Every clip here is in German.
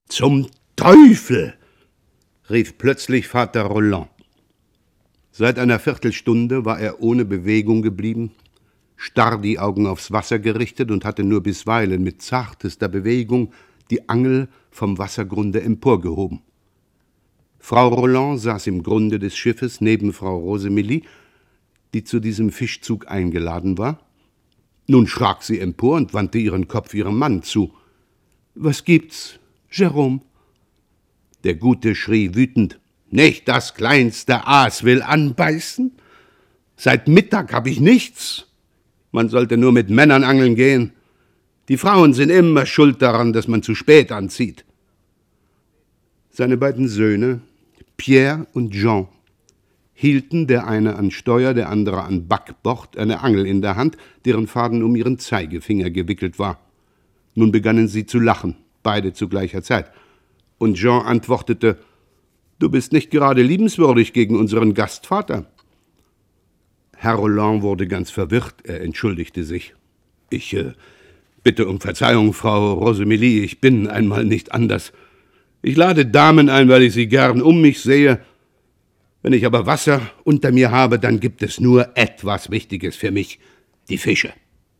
Zum Teufel! Rief plötzlich Vater Roland. Seit einer Viertelstunde war er ohne Bewegung geblieben, starr die Augen aufs Wasser gerichtet und hatte nur bisweilen mit zartester Bewegung die Angel vom Wassergrunde emporgehoben. Frau Roland saß im Grunde des Schiffes neben Frau Rosemarie, die zu diesem Fischzug eingeladen war. Nun schrak sie empor und wandte ihren Kopf ihrem Mann zu. »Was gibt's, Jérôme?« Der Gute schrie wütend. »Nicht das kleinste Aas will anbeißen? Seit Mittag habe ich nichts. Man sollte nur mit Männern angeln gehen. Die Frauen sind immer schuld daran, dass man zu spät anzieht.« Seine beiden Söhne, Pierre und Jean, hielten, der eine an Steuer, der andere an Backbord, eine Angel in der Hand, deren Faden um ihren Zeigefinger gewickelt war. Nun begannen sie zu lachen, beide zu gleicher Zeit. Und Jean antwortete, »Du bist nicht gerade liebenswürdig gegen unseren Gastvater.« Herr Roland wurde ganz verwirrt, er entschuldigte sich. »Ich bitte um Verzeihung, Frau Rosemarie, ich bin einmal nicht anders. Ich lade Damen ein, weil ich sie gern um mich sehe. Wenn ich aber Wasser unter mir habe, dann gibt es nur etwas Wichtiges für mich, die Fische.«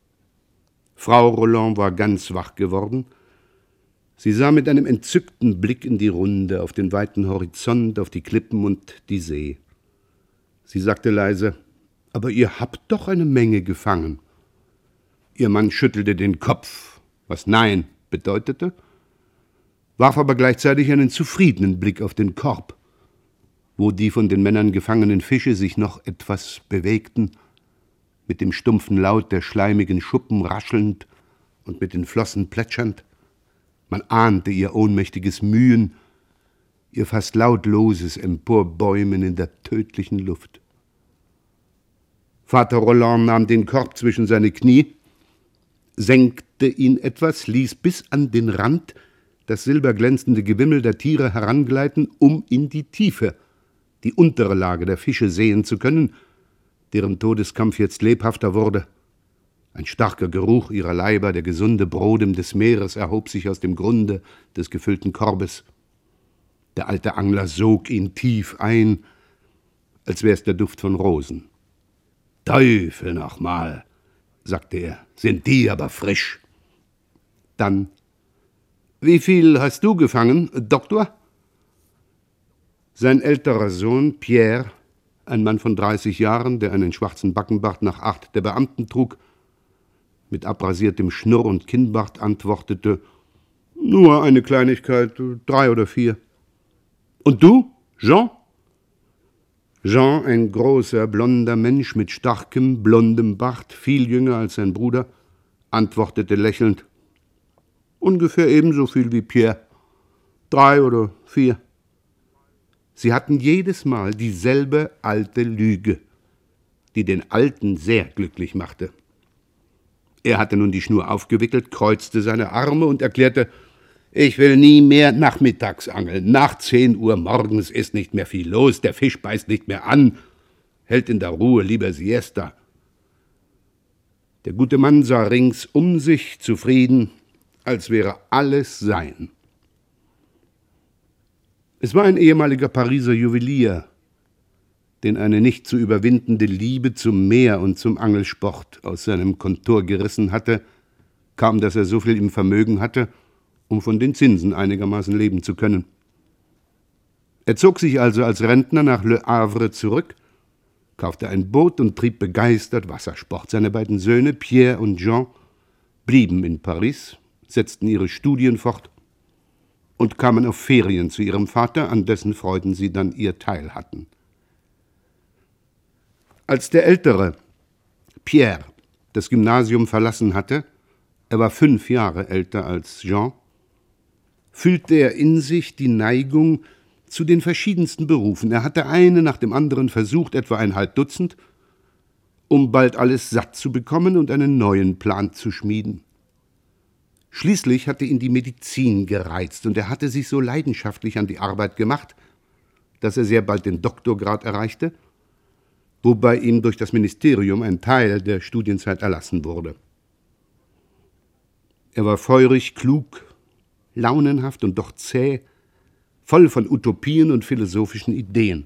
Frau Roland war ganz wach geworden. Sie sah mit einem entzückten Blick in die Runde, auf den weiten Horizont, auf die Klippen und die See. Sie sagte leise, »Aber ihr habt doch eine Menge gefangen.« Ihr Mann schüttelte den Kopf, was Nein bedeutete, warf aber gleichzeitig einen zufriedenen Blick auf den Korb, wo die von den Männern gefangenen Fische sich noch etwas bewegten, mit dem stumpfen Laut der schleimigen Schuppen raschelnd und mit den Flossen plätschernd. Man ahnte ihr ohnmächtiges Mühen, ihr fast lautloses Emporbäumen in der tödlichen Luft. Vater Roland nahm den Korb zwischen seine Knie, senkte ihn etwas, ließ bis an den Rand das silberglänzende Gewimmel der Tiere herangleiten, um in die Tiefe, die untere Lage der Fische sehen zu können, deren Todeskampf jetzt lebhafter wurde. Ein starker Geruch ihrer Leiber, der gesunde Brodem des Meeres, erhob sich aus dem Grunde des gefüllten Korbes. Der alte Angler sog ihn tief ein, als wär's der Duft von Rosen. »Teufel nochmal«, sagte er, »sind die aber frisch.« Dann, »Wie viel hast du gefangen, Doktor?« Sein älterer Sohn, Pierre, ein Mann von 30 Jahren, der einen schwarzen Backenbart nach Art der Beamten trug, mit abrasiertem Schnurr und Kinnbart antwortete, »Nur eine Kleinigkeit, 3 oder 4. Und du, Jean?« Jean, ein großer, blonder Mensch mit starkem, blondem Bart, viel jünger als sein Bruder, antwortete lächelnd, »Ungefähr ebenso viel wie Pierre, 3 oder 4. Sie hatten jedes Mal dieselbe alte Lüge, die den Alten sehr glücklich machte. Er hatte nun die Schnur aufgewickelt, kreuzte seine Arme und erklärte, »Ich will nie mehr nachmittags angeln. Nach 10 Uhr morgens ist nicht mehr viel los, der Fisch beißt nicht mehr an, hält in der Ruhe lieber Siesta.« Der gute Mann sah rings um sich, zufrieden, als wäre alles sein. Es war ein ehemaliger Pariser Juwelier, den eine nicht zu überwindende Liebe zum Meer und zum Angelsport aus seinem Kontor gerissen hatte, kaum dass er so viel im Vermögen hatte, um von den Zinsen einigermaßen leben zu können. Er zog sich also als Rentner nach Le Havre zurück, kaufte ein Boot und trieb begeistert Wassersport. Seine beiden Söhne, Pierre und Jean, blieben in Paris, setzten ihre Studien fort und kamen auf Ferien zu ihrem Vater, an dessen Freuden sie dann ihr Teil hatten. Als der Ältere, Pierre, das Gymnasium verlassen hatte, er war 5 Jahre älter als Jean, fühlte er in sich die Neigung zu den verschiedensten Berufen. Er hatte eine nach dem anderen versucht, etwa ein halb Dutzend, um bald alles satt zu bekommen und einen neuen Plan zu schmieden. Schließlich hatte ihn die Medizin gereizt und er hatte sich so leidenschaftlich an die Arbeit gemacht, dass er sehr bald den Doktorgrad erreichte, wobei ihm durch das Ministerium ein Teil der Studienzeit erlassen wurde. Er war feurig, klug, launenhaft und doch zäh, voll von Utopien und philosophischen Ideen.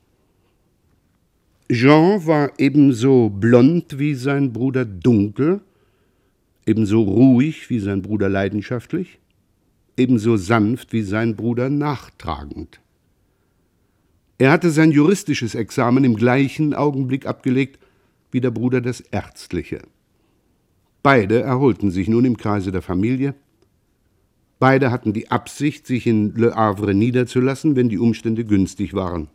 Jean war ebenso blond wie sein Bruder dunkel, ebenso ruhig wie sein Bruder leidenschaftlich, ebenso sanft wie sein Bruder nachtragend. Er hatte sein juristisches Examen im gleichen Augenblick abgelegt wie der Bruder das ärztliche. Beide erholten sich nun im Kreise der Familie. Beide hatten die Absicht, sich in Le Havre niederzulassen, wenn die Umstände günstig waren.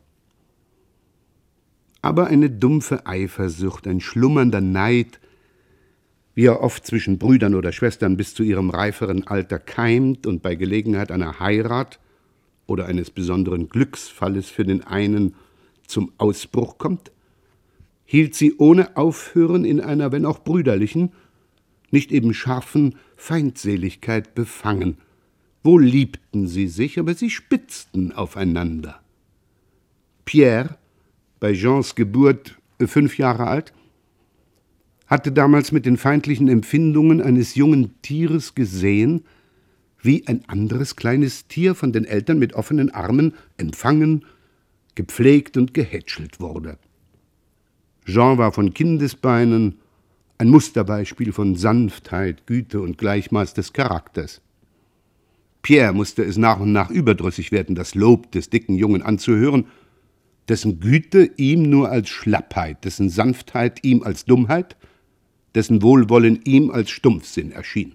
Aber eine dumpfe Eifersucht, ein schlummernder Neid, wie er oft zwischen Brüdern oder Schwestern bis zu ihrem reiferen Alter keimt und bei Gelegenheit einer Heirat oder eines besonderen Glücksfalles für den einen zum Ausbruch kommt, hielt sie ohne Aufhören in einer, wenn auch brüderlichen, nicht eben scharfen Feindseligkeit befangen. Wohl liebten sie sich, aber sie spitzten aufeinander. Pierre, bei Jeans Geburt 5 Jahre alt, hatte damals mit den feindlichen Empfindungen eines jungen Tieres gesehen, wie ein anderes kleines Tier von den Eltern mit offenen Armen empfangen, gepflegt und gehätschelt wurde. Jean war von Kindesbeinen ein Musterbeispiel von Sanftheit, Güte und Gleichmaß des Charakters. Pierre musste es nach und nach überdrüssig werden, das Lob des dicken Jungen anzuhören, dessen Güte ihm nur als Schlappheit, dessen Sanftheit ihm als Dummheit, dessen Wohlwollen ihm als Stumpfsinn erschien.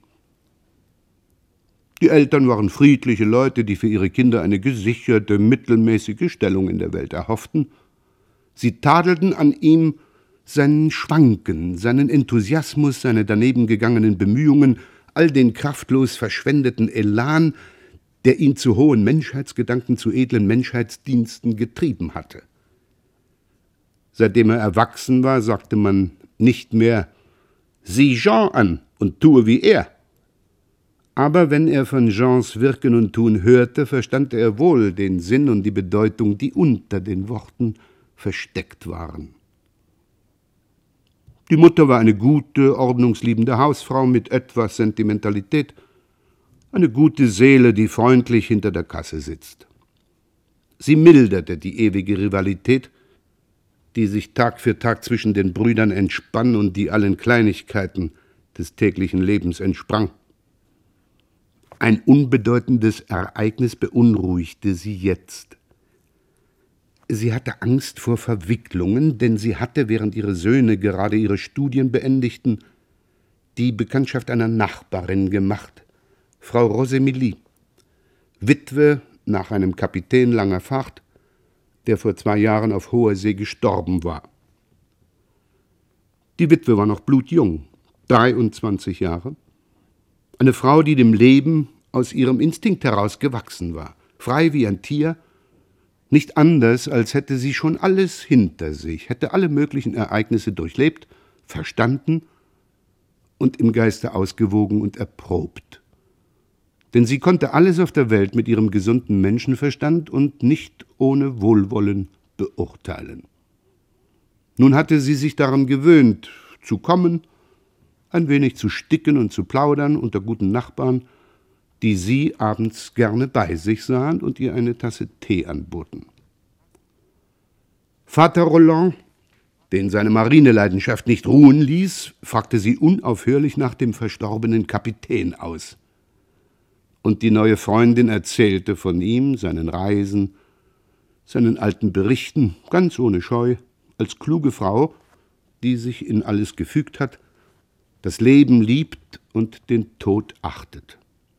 Die Eltern waren friedliche Leute, die für ihre Kinder eine gesicherte, mittelmäßige Stellung in der Welt erhofften. Sie tadelten an ihm seinen Schwanken, seinen Enthusiasmus, seine daneben gegangenen Bemühungen, all den kraftlos verschwendeten Elan, der ihn zu hohen Menschheitsgedanken, zu edlen Menschheitsdiensten getrieben hatte. Seitdem er erwachsen war, sagte man nicht mehr, sieh Jean an und tue wie er. Aber wenn er von Jeans Wirken und Tun hörte, verstand er wohl den Sinn und die Bedeutung, die unter den Worten versteckt waren. Die Mutter war eine gute, ordnungsliebende Hausfrau mit etwas Sentimentalität, eine gute Seele, die freundlich hinter der Kasse sitzt. Sie milderte die ewige Rivalität, die sich Tag für Tag zwischen den Brüdern entspann und die allen Kleinigkeiten des täglichen Lebens entsprang. Ein unbedeutendes Ereignis beunruhigte sie jetzt. Sie hatte Angst vor Verwicklungen, denn sie hatte, während ihre Söhne gerade ihre Studien beendigten, die Bekanntschaft einer Nachbarin gemacht, Frau Rosemilie, Witwe nach einem Kapitän langer Fahrt, der vor 2 Jahren auf hoher See gestorben war. Die Witwe war noch blutjung, 23 Jahre, eine Frau, die dem Leben aus ihrem Instinkt heraus gewachsen war, frei wie ein Tier, nicht anders, als hätte sie schon alles hinter sich, hätte alle möglichen Ereignisse durchlebt, verstanden und im Geiste ausgewogen und erprobt. Denn sie konnte alles auf der Welt mit ihrem gesunden Menschenverstand und nicht ohne Wohlwollen beurteilen. Nun hatte sie sich daran gewöhnt, zu kommen, ein wenig zu sticken und zu plaudern unter guten Nachbarn, die sie abends gerne bei sich sahen und ihr eine Tasse Tee anboten. Vater Roland, den seine Marineleidenschaft nicht ruhen ließ, fragte sie unaufhörlich nach dem verstorbenen Kapitän aus. Und die neue Freundin erzählte von ihm, seinen Reisen, seinen alten Berichten, ganz ohne Scheu, als kluge Frau, die sich in alles gefügt hat, das Leben liebt und den Tod achtet.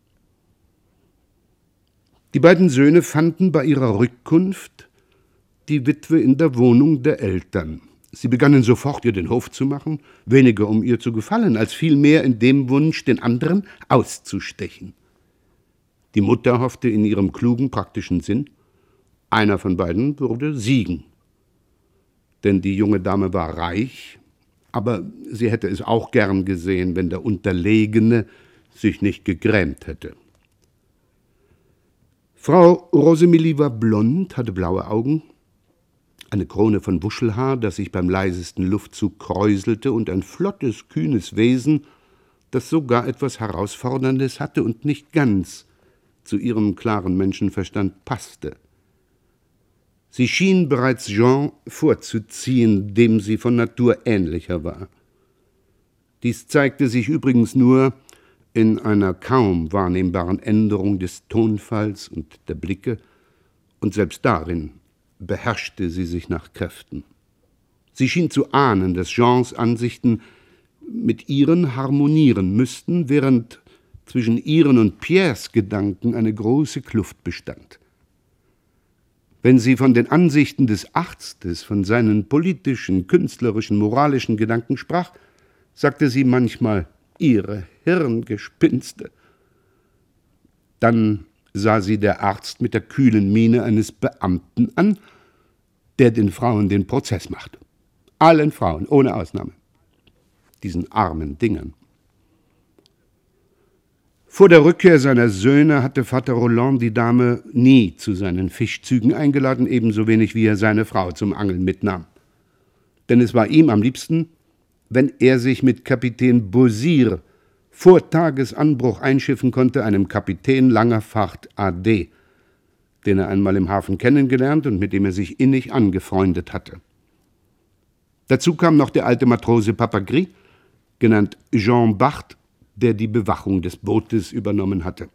Die beiden Söhne fanden bei ihrer Rückkunft die Witwe in der Wohnung der Eltern. Sie begannen sofort, ihr den Hof zu machen, weniger um ihr zu gefallen, als vielmehr in dem Wunsch, den anderen auszustechen. Die Mutter hoffte in ihrem klugen, praktischen Sinn, einer von beiden würde siegen. Denn die junge Dame war reich, aber sie hätte es auch gern gesehen, wenn der Unterlegene sich nicht gegrämt hätte. Frau Rosemilie war blond, hatte blaue Augen, eine Krone von Wuschelhaar, das sich beim leisesten Luftzug kräuselte, und ein flottes, kühnes Wesen, das sogar etwas Herausforderndes hatte und nicht ganz zu ihrem klaren Menschenverstand passte. Sie schien bereits Jean vorzuziehen, dem sie von Natur ähnlicher war. Dies zeigte sich übrigens nur in einer kaum wahrnehmbaren Änderung des Tonfalls und der Blicke, und selbst darin beherrschte sie sich nach Kräften. Sie schien zu ahnen, dass Jeans Ansichten mit ihren harmonieren müssten, während zwischen ihren und Pierres Gedanken eine große Kluft bestand. Wenn sie von den Ansichten des Arztes, von seinen politischen, künstlerischen, moralischen Gedanken sprach, sagte sie manchmal, ihre Hirngespinste. Dann sah sie der Arzt mit der kühlen Miene eines Beamten an, der den Frauen den Prozess macht. Allen Frauen, ohne Ausnahme. Diesen armen Dingern. Vor der Rückkehr seiner Söhne hatte Vater Roland die Dame nie zu seinen Fischzügen eingeladen, ebenso wenig wie er seine Frau zum Angeln mitnahm. Denn es war ihm am liebsten, wenn er sich mit Kapitän Beausire vor Tagesanbruch einschiffen konnte, einem Kapitän langer Fahrt AD, den er einmal im Hafen kennengelernt und mit dem er sich innig angefreundet hatte. Dazu kam noch der alte Matrose Papagris, genannt Jean Bart, der die Bewachung des Bootes übernommen hatte.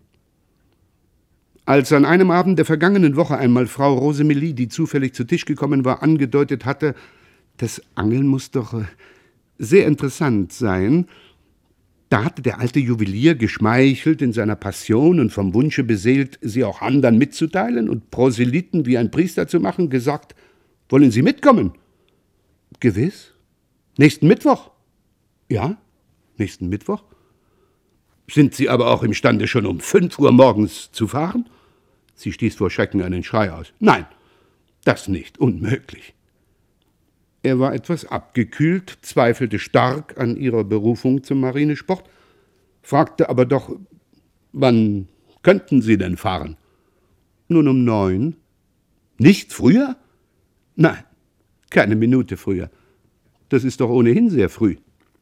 Als an einem Abend der vergangenen Woche einmal Frau Rosemelie, die zufällig zu Tisch gekommen war, angedeutet hatte, das Angeln muss doch sehr interessant sein, da hatte der alte Juwelier, geschmeichelt in seiner Passion und vom Wunsche beseelt, sie auch anderen mitzuteilen und Proselyten wie ein Priester zu machen, gesagt, wollen Sie mitkommen? Gewiss. Nächsten Mittwoch? Ja, nächsten Mittwoch. Sind Sie aber auch imstande, schon um 5 Uhr morgens zu fahren? Sie stieß vor Schrecken einen Schrei aus. Nein, das nicht, unmöglich. Er war etwas abgekühlt, zweifelte stark an ihrer Berufung zum Marinesport, fragte aber doch, wann könnten Sie denn fahren? Nun um 9. Nicht früher? Nein, keine Minute früher. Das ist doch ohnehin sehr früh.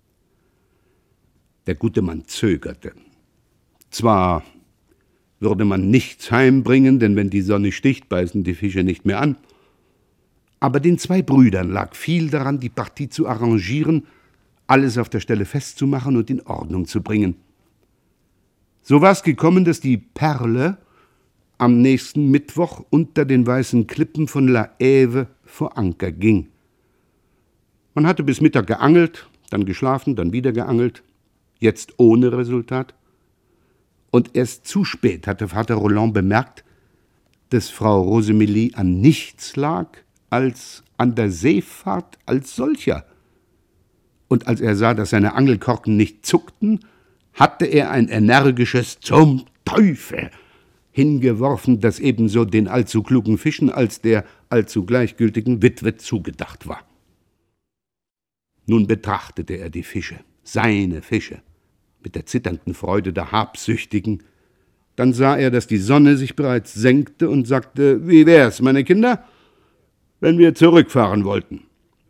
Der gute Mann zögerte. Zwar würde man nichts heimbringen, denn wenn die Sonne sticht, beißen die Fische nicht mehr an. Aber den 2 Brüdern lag viel daran, die Partie zu arrangieren, alles auf der Stelle festzumachen und in Ordnung zu bringen. So war es gekommen, dass die Perle am nächsten Mittwoch unter den weißen Klippen von La Hève vor Anker ging. Man hatte bis Mittag geangelt, dann geschlafen, dann wieder geangelt, jetzt ohne Resultat. Und erst zu spät hatte Vater Roland bemerkt, dass Frau Rosemelie an nichts lag, als an der Seefahrt als solcher. Und als er sah, dass seine Angelkorken nicht zuckten, hatte er ein energisches »Zum Teufel« hingeworfen, das ebenso den allzu klugen Fischen als der allzu gleichgültigen Witwe zugedacht war. Nun betrachtete er die Fische, seine Fische, mit der zitternden Freude der Habsüchtigen. Dann sah er, dass die Sonne sich bereits senkte und sagte, wie wär's, meine Kinder, wenn wir zurückfahren wollten.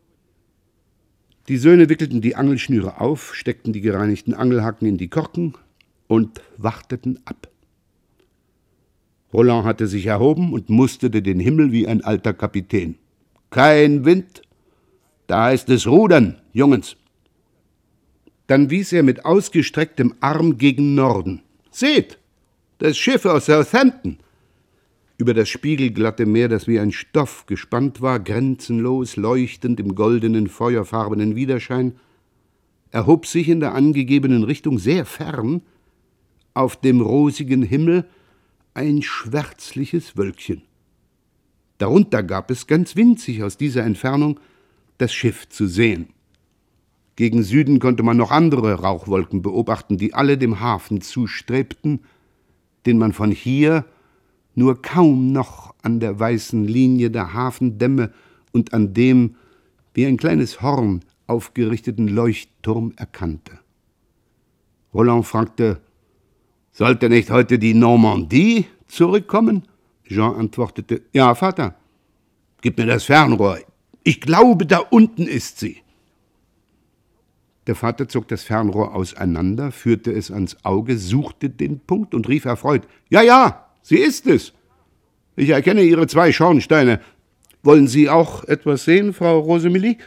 Die Söhne wickelten die Angelschnüre auf, steckten die gereinigten Angelhaken in die Korken und warteten ab. Roland hatte sich erhoben und musterte den Himmel wie ein alter Kapitän. Kein Wind, da heißt es rudern, Jungens. Dann wies er mit ausgestrecktem Arm gegen Norden. Seht, das Schiff aus Southampton. Über das spiegelglatte Meer, das wie ein Stoff gespannt war, grenzenlos, leuchtend im goldenen, feuerfarbenen Widerschein, erhob sich in der angegebenen Richtung sehr fern auf dem rosigen Himmel ein schwärzliches Wölkchen. Darunter gab es ganz winzig aus dieser Entfernung das Schiff zu sehen. Gegen Süden konnte man noch andere Rauchwolken beobachten, die alle dem Hafen zustrebten, den man von hier nur kaum noch an der weißen Linie der Hafendämme und an dem wie ein kleines Horn aufgerichteten Leuchtturm erkannte. Roland fragte, »Sollte nicht heute die Normandie zurückkommen?« Jean antwortete, »Ja, Vater, gib mir das Fernrohr. Ich glaube, da unten ist sie.« Der Vater zog das Fernrohr auseinander, führte es ans Auge, suchte den Punkt und rief erfreut: »Ja, ja, sie ist es! Ich erkenne Ihre 2 Schornsteine. Wollen Sie auch etwas sehen, Frau Rosemarie?«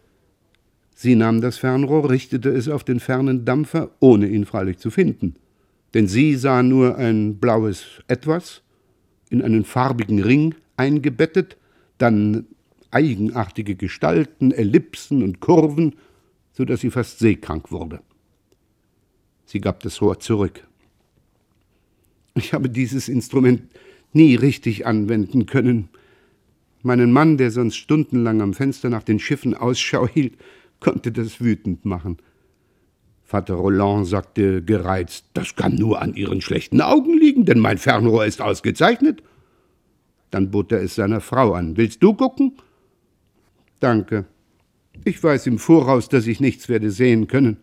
Sie nahm das Fernrohr, richtete es auf den fernen Dampfer, ohne ihn freilich zu finden. Denn sie sah nur ein blaues Etwas, in einen farbigen Ring eingebettet, dann eigenartige Gestalten, Ellipsen und Kurven, so dass sie fast seekrank wurde. Sie gab das Rohr zurück. »Ich habe dieses Instrument nie richtig anwenden können. Meinen Mann, der sonst stundenlang am Fenster nach den Schiffen Ausschau hielt, konnte das wütend machen.« Vater Roland sagte gereizt: »Das kann nur an Ihren schlechten Augen liegen, denn mein Fernrohr ist ausgezeichnet.« Dann bot er es seiner Frau an. »Willst du gucken?« »Danke. Ich weiß im Voraus, dass ich nichts werde sehen können.«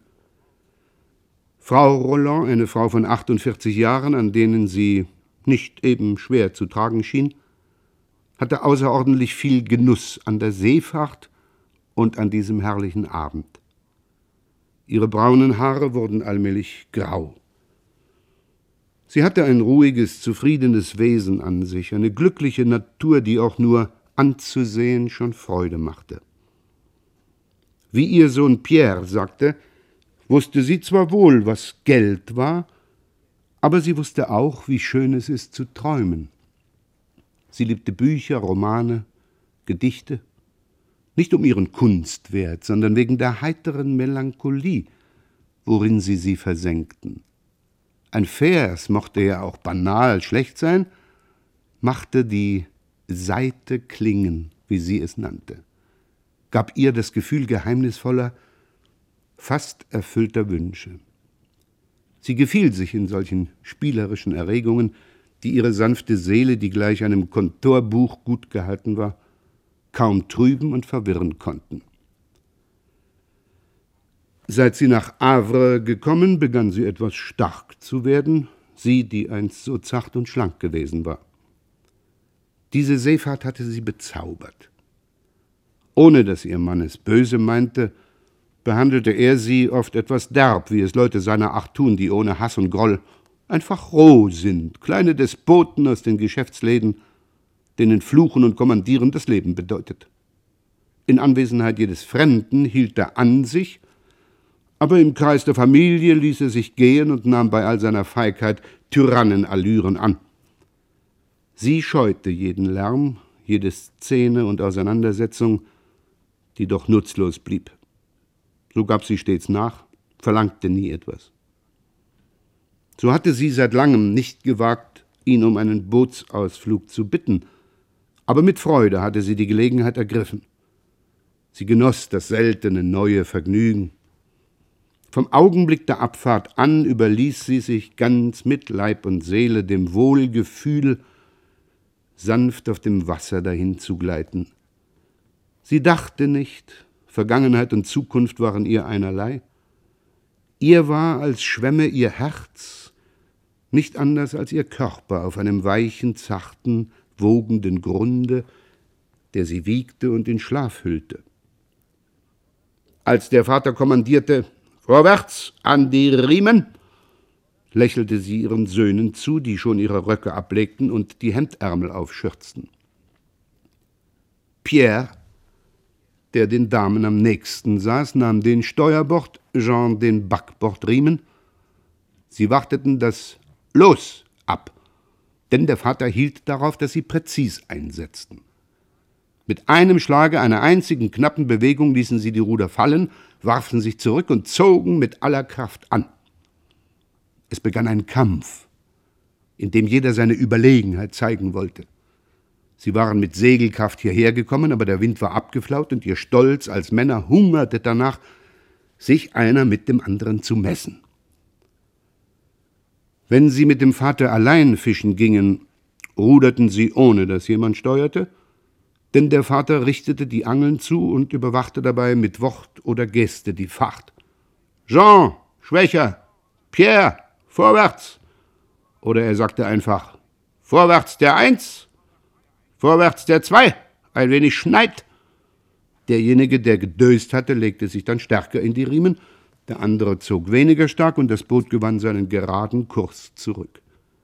Frau Roland, eine Frau von 48 Jahren, an denen sie nicht eben schwer zu tragen schien, hatte außerordentlich viel Genuss an der Seefahrt und an diesem herrlichen Abend. Ihre braunen Haare wurden allmählich grau. Sie hatte ein ruhiges, zufriedenes Wesen an sich, eine glückliche Natur, die auch nur anzusehen schon Freude machte. Wie ihr Sohn Pierre sagte, wusste sie zwar wohl, was Geld war, aber sie wusste auch, wie schön es ist zu träumen. Sie liebte Bücher, Romane, Gedichte, nicht um ihren Kunstwert, sondern wegen der heiteren Melancholie, worin sie versenkten. Ein Vers, mochte ja auch banal schlecht sein, machte die Saite klingen, wie sie es nannte, gab ihr das Gefühl geheimnisvoller, fast erfüllter Wünsche. Sie gefiel sich in solchen spielerischen Erregungen, die ihre sanfte Seele, die gleich einem Kontorbuch gut gehalten war, kaum trüben und verwirren konnten. Seit sie nach Havre gekommen, begann sie etwas stark zu werden, sie, die einst so zart und schlank gewesen war. Diese Seefahrt hatte sie bezaubert. Ohne dass ihr Mann es böse meinte, behandelte er sie oft etwas derb, wie es Leute seiner Art tun, die ohne Hass und Groll einfach roh sind, kleine Despoten aus den Geschäftsläden, denen Fluchen und Kommandieren das Leben bedeutet. In Anwesenheit jedes Fremden hielt er an sich, aber im Kreis der Familie ließ er sich gehen und nahm bei all seiner Feigheit Tyrannenallüren an. Sie scheute jeden Lärm, jede Szene und Auseinandersetzung, die doch nutzlos blieb. So gab sie stets nach, verlangte nie etwas. So hatte sie seit langem nicht gewagt, ihn um einen Bootsausflug zu bitten, aber mit Freude hatte sie die Gelegenheit ergriffen. Sie genoss das seltene neue Vergnügen. Vom Augenblick der Abfahrt an überließ sie sich ganz mit Leib und Seele dem Wohlgefühl, sanft auf dem Wasser dahin zu gleiten. Sie dachte nicht, Vergangenheit und Zukunft waren ihr einerlei. Ihr war, als schwämme ihr Herz, nicht anders als ihr Körper auf einem weichen, zarten, wogenden Grunde, der sie wiegte und in Schlaf hüllte. Als der Vater kommandierte, »Vorwärts, an die Riemen«, lächelte sie ihren Söhnen zu, die schon ihre Röcke ablegten und die Hemdärmel aufschürzten. Pierre, der den Damen am nächsten saß, nahm den Steuerbord, Jean den Backbordriemen. Sie warteten das »Los« ab, denn der Vater hielt darauf, dass sie präzis einsetzten. Mit einem Schlage, einer einzigen knappen Bewegung ließen sie die Ruder fallen, warfen sich zurück und zogen mit aller Kraft an. Es begann ein Kampf, in dem jeder seine Überlegenheit zeigen wollte. Sie waren mit Segelkraft hierher gekommen, aber der Wind war abgeflaut und ihr Stolz als Männer hungerte danach, sich einer mit dem anderen zu messen. Wenn sie mit dem Vater allein fischen gingen, ruderten sie, ohne dass jemand steuerte, denn der Vater richtete die Angeln zu und überwachte dabei mit Wort oder Geste die Fahrt. »Jean, schwächer! Pierre, vorwärts!« Oder er sagte einfach, »Vorwärts der 1, vorwärts der 2, ein wenig schneit.« Derjenige, der gedöst hatte, legte sich dann stärker in die Riemen, Der andere zog weniger stark und das Boot gewann seinen geraden Kurs zurück.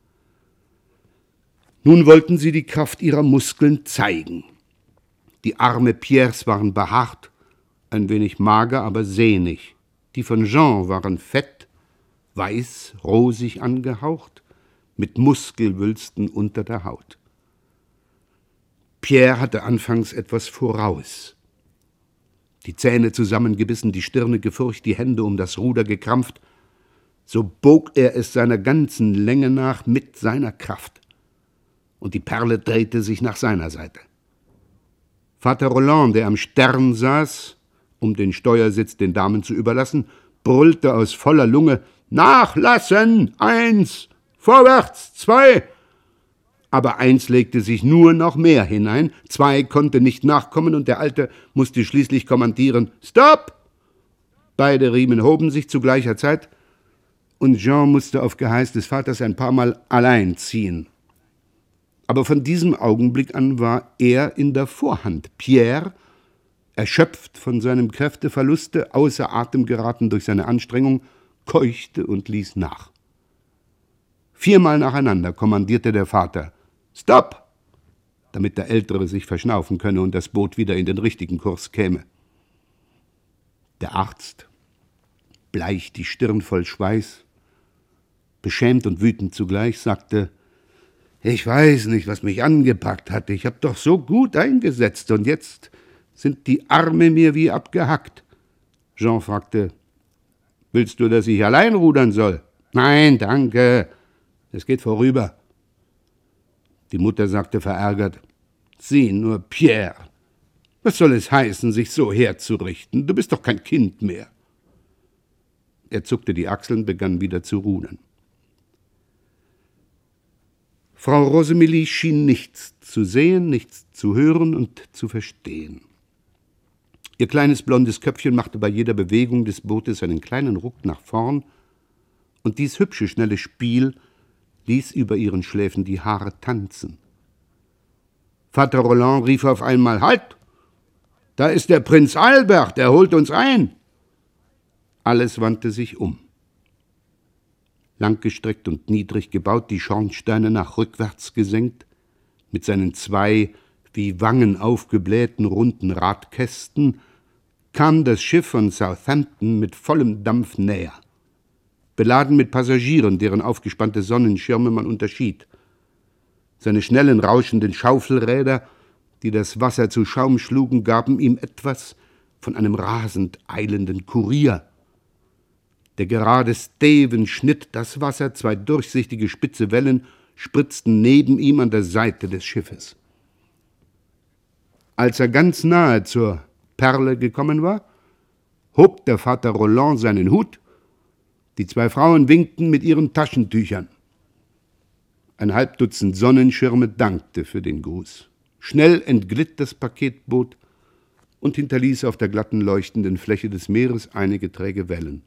Nun wollten sie die Kraft ihrer Muskeln zeigen. Die Arme Pierres waren behaart, ein wenig mager, aber sehnig. Die von Jean waren fett, weiß, rosig angehaucht, mit Muskelwülsten unter der Haut. Pierre hatte anfangs etwas voraus. Die Zähne zusammengebissen, die Stirne gefurcht, die Hände um das Ruder gekrampft. So bog er es seiner ganzen Länge nach mit seiner Kraft. Und die Perle drehte sich nach seiner Seite. Vater Roland, der am Stern saß, um den Steuersitz den Damen zu überlassen, brüllte aus voller Lunge: »Nachlassen! 1! Vorwärts! 2!« Aber 1 legte sich nur noch mehr hinein, 2 konnte nicht nachkommen und der Alte musste schließlich kommandieren: »Stopp!« Beide Riemen hoben sich zu gleicher Zeit und Jean musste auf Geheiß des Vaters ein paar Mal allein ziehen. Aber von diesem Augenblick an war er in der Vorhand. Pierre, erschöpft von seinem Kräfteverluste, außer Atem geraten durch seine Anstrengung, keuchte und ließ nach. 4-mal nacheinander kommandierte der Vater: »Stopp!«, damit der Ältere sich verschnaufen könne und das Boot wieder in den richtigen Kurs käme. Der Arzt, bleich, die Stirn voll Schweiß, beschämt und wütend zugleich, sagte: »Ich weiß nicht, was mich angepackt hatte. Ich habe doch so gut eingesetzt und jetzt sind die Arme mir wie abgehackt.« Jean fragte: »Willst du, dass ich allein rudern soll?« »Nein, danke, es geht vorüber.« Die Mutter sagte verärgert: »Sieh nur, Pierre, was soll es heißen, sich so herzurichten? Du bist doch kein Kind mehr.« Er zuckte die Achseln, begann wieder zu rudern. Frau Rosemarie schien nichts zu sehen, nichts zu hören und zu verstehen. Ihr kleines blondes Köpfchen machte bei jeder Bewegung des Bootes einen kleinen Ruck nach vorn, und dies hübsche, schnelle Spiel ließ über ihren Schläfen die Haare tanzen. Vater Roland rief auf einmal: »Halt! Da ist der Prinz Albert, der holt uns ein!« Alles wandte sich um. Langgestreckt und niedrig gebaut, die Schornsteine nach rückwärts gesenkt, mit seinen 2 wie Wangen aufgeblähten runden Radkästen, kam das Schiff von Southampton mit vollem Dampf näher. Beladen mit Passagieren, deren aufgespannte Sonnenschirme man unterschied. Seine schnellen, rauschenden Schaufelräder, die das Wasser zu Schaum schlugen, gaben ihm etwas von einem rasend eilenden Kurier. Der gerade Steven schnitt das Wasser, 2 durchsichtige spitze Wellen spritzten neben ihm an der Seite des Schiffes. Als er ganz nahe zur Perle gekommen war, hob der Vater Roland seinen Hut, die 2 Frauen winkten mit ihren Taschentüchern. Ein Halbdutzend Sonnenschirme dankte für den Gruß. Schnell entglitt das Paketboot und hinterließ auf der glatten, leuchtenden Fläche des Meeres einige träge Wellen.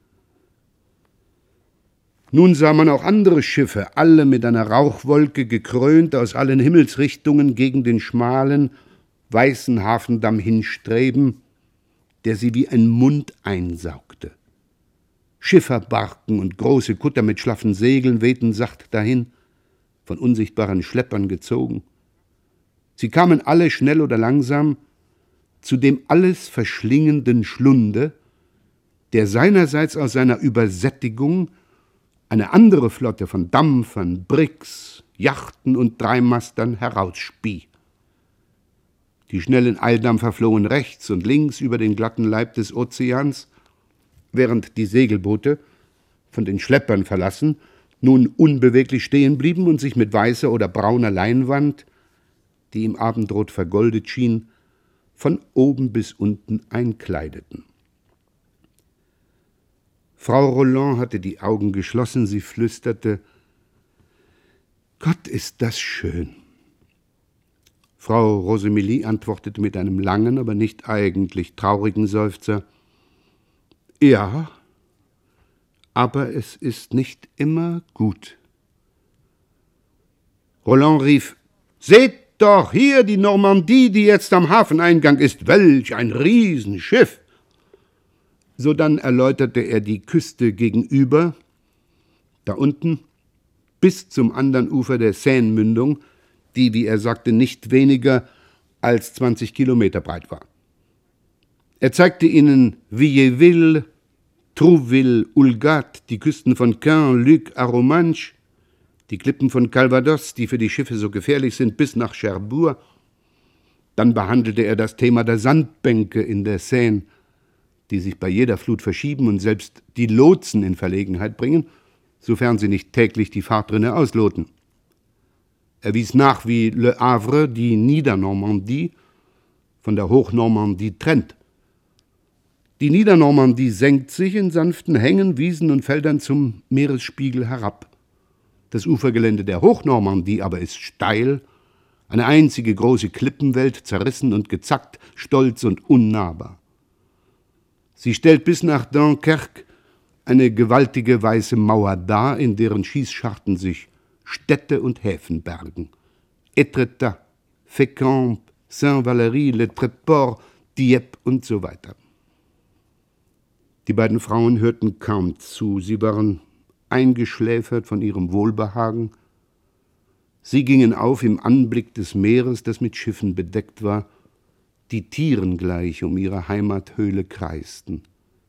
Nun sah man auch andere Schiffe, alle mit einer Rauchwolke gekrönt, aus allen Himmelsrichtungen gegen den schmalen, weißen Hafendamm hinstreben, der sie wie ein Mund einsaugte. Schifferbarken und große Kutter mit schlaffen Segeln wehten sacht dahin, von unsichtbaren Schleppern gezogen. Sie kamen alle schnell oder langsam zu dem alles verschlingenden Schlunde, der seinerseits aus seiner Übersättigung eine andere Flotte von Dampfern, Bricks, Yachten und Dreimastern herausspie. Die schnellen Eildampfer flohen rechts und links über den glatten Leib des Ozeans, während die Segelboote, von den Schleppern verlassen, nun unbeweglich stehen blieben und sich mit weißer oder brauner Leinwand, die im Abendrot vergoldet schien, von oben bis unten einkleideten. Frau Roland hatte die Augen geschlossen, sie flüsterte: »Gott, ist das schön!« Frau Rosemarie antwortete mit einem langen, aber nicht eigentlich traurigen Seufzer: »Ja, aber es ist nicht immer gut.« Roland rief: »Seht doch, hier die Normandie, die jetzt am Hafeneingang ist. Welch ein Riesenschiff!« Sodann erläuterte er die Küste gegenüber, da unten, bis zum anderen Ufer der Seine-Mündung, die, wie er sagte, nicht weniger als 20 Kilometer breit war. Er zeigte ihnen Villeville, Trouville, Oulgat, die Küsten von Caen, Luc, Arromanches, die Klippen von Calvados, die für die Schiffe so gefährlich sind, bis nach Cherbourg. Dann behandelte er das Thema der Sandbänke in der Seine, die sich bei jeder Flut verschieben und selbst die Lotsen in Verlegenheit bringen, sofern sie nicht täglich die Fahrtrinne ausloten. Er wies nach, wie Le Havre die Niedernormandie von der Hochnormandie trennt. Die Niedernormandie senkt sich in sanften Hängen, Wiesen und Feldern zum Meeresspiegel herab. Das Ufergelände der Hochnormandie aber ist steil, eine einzige große Klippenwelt, zerrissen und gezackt, stolz und unnahbar. Sie stellt bis nach Dunkerque eine gewaltige weiße Mauer dar, in deren Schießscharten sich Städte und Häfen bergen. Étretat, Fécamp, Saint-Valery, Le Tréport, Dieppe und so weiter. Die beiden Frauen hörten kaum zu, sie waren eingeschläfert von ihrem Wohlbehagen. Sie gingen auf im Anblick des Meeres, das mit Schiffen bedeckt war, die Tieren gleich um ihre Heimathöhle kreisten.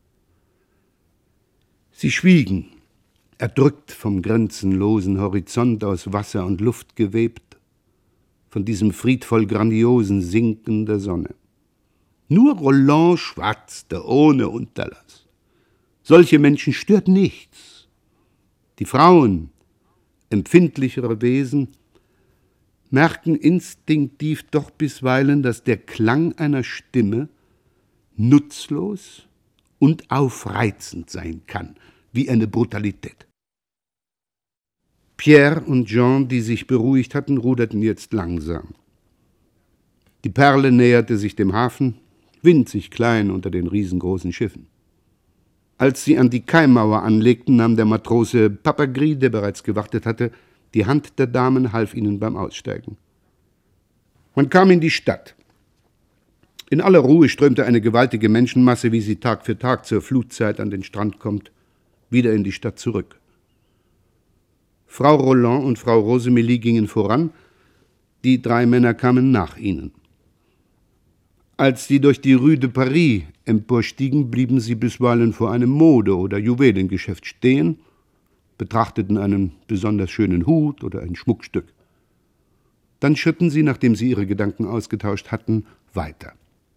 Sie schwiegen, erdrückt vom grenzenlosen Horizont aus Wasser und Luft gewebt, von diesem friedvoll grandiosen Sinken der Sonne. Nur Roland schwatzte ohne Unterlass. Solche Menschen stört nichts. Die Frauen, empfindlichere Wesen, merken instinktiv doch bisweilen, dass der Klang einer Stimme nutzlos und aufreizend sein kann, wie eine Brutalität. Pierre und Jean, die sich beruhigt hatten, ruderten jetzt langsam. Die Perle näherte sich dem Hafen, winzig klein unter den riesengroßen Schiffen. Als sie an die Kaimauer anlegten, nahm der Matrose Papagris, der bereits gewartet hatte, die Hand der Damen, half ihnen beim Aussteigen. Man kam in die Stadt. In aller Ruhe strömte eine gewaltige Menschenmasse, wie sie Tag für Tag zur Flutzeit an den Strand kommt, wieder in die Stadt zurück. Frau Roland und Frau Rosémilly gingen voran, die 3 Männer kamen nach ihnen. Als sie durch die Rue de Paris emporstiegen, blieben sie bisweilen vor einem Mode- oder Juwelengeschäft stehen, betrachteten einen besonders schönen Hut oder ein Schmuckstück. Dann schritten sie, nachdem sie ihre Gedanken ausgetauscht hatten, weiter.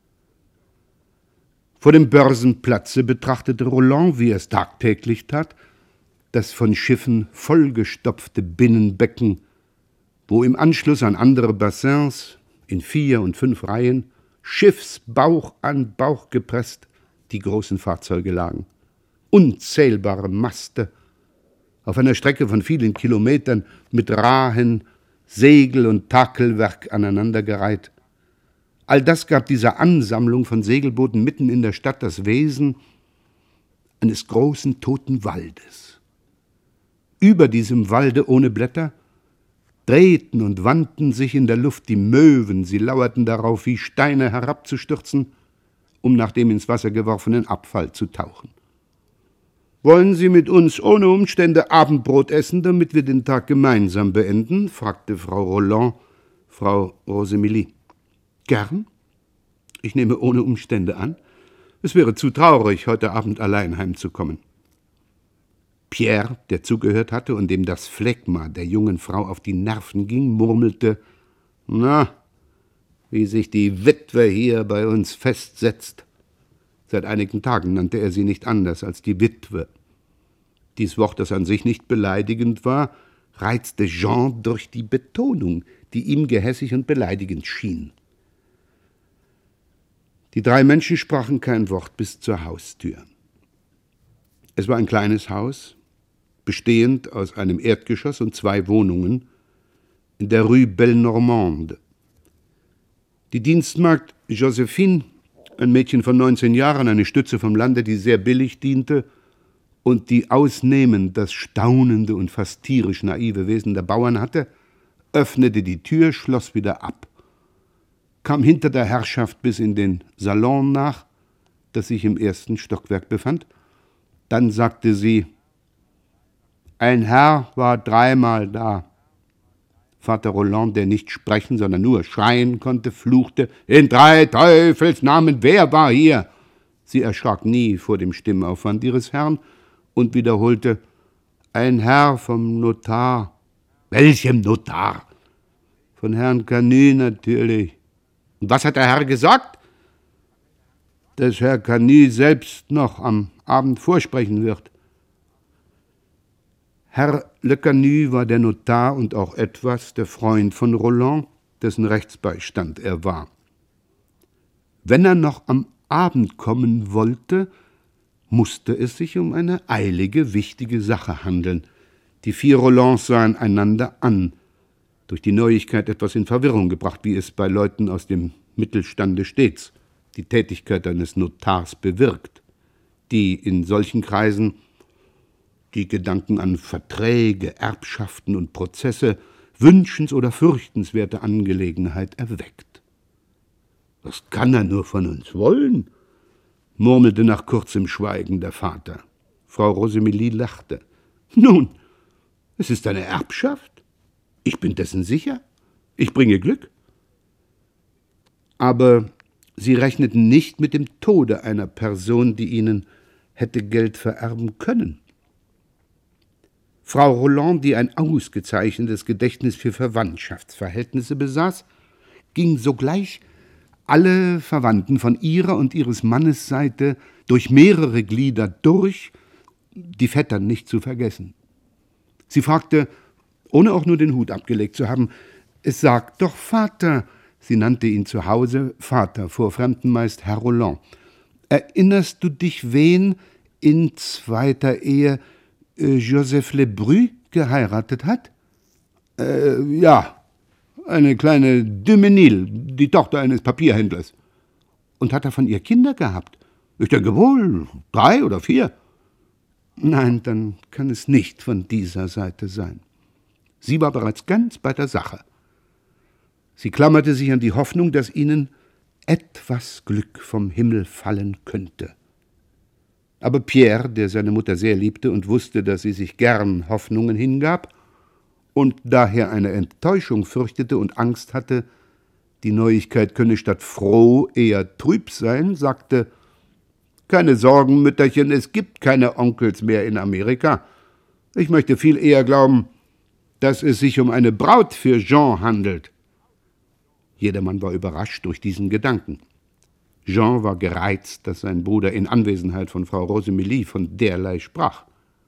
Vor dem Börsenplatze betrachtete Roland, wie er es tagtäglich tat, das von Schiffen vollgestopfte Binnenbecken, wo im Anschluss an andere Bassins in 4 und 5 Reihen Schiffsbauch an Bauch gepresst die großen Fahrzeuge lagen. Unzählbare Maste, auf einer Strecke von vielen Kilometern mit Rahen, Segel und Takelwerk aneinandergereiht. All das gab dieser Ansammlung von Segelbooten mitten in der Stadt das Wesen eines großen toten Waldes. Über diesem Walde ohne Blätter drehten und wandten sich in der Luft die Möwen, sie lauerten darauf, wie Steine herabzustürzen, um nach dem ins Wasser geworfenen Abfall zu tauchen. »Wollen Sie mit uns ohne Umstände Abendbrot essen, damit wir den Tag gemeinsam beenden?« fragte Frau Roland Frau Rosémilly. »Gern? Ich nehme ohne Umstände an. Es wäre zu traurig, heute Abend allein heimzukommen.« Pierre, der zugehört hatte und dem das Phlegma der jungen Frau auf die Nerven ging, murmelte, »Na, wie sich die Witwe hier bei uns festsetzt.« Seit einigen Tagen nannte er sie nicht anders als die Witwe. Dies Wort, das an sich nicht beleidigend war, reizte Jean durch die Betonung, die ihm gehässig und beleidigend schien. Die 3 Menschen sprachen kein Wort bis zur Haustür. Es war ein kleines Haus, bestehend aus einem Erdgeschoss und 2 Wohnungen, in der Rue Belle-Normande. Die Dienstmagd Josephine, ein Mädchen von 19 Jahren, eine Stütze vom Lande, die sehr billig diente und die ausnehmend das staunende und fast tierisch naive Wesen der Bauern hatte, öffnete die Tür, schloss wieder ab, kam hinter der Herrschaft bis in den Salon nach, das sich im ersten Stockwerk befand. Dann sagte sie: »Ein Herr war dreimal da.« Vater Roland, der nicht sprechen, sondern nur schreien konnte, fluchte: »In 3 Teufelsnamen, wer war hier?« Sie erschrak nie vor dem Stimmaufwand ihres Herrn und wiederholte: »Ein Herr vom Notar.« »Welchem Notar?« »Von Herrn Canut natürlich.« »Und was hat der Herr gesagt?« »Dass Herr Canut selbst noch am Abend vorsprechen wird.« Herr Le Canut war der Notar und auch etwas der Freund von Roland, dessen Rechtsbeistand er war. Wenn er noch am Abend kommen wollte, musste es sich um eine eilige, wichtige Sache handeln. Die 4 Rolands sahen einander an, durch die Neuigkeit etwas in Verwirrung gebracht, wie es bei Leuten aus dem Mittelstande stets die Tätigkeit eines Notars bewirkt, die in solchen Kreisen die Gedanken an Verträge, Erbschaften und Prozesse, wünschens- oder fürchtenswerte Angelegenheit erweckt. »Was kann er nur von uns wollen?« murmelte nach kurzem Schweigen der Vater. Frau Rosemarie lachte. »Nun, es ist eine Erbschaft. Ich bin dessen sicher. Ich bringe Glück.« Aber sie rechneten nicht mit dem Tode einer Person, die ihnen hätte Geld vererben können. Frau Roland, die ein ausgezeichnetes Gedächtnis für Verwandtschaftsverhältnisse besaß, ging sogleich alle Verwandten von ihrer und ihres Mannes Seite durch mehrere Glieder durch, die Vettern nicht zu vergessen. Sie fragte, ohne auch nur den Hut abgelegt zu haben: »Sag doch, Vater«, sie nannte ihn zu Hause Vater, vor Fremden meist Herr Roland, »erinnerst du dich, wen in zweiter Ehe Joseph Lebru geheiratet hat?« »Ja, eine kleine Dumenil, die Tochter eines Papierhändlers.« »Und hat er von ihr Kinder gehabt?« »Ich denke wohl, 3 oder 4. »Nein, dann kann es nicht von dieser Seite sein. Sie war bereits ganz bei der Sache. Sie klammerte sich an die Hoffnung, dass ihnen etwas Glück vom Himmel fallen könnte. Aber Pierre, der seine Mutter sehr liebte und wusste, dass sie sich gern Hoffnungen hingab und daher eine Enttäuschung fürchtete und Angst hatte, die Neuigkeit könne statt froh eher trüb sein, sagte: »Keine Sorgen, Mütterchen, es gibt keine Onkels mehr in Amerika. Ich möchte viel eher glauben, dass es sich um eine Braut für Jean handelt.« Jedermann war überrascht durch diesen Gedanken. Jean war gereizt, dass sein Bruder in Anwesenheit von Frau Rosemarie von derlei sprach.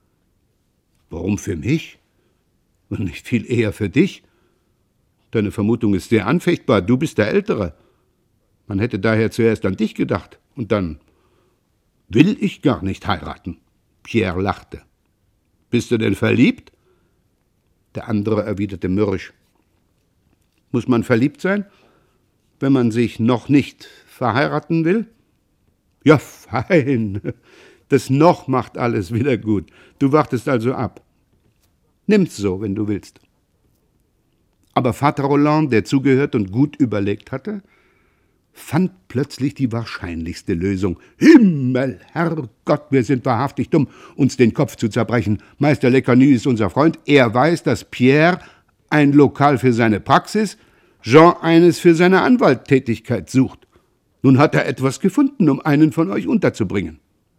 »Warum für mich? Und nicht viel eher für dich? Deine Vermutung ist sehr anfechtbar, du bist der Ältere. Man hätte daher zuerst an dich gedacht, und dann will ich gar nicht heiraten.« Pierre lachte. »Bist du denn verliebt?« Der andere erwiderte mürrisch: »Muss man verliebt sein, wenn man sich noch nicht verheiraten will?« »Ja, fein. Das noch macht alles wieder gut. Du wartest also ab. Nimm's so, wenn du willst.« Aber Vater Roland, der zugehört und gut überlegt hatte, fand plötzlich die wahrscheinlichste Lösung. »Himmel, Herrgott, wir sind wahrhaftig dumm, uns den Kopf zu zerbrechen. Meister Le Canut ist unser Freund. Er weiß, dass Pierre ein Lokal für seine Praxis, Jean eines für seine Anwalttätigkeit sucht. Nun hat er etwas gefunden, um einen von euch unterzubringen.«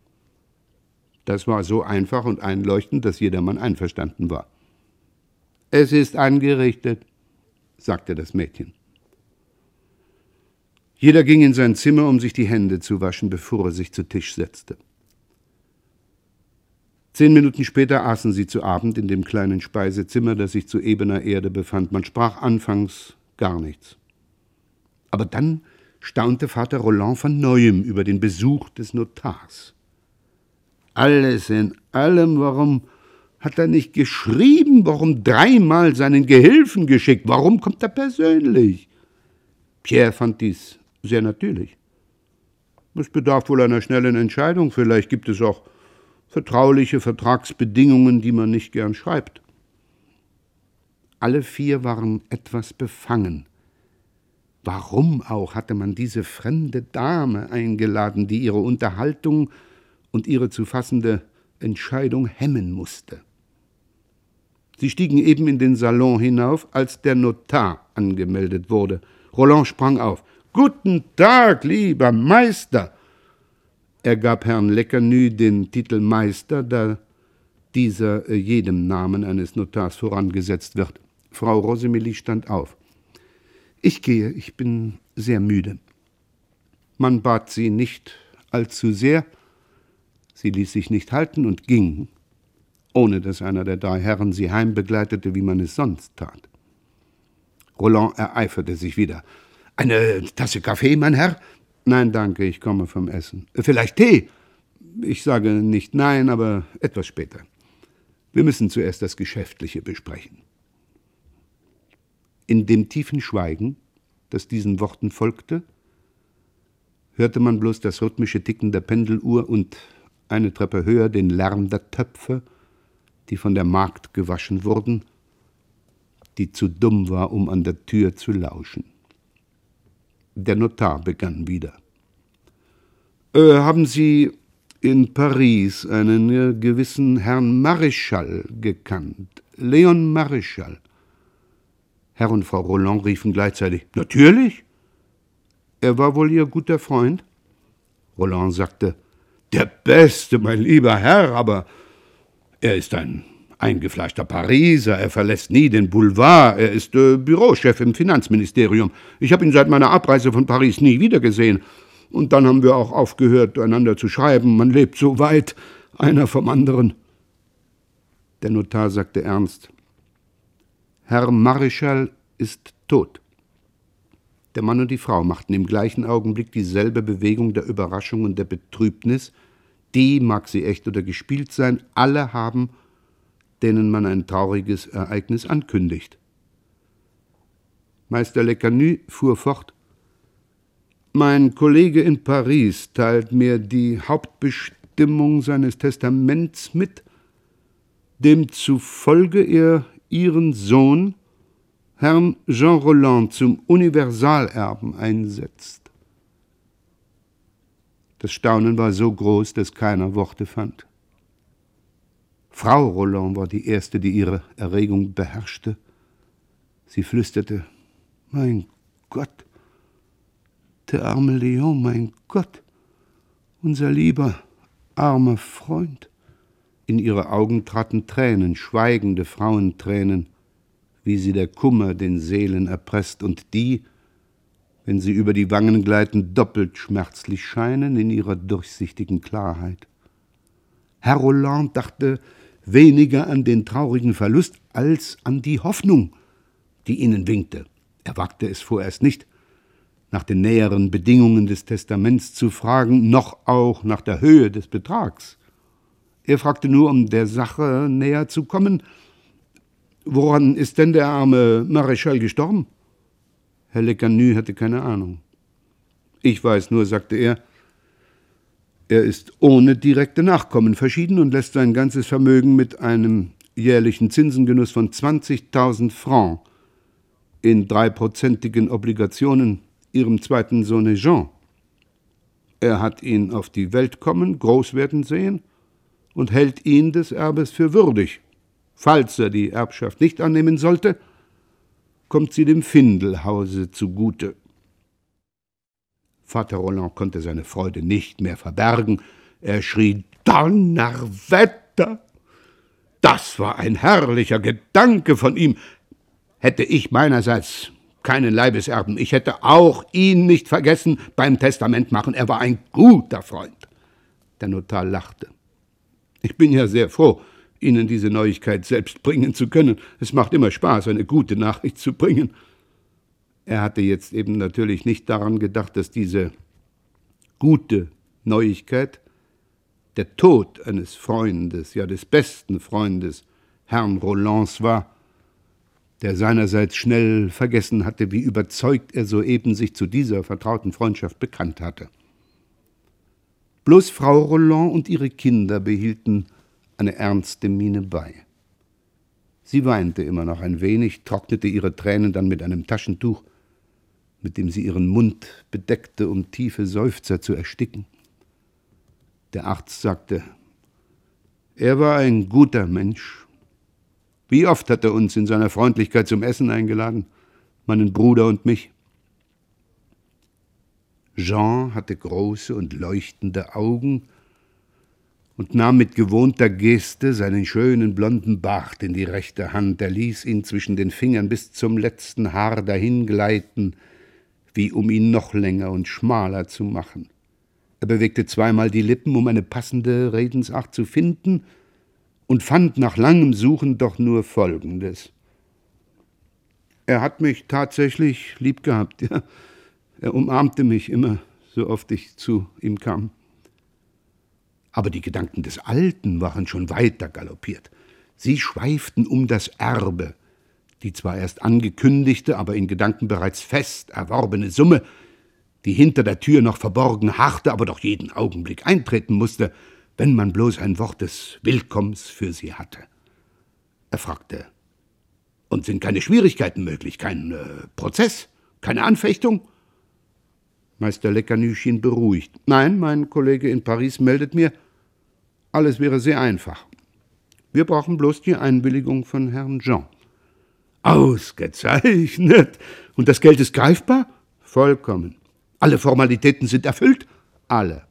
Das war so einfach und einleuchtend, dass jedermann einverstanden war. »Es ist angerichtet«, sagte das Mädchen. Jeder ging in sein Zimmer, um sich die Hände zu waschen, bevor er sich zu Tisch setzte. 10 Minuten später aßen sie zu Abend in dem kleinen Speisezimmer, das sich zu ebener Erde befand. Man sprach anfangs gar nichts. Aber dann staunte Vater Roland von Neuem über den Besuch des Notars. Alles in allem, warum hat er nicht geschrieben? Warum 3-mal seinen Gehilfen geschickt? Warum kommt er persönlich? Pierre fand dies sehr natürlich. Es bedarf wohl einer schnellen Entscheidung. Vielleicht gibt es auch vertrauliche Vertragsbedingungen, die man nicht gern schreibt. Alle 4 waren etwas befangen. Warum auch hatte man diese fremde Dame eingeladen, die ihre Unterhaltung und ihre zu fassende Entscheidung hemmen musste? Sie stiegen eben in den Salon hinauf, als der Notar angemeldet wurde. Roland sprang auf. »Guten Tag, lieber Meister!« Er gab Herrn Lecquenue den Titel Meister, da dieser jedem Namen eines Notars vorangesetzt wird. Frau Rosemilly stand auf. »Ich gehe, ich bin sehr müde.« Man bat sie nicht allzu sehr. Sie ließ sich nicht halten und ging, ohne dass einer der 3 Herren sie heimbegleitete, wie man es sonst tat. Roland ereiferte sich wieder. »Eine Tasse Kaffee, mein Herr?« »Nein, danke, ich komme vom Essen.« »Vielleicht Tee?« »Ich sage nicht nein, aber etwas später. Wir müssen zuerst das Geschäftliche besprechen.« In dem tiefen Schweigen, das diesen Worten folgte, hörte man bloß das rhythmische Ticken der Pendeluhr und eine Treppe höher den Lärm der Töpfe, die von der Magd gewaschen wurden, die zu dumm war, um an der Tür zu lauschen. Der Notar begann wieder. »Haben Sie in Paris einen gewissen Herrn Maréchal gekannt? Leon Maréchal?« Herr und Frau Roland riefen gleichzeitig. »Natürlich!« »Er war wohl Ihr guter Freund?« Roland sagte. »Der Beste, mein lieber Herr, aber er ist ein eingefleischter Pariser, er verlässt nie den Boulevard, er ist Bürochef im Finanzministerium. Ich habe ihn seit meiner Abreise von Paris nie wiedergesehen. Und dann haben wir auch aufgehört, einander zu schreiben. Man lebt so weit, einer vom anderen.« Der Notar sagte ernst, »Herr Maréchal ist tot.« Der Mann und die Frau machten im gleichen Augenblick dieselbe Bewegung der Überraschung und der Betrübnis, die, mag sie echt oder gespielt sein, alle haben, denen man ein trauriges Ereignis ankündigt. Meister Lecquenue fuhr fort. »Mein Kollege in Paris teilt mir die Hauptbestimmung seines Testaments mit, demzufolge er Ihren Sohn, Herrn Jean Roland, zum Universalerben einsetzt.« Das Staunen war so groß, dass keiner Worte fand. Frau Roland war die erste, die ihre Erregung beherrschte. Sie flüsterte, »Mein Gott, der arme Leon, mein Gott, unser lieber, armer Freund.« In ihre Augen traten Tränen, schweigende Frauentränen, wie sie der Kummer den Seelen erpresst und die, wenn sie über die Wangen gleiten, doppelt schmerzlich scheinen in ihrer durchsichtigen Klarheit. Herr Roland dachte weniger an den traurigen Verlust als an die Hoffnung, die ihnen winkte. Er wagte es vorerst nicht, nach den näheren Bedingungen des Testaments zu fragen, noch auch nach der Höhe des Betrags. Er fragte nur, um der Sache näher zu kommen, »Woran ist denn der arme Maréchal gestorben?« Herr Lecquenue hatte keine Ahnung. »Ich weiß nur«, sagte er ist ohne direkte Nachkommen verschieden und lässt sein ganzes Vermögen mit einem jährlichen Zinsengenuss von 20.000 Francs in 3%igen Obligationen ihrem zweiten Sohne Jean. Er hat ihn auf die Welt kommen, groß werden sehen und hält ihn des Erbes für würdig. Falls er die Erbschaft nicht annehmen sollte, kommt sie dem Findelhause zugute.« Vater Roland konnte seine Freude nicht mehr verbergen. Er schrie, »Donnerwetter! Das war ein herrlicher Gedanke von ihm. Hätte ich meinerseits keinen Leibeserben, ich hätte auch ihn nicht vergessen beim Testament machen. Er war ein guter Freund.« Der Notar lachte. »Ich bin ja sehr froh, Ihnen diese Neuigkeit selbst bringen zu können. Es macht immer Spaß, eine gute Nachricht zu bringen.« Er hatte jetzt eben natürlich nicht daran gedacht, dass diese gute Neuigkeit der Tod eines Freundes, ja des besten Freundes, Herrn Rolands war, der seinerseits schnell vergessen hatte, wie überzeugt er soeben sich zu dieser vertrauten Freundschaft bekannt hatte. Bloß Frau Roland und ihre Kinder behielten eine ernste Miene bei. Sie weinte immer noch ein wenig, trocknete ihre Tränen dann mit einem Taschentuch, mit dem sie ihren Mund bedeckte, um tiefe Seufzer zu ersticken. Der Arzt sagte, er war ein guter Mensch. Wie oft hat er uns in seiner Freundlichkeit zum Essen eingeladen, meinen Bruder und mich. Jean hatte große und leuchtende Augen und nahm mit gewohnter Geste seinen schönen blonden Bart in die rechte Hand. Er ließ ihn zwischen den Fingern bis zum letzten Haar dahingleiten, wie um ihn noch länger und schmaler zu machen. Er bewegte zweimal die Lippen, um eine passende Redensart zu finden, und fand nach langem Suchen doch nur Folgendes. Er hat mich tatsächlich lieb gehabt, ja. Er umarmte mich immer, so oft ich zu ihm kam. Aber die Gedanken des Alten waren schon weiter galoppiert. Sie schweiften um das Erbe, die zwar erst angekündigte, aber in Gedanken bereits fest erworbene Summe, die hinter der Tür noch verborgen harrte, aber doch jeden Augenblick eintreten musste, wenn man bloß ein Wort des Willkommens für sie hatte. Er fragte, und sind keine Schwierigkeiten möglich, kein Prozess, keine Anfechtung? Meister Lecanu schien beruhigt. Nein, mein Kollege in Paris meldet mir, alles wäre sehr einfach. Wir brauchen bloß die Einwilligung von Herrn Jean. Ausgezeichnet. Und das Geld ist greifbar? Vollkommen. Alle Formalitäten sind erfüllt? Alle.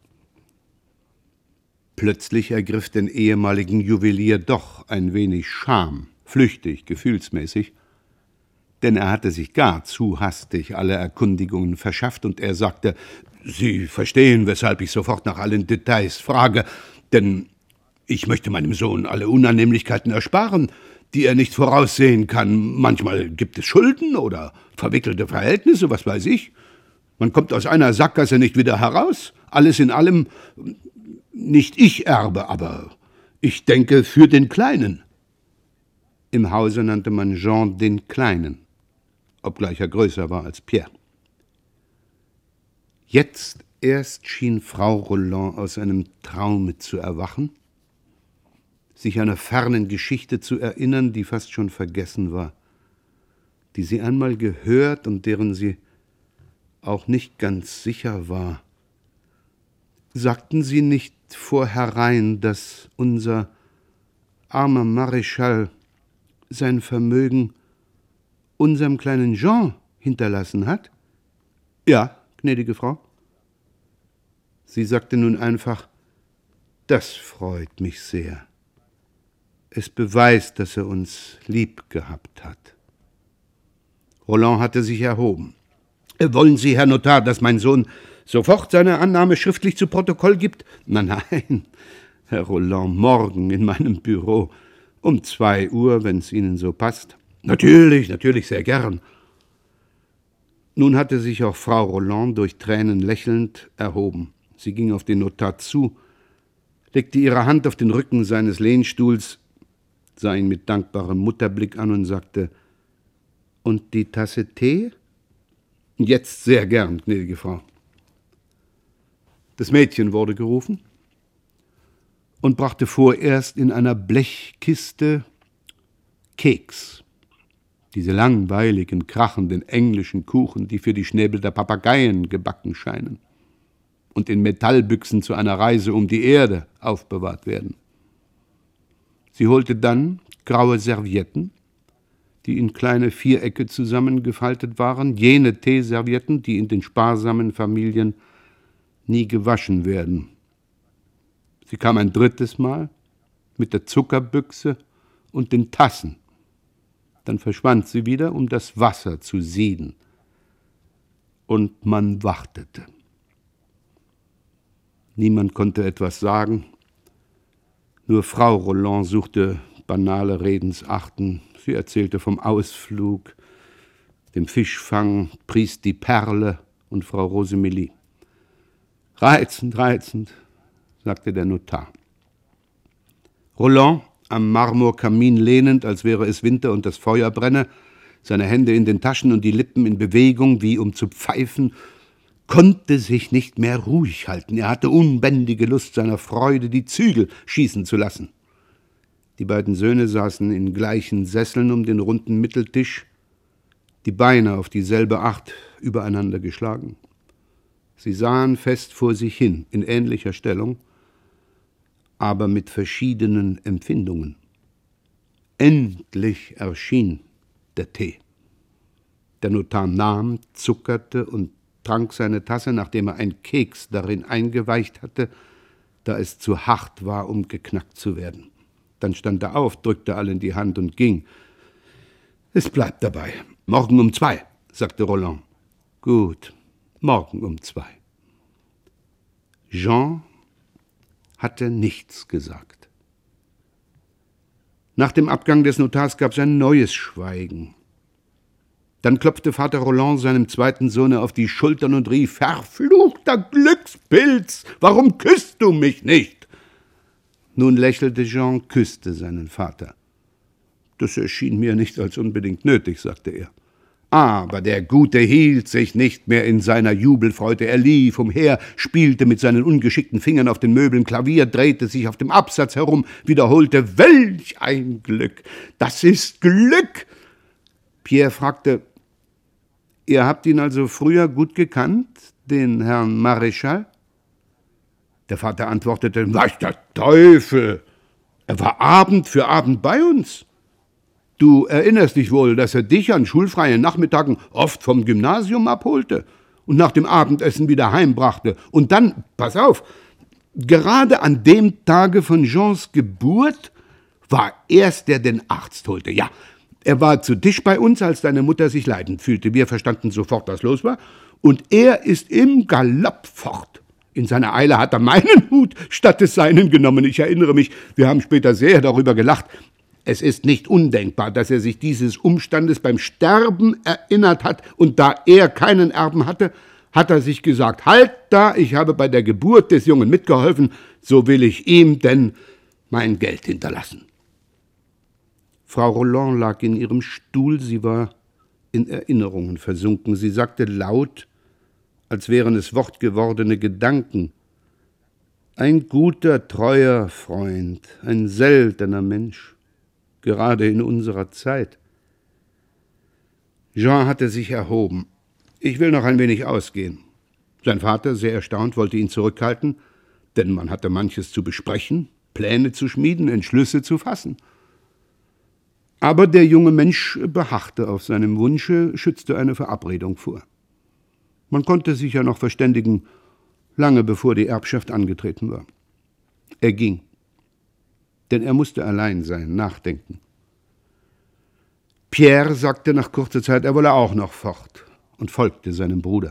Plötzlich ergriff den ehemaligen Juwelier doch ein wenig Scham, flüchtig, gefühlsmäßig, denn er hatte sich gar zu hastig alle Erkundigungen verschafft, und er sagte, Sie verstehen, weshalb ich sofort nach allen Details frage, denn ich möchte meinem Sohn alle Unannehmlichkeiten ersparen, die er nicht voraussehen kann. Manchmal gibt es Schulden oder verwickelte Verhältnisse, was weiß ich. Man kommt aus einer Sackgasse nicht wieder heraus. Alles in allem, nicht ich erbe, aber ich denke für den Kleinen. Im Hause nannte man Jean den Kleinen, obgleich er größer war als Pierre. Jetzt erst schien Frau Roland aus einem Traume zu erwachen, sich einer fernen Geschichte zu erinnern, die fast schon vergessen war, die sie einmal gehört und deren sie auch nicht ganz sicher war. Sagten Sie nicht vorherein, dass unser armer Maréchal sein Vermögen unserem kleinen Jean hinterlassen hat? Ja, gnädige Frau. Sie sagte nun einfach, das freut mich sehr. Es beweist, dass er uns lieb gehabt hat. Roland hatte sich erhoben. Wollen Sie, Herr Notar, dass mein Sohn sofort seine Annahme schriftlich zu Protokoll gibt? Nein, Herr Roland, morgen in meinem Büro um 2 Uhr, wenn es Ihnen so passt. Natürlich, sehr gern. Nun hatte sich auch Frau Roland durch Tränen lächelnd erhoben. Sie ging auf den Notar zu, legte ihre Hand auf den Rücken seines Lehnstuhls, sah ihn mit dankbarem Mutterblick an und sagte, »Und die Tasse Tee?« »Jetzt sehr gern, gnädige Frau.« Das Mädchen wurde gerufen und brachte vorerst in einer Blechkiste Keks, diese langweiligen, krachenden englischen Kuchen, die für die Schnäbel der Papageien gebacken scheinen und in Metallbüchsen zu einer Reise um die Erde aufbewahrt werden. Sie holte dann graue Servietten, die in kleine Vierecke zusammengefaltet waren, jene Teeservietten, die in den sparsamen Familien nie gewaschen werden. Sie kam ein drittes Mal mit der Zuckerbüchse und den Tassen. Dann verschwand sie wieder, um das Wasser zu sieden. Und man wartete. Niemand konnte etwas sagen. Nur Frau Roland suchte banale Redensarten. Sie erzählte vom Ausflug, dem Fischfang, pries die Perle und Frau Rosemarie. Reizend, sagte der Notar. Roland, am Marmorkamin lehnend, als wäre es Winter und das Feuer brenne, seine Hände in den Taschen und die Lippen in Bewegung, wie um zu pfeifen, konnte sich nicht mehr ruhig halten. Er hatte unbändige Lust, seiner Freude die Zügel schießen zu lassen. Die beiden Söhne saßen in gleichen Sesseln um den runden Mitteltisch. die Beine auf dieselbe Art übereinander geschlagen. Sie sahen fest vor sich hin, in ähnlicher Stellung, aber mit verschiedenen Empfindungen. Endlich erschien der Tee. Der Notar nahm, zuckerte und trank seine Tasse, nachdem er einen Keks darin eingeweicht hatte, da es zu hart war, um geknackt zu werden. Dann stand er auf, drückte allen die Hand und ging. »Es bleibt dabei. Morgen um 2«, sagte Roland. »Gut, morgen um 2«. Jean hatte nichts gesagt. Nach dem Abgang des Notars gab es ein neues Schweigen. Dann klopfte Vater Roland seinem zweiten Sohne auf die Schultern und rief: »Verfluchter Glückspilz, warum küsst du mich nicht?« Nun lächelte Jean, küsste seinen Vater. »Das erschien mir nicht als unbedingt nötig«, sagte er. Aber der Gute hielt sich nicht mehr in seiner Jubelfreude. Er lief umher, spielte mit seinen ungeschickten Fingern auf den Möbeln Klavier, drehte sich auf dem Absatz herum, wiederholte: »Welch ein Glück! Das ist Glück!« Pierre fragte: »Ihr habt ihn also früher gut gekannt, den Herrn Maréchal?« Der Vater antwortete: »Was der Teufel! Er war Abend für Abend bei uns. Du erinnerst dich wohl, dass er dich an schulfreien Nachmittagen oft vom Gymnasium abholte und nach dem Abendessen wieder heimbrachte. Und dann, pass auf, gerade an dem Tage von Jeans Geburt war erst der den Arzt holte. Ja, er war zu Tisch bei uns, als deine Mutter sich leidend fühlte. Wir verstanden sofort, was los war. Und er ist im Galopp fort. In seiner Eile hat er meinen Hut statt des seinen genommen. Ich erinnere mich, wir haben später sehr darüber gelacht. Es ist nicht undenkbar, dass er sich dieses Umstandes beim Sterben erinnert hat, und da er keinen Erben hatte, hat er sich gesagt: »Halt da, ich habe bei der Geburt des Jungen mitgeholfen, so will ich ihm denn mein Geld hinterlassen.« Frau Roland lag in ihrem Stuhl, sie war in Erinnerungen versunken. Sie sagte laut, als wären es wortgewordene Gedanken: »Ein guter, treuer Freund, ein seltener Mensch, gerade in unserer Zeit.« Jean hatte sich erhoben. »Ich will noch ein wenig ausgehen.« Sein Vater, sehr erstaunt, wollte ihn zurückhalten, denn man hatte manches zu besprechen, Pläne zu schmieden, Entschlüsse zu fassen. Aber der junge Mensch beharrte auf seinem Wunsche, schützte eine Verabredung vor. Man konnte sich ja noch verständigen, lange bevor die Erbschaft angetreten war. Er ging, denn er musste allein sein, nachdenken. Pierre sagte nach kurzer Zeit, er wolle auch noch fort, und folgte seinem Bruder.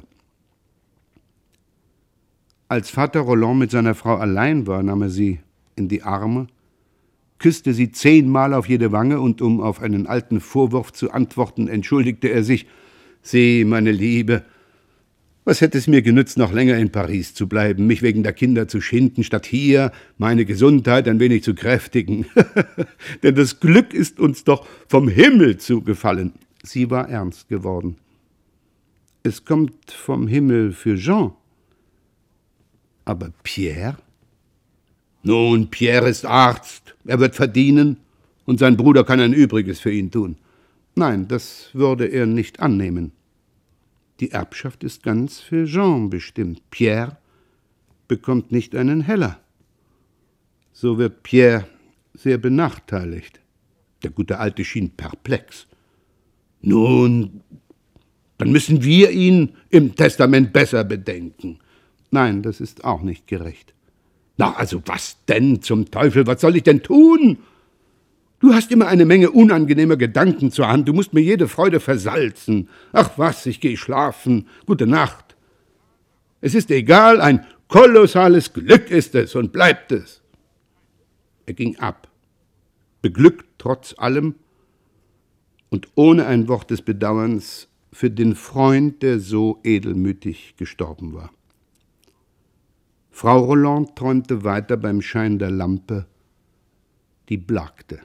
Als Vater Roland mit seiner Frau allein war, nahm er sie in die Arme, küsste sie 10-mal auf jede Wange, und um auf einen alten Vorwurf zu antworten, entschuldigte er sich: »Sieh, meine Liebe, was hätte es mir genützt, noch länger in Paris zu bleiben, mich wegen der Kinder zu schinden, statt hier meine Gesundheit ein wenig zu kräftigen? Denn das Glück ist uns doch vom Himmel zugefallen.« Sie war ernst geworden. »Es kommt vom Himmel für Jean. Aber Pierre?« »Nun, Pierre ist Arzt. Er wird verdienen, und sein Bruder kann ein Übriges für ihn tun.« »Nein, das würde er nicht annehmen. Die Erbschaft ist ganz für Jean bestimmt. Pierre bekommt nicht einen Heller. So wird Pierre sehr benachteiligt.« Der gute Alte schien perplex. »Nun, dann müssen wir ihn im Testament besser bedenken.« »Nein, das ist auch nicht gerecht.« »Na, also was denn zum Teufel? Was soll ich denn tun? Du hast immer eine Menge unangenehmer Gedanken zur Hand. Du musst mir jede Freude versalzen. Ach was, ich gehe schlafen. Gute Nacht. Es ist egal, ein kolossales Glück ist es und bleibt es.« Er ging ab, beglückt trotz allem und ohne ein Wort des Bedauerns für den Freund, der so edelmütig gestorben war. Frau Roland träumte weiter beim Schein der Lampe, die blakte.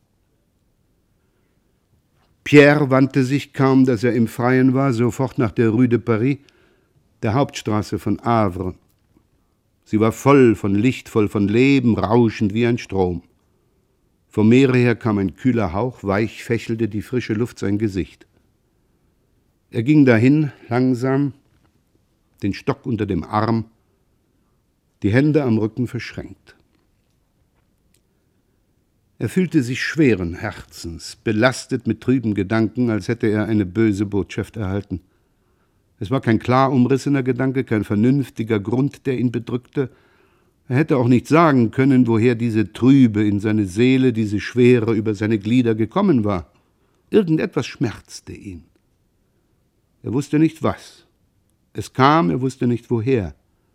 Pierre wandte sich, kaum dass er im Freien war, sofort nach der Rue de Paris, der Hauptstraße von Havre. Sie war voll von Licht, voll von Leben, rauschend wie ein Strom. Vom Meere her kam ein kühler Hauch, weich fächelte die frische Luft sein Gesicht. Er ging dahin, langsam, den Stock unter dem Arm, die Hände am Rücken verschränkt. Er fühlte sich schweren Herzens, belastet mit trüben Gedanken, als hätte er eine böse Botschaft erhalten. Es war kein klar umrissener Gedanke, kein vernünftiger Grund, der ihn bedrückte. Er hätte auch nicht sagen können, woher diese Trübe in seine Seele, diese Schwere über seine Glieder gekommen war. Irgendetwas schmerzte ihn. Er wusste nicht was. Es kam, er wusste nicht woher.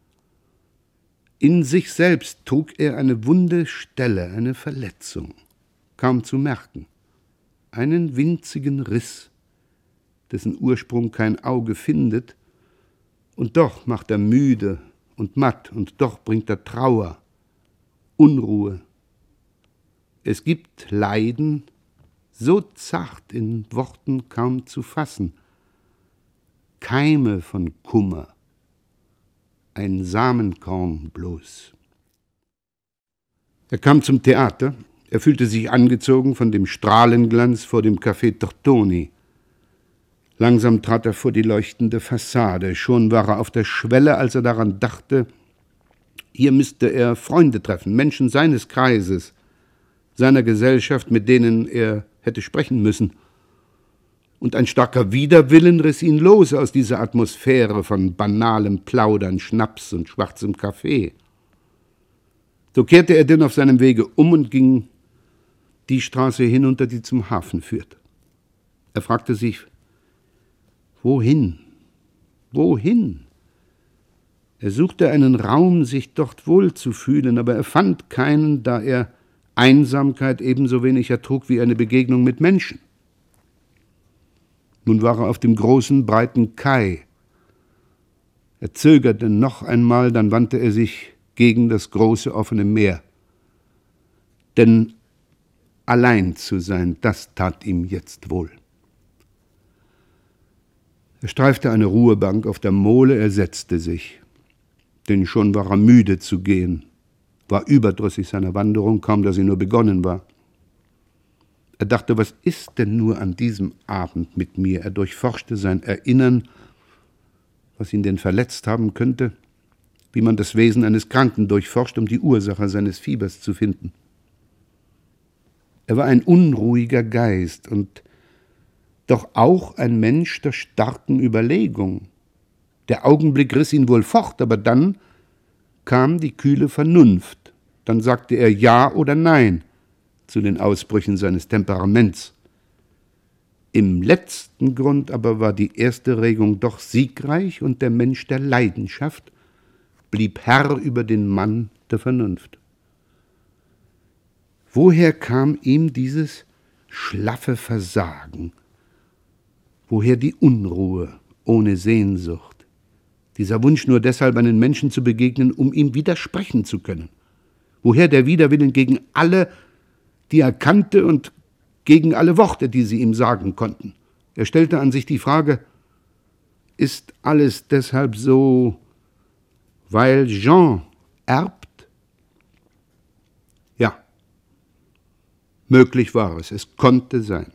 In sich selbst trug er eine wunde Stelle, eine Verletzung, kaum zu merken, einen winzigen Riss, dessen Ursprung kein Auge findet, und doch macht er müde und matt, und doch bringt er Trauer, Unruhe. Es gibt Leiden, so zart in Worten kaum zu fassen, Keime von Kummer, ein Samenkorn bloß. Er kam zum Theater, er fühlte sich angezogen von dem Strahlenglanz vor dem Café Tortoni. Langsam trat er vor die leuchtende Fassade, schon war er auf der Schwelle, als er daran dachte, hier müsste er Freunde treffen, Menschen seines Kreises, seiner Gesellschaft, mit denen er hätte sprechen müssen. Und ein starker Widerwillen riss ihn los aus dieser Atmosphäre von banalem Plaudern, Schnaps und schwarzem Kaffee. So kehrte er denn auf seinem Wege um und ging die Straße hinunter, die zum Hafen führt. Er fragte sich, wohin? Wohin? Er suchte einen Raum, sich dort wohlzufühlen, aber er fand keinen, da er Einsamkeit ebenso wenig ertrug wie eine Begegnung mit Menschen. Nun war er auf dem großen, breiten Kai. Er zögerte noch einmal, dann wandte er sich gegen das große, offene Meer. Denn allein zu sein, das tat ihm jetzt wohl. Er streifte eine Ruhebank auf der Mole, er setzte sich. Denn schon war er müde zu gehen, war überdrüssig seiner Wanderung, kaum dass sie nur begonnen war. Er dachte, was ist denn nur an diesem Abend mit mir? Er durchforschte sein Erinnern, was ihn denn verletzt haben könnte, wie man das Wesen eines Kranken durchforscht, um die Ursache seines Fiebers zu finden. Er war ein unruhiger Geist und doch auch ein Mensch der starken Überlegung. Der Augenblick riss ihn wohl fort, aber dann kam die kühle Vernunft. Dann sagte er Ja oder Nein zu den Ausbrüchen seines Temperaments. Im letzten Grund aber war die erste Regung doch siegreich und der Mensch der Leidenschaft blieb Herr über den Mann der Vernunft. Woher kam ihm dieses schlaffe Versagen? Woher die Unruhe ohne Sehnsucht? Dieser Wunsch nur deshalb, einen Menschen zu begegnen, um ihm widersprechen zu können? Woher der Widerwillen gegen alle, die er kannte, und gegen alle Worte, die sie ihm sagen konnten? Er stellte an sich die Frage, ist alles deshalb so, weil Jean erbt? Ja, möglich war es, es konnte sein.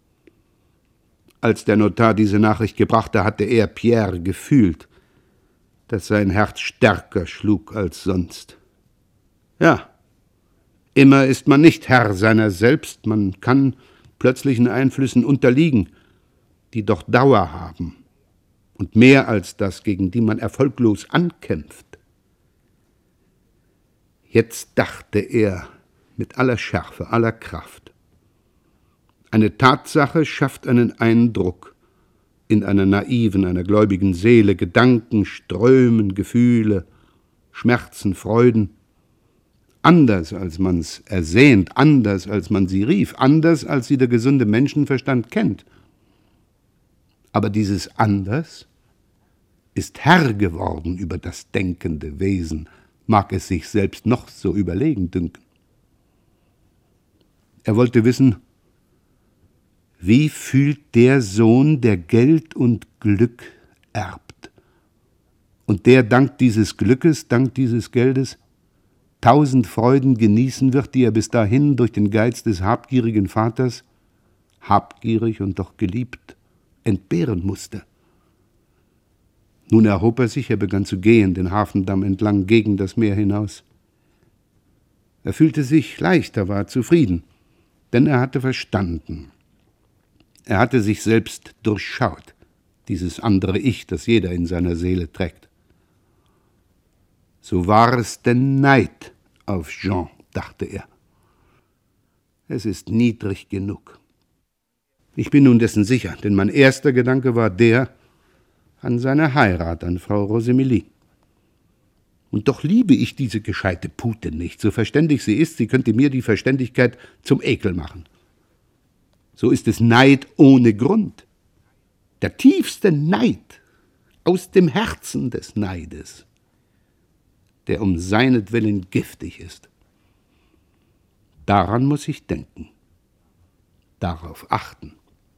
Als der Notar diese Nachricht gebrachte, hatte er, Pierre, gefühlt, dass sein Herz stärker schlug als sonst. Ja, immer ist man nicht Herr seiner selbst, man kann plötzlichen Einflüssen unterliegen, die doch Dauer haben und mehr als das, gegen die man erfolglos ankämpft. Jetzt dachte er mit aller Schärfe, aller Kraft. Eine Tatsache schafft einen Eindruck in einer naiven, einer gläubigen Seele, Gedanken strömen, Gefühle, Schmerzen, Freuden, anders als man's ersehnt, anders als man sie rief, anders als sie der gesunde Menschenverstand kennt. Aber dieses Anders ist Herr geworden über das denkende Wesen, mag es sich selbst noch so überlegen dünken. Er wollte wissen, wie fühlt der Sohn, der Geld und Glück erbt und der dank dieses Glückes, dank dieses Geldes 1000 Freuden genießen wird, die er bis dahin durch den Geiz des habgierigen Vaters, habgierig und doch geliebt, entbehren musste? Nun erhob er sich, er begann zu gehen, den Hafendamm entlang gegen das Meer hinaus. Er fühlte sich leichter, war zufrieden, denn er hatte verstanden. Er hatte sich selbst durchschaut, dieses andere Ich, das jeder in seiner Seele trägt. So war es denn Neid auf Jean, dachte er. Es ist niedrig genug. Ich bin nun dessen sicher, denn mein erster Gedanke war der an seine Heirat, an Frau Rosemarie. Und doch liebe ich diese gescheite Pute nicht. So verständig sie ist, sie könnte mir die Verständigkeit zum Ekel machen. So ist es Neid ohne Grund. Der tiefste Neid aus dem Herzen des Neides, der um seinetwillen giftig ist. Daran muss ich denken, darauf achten.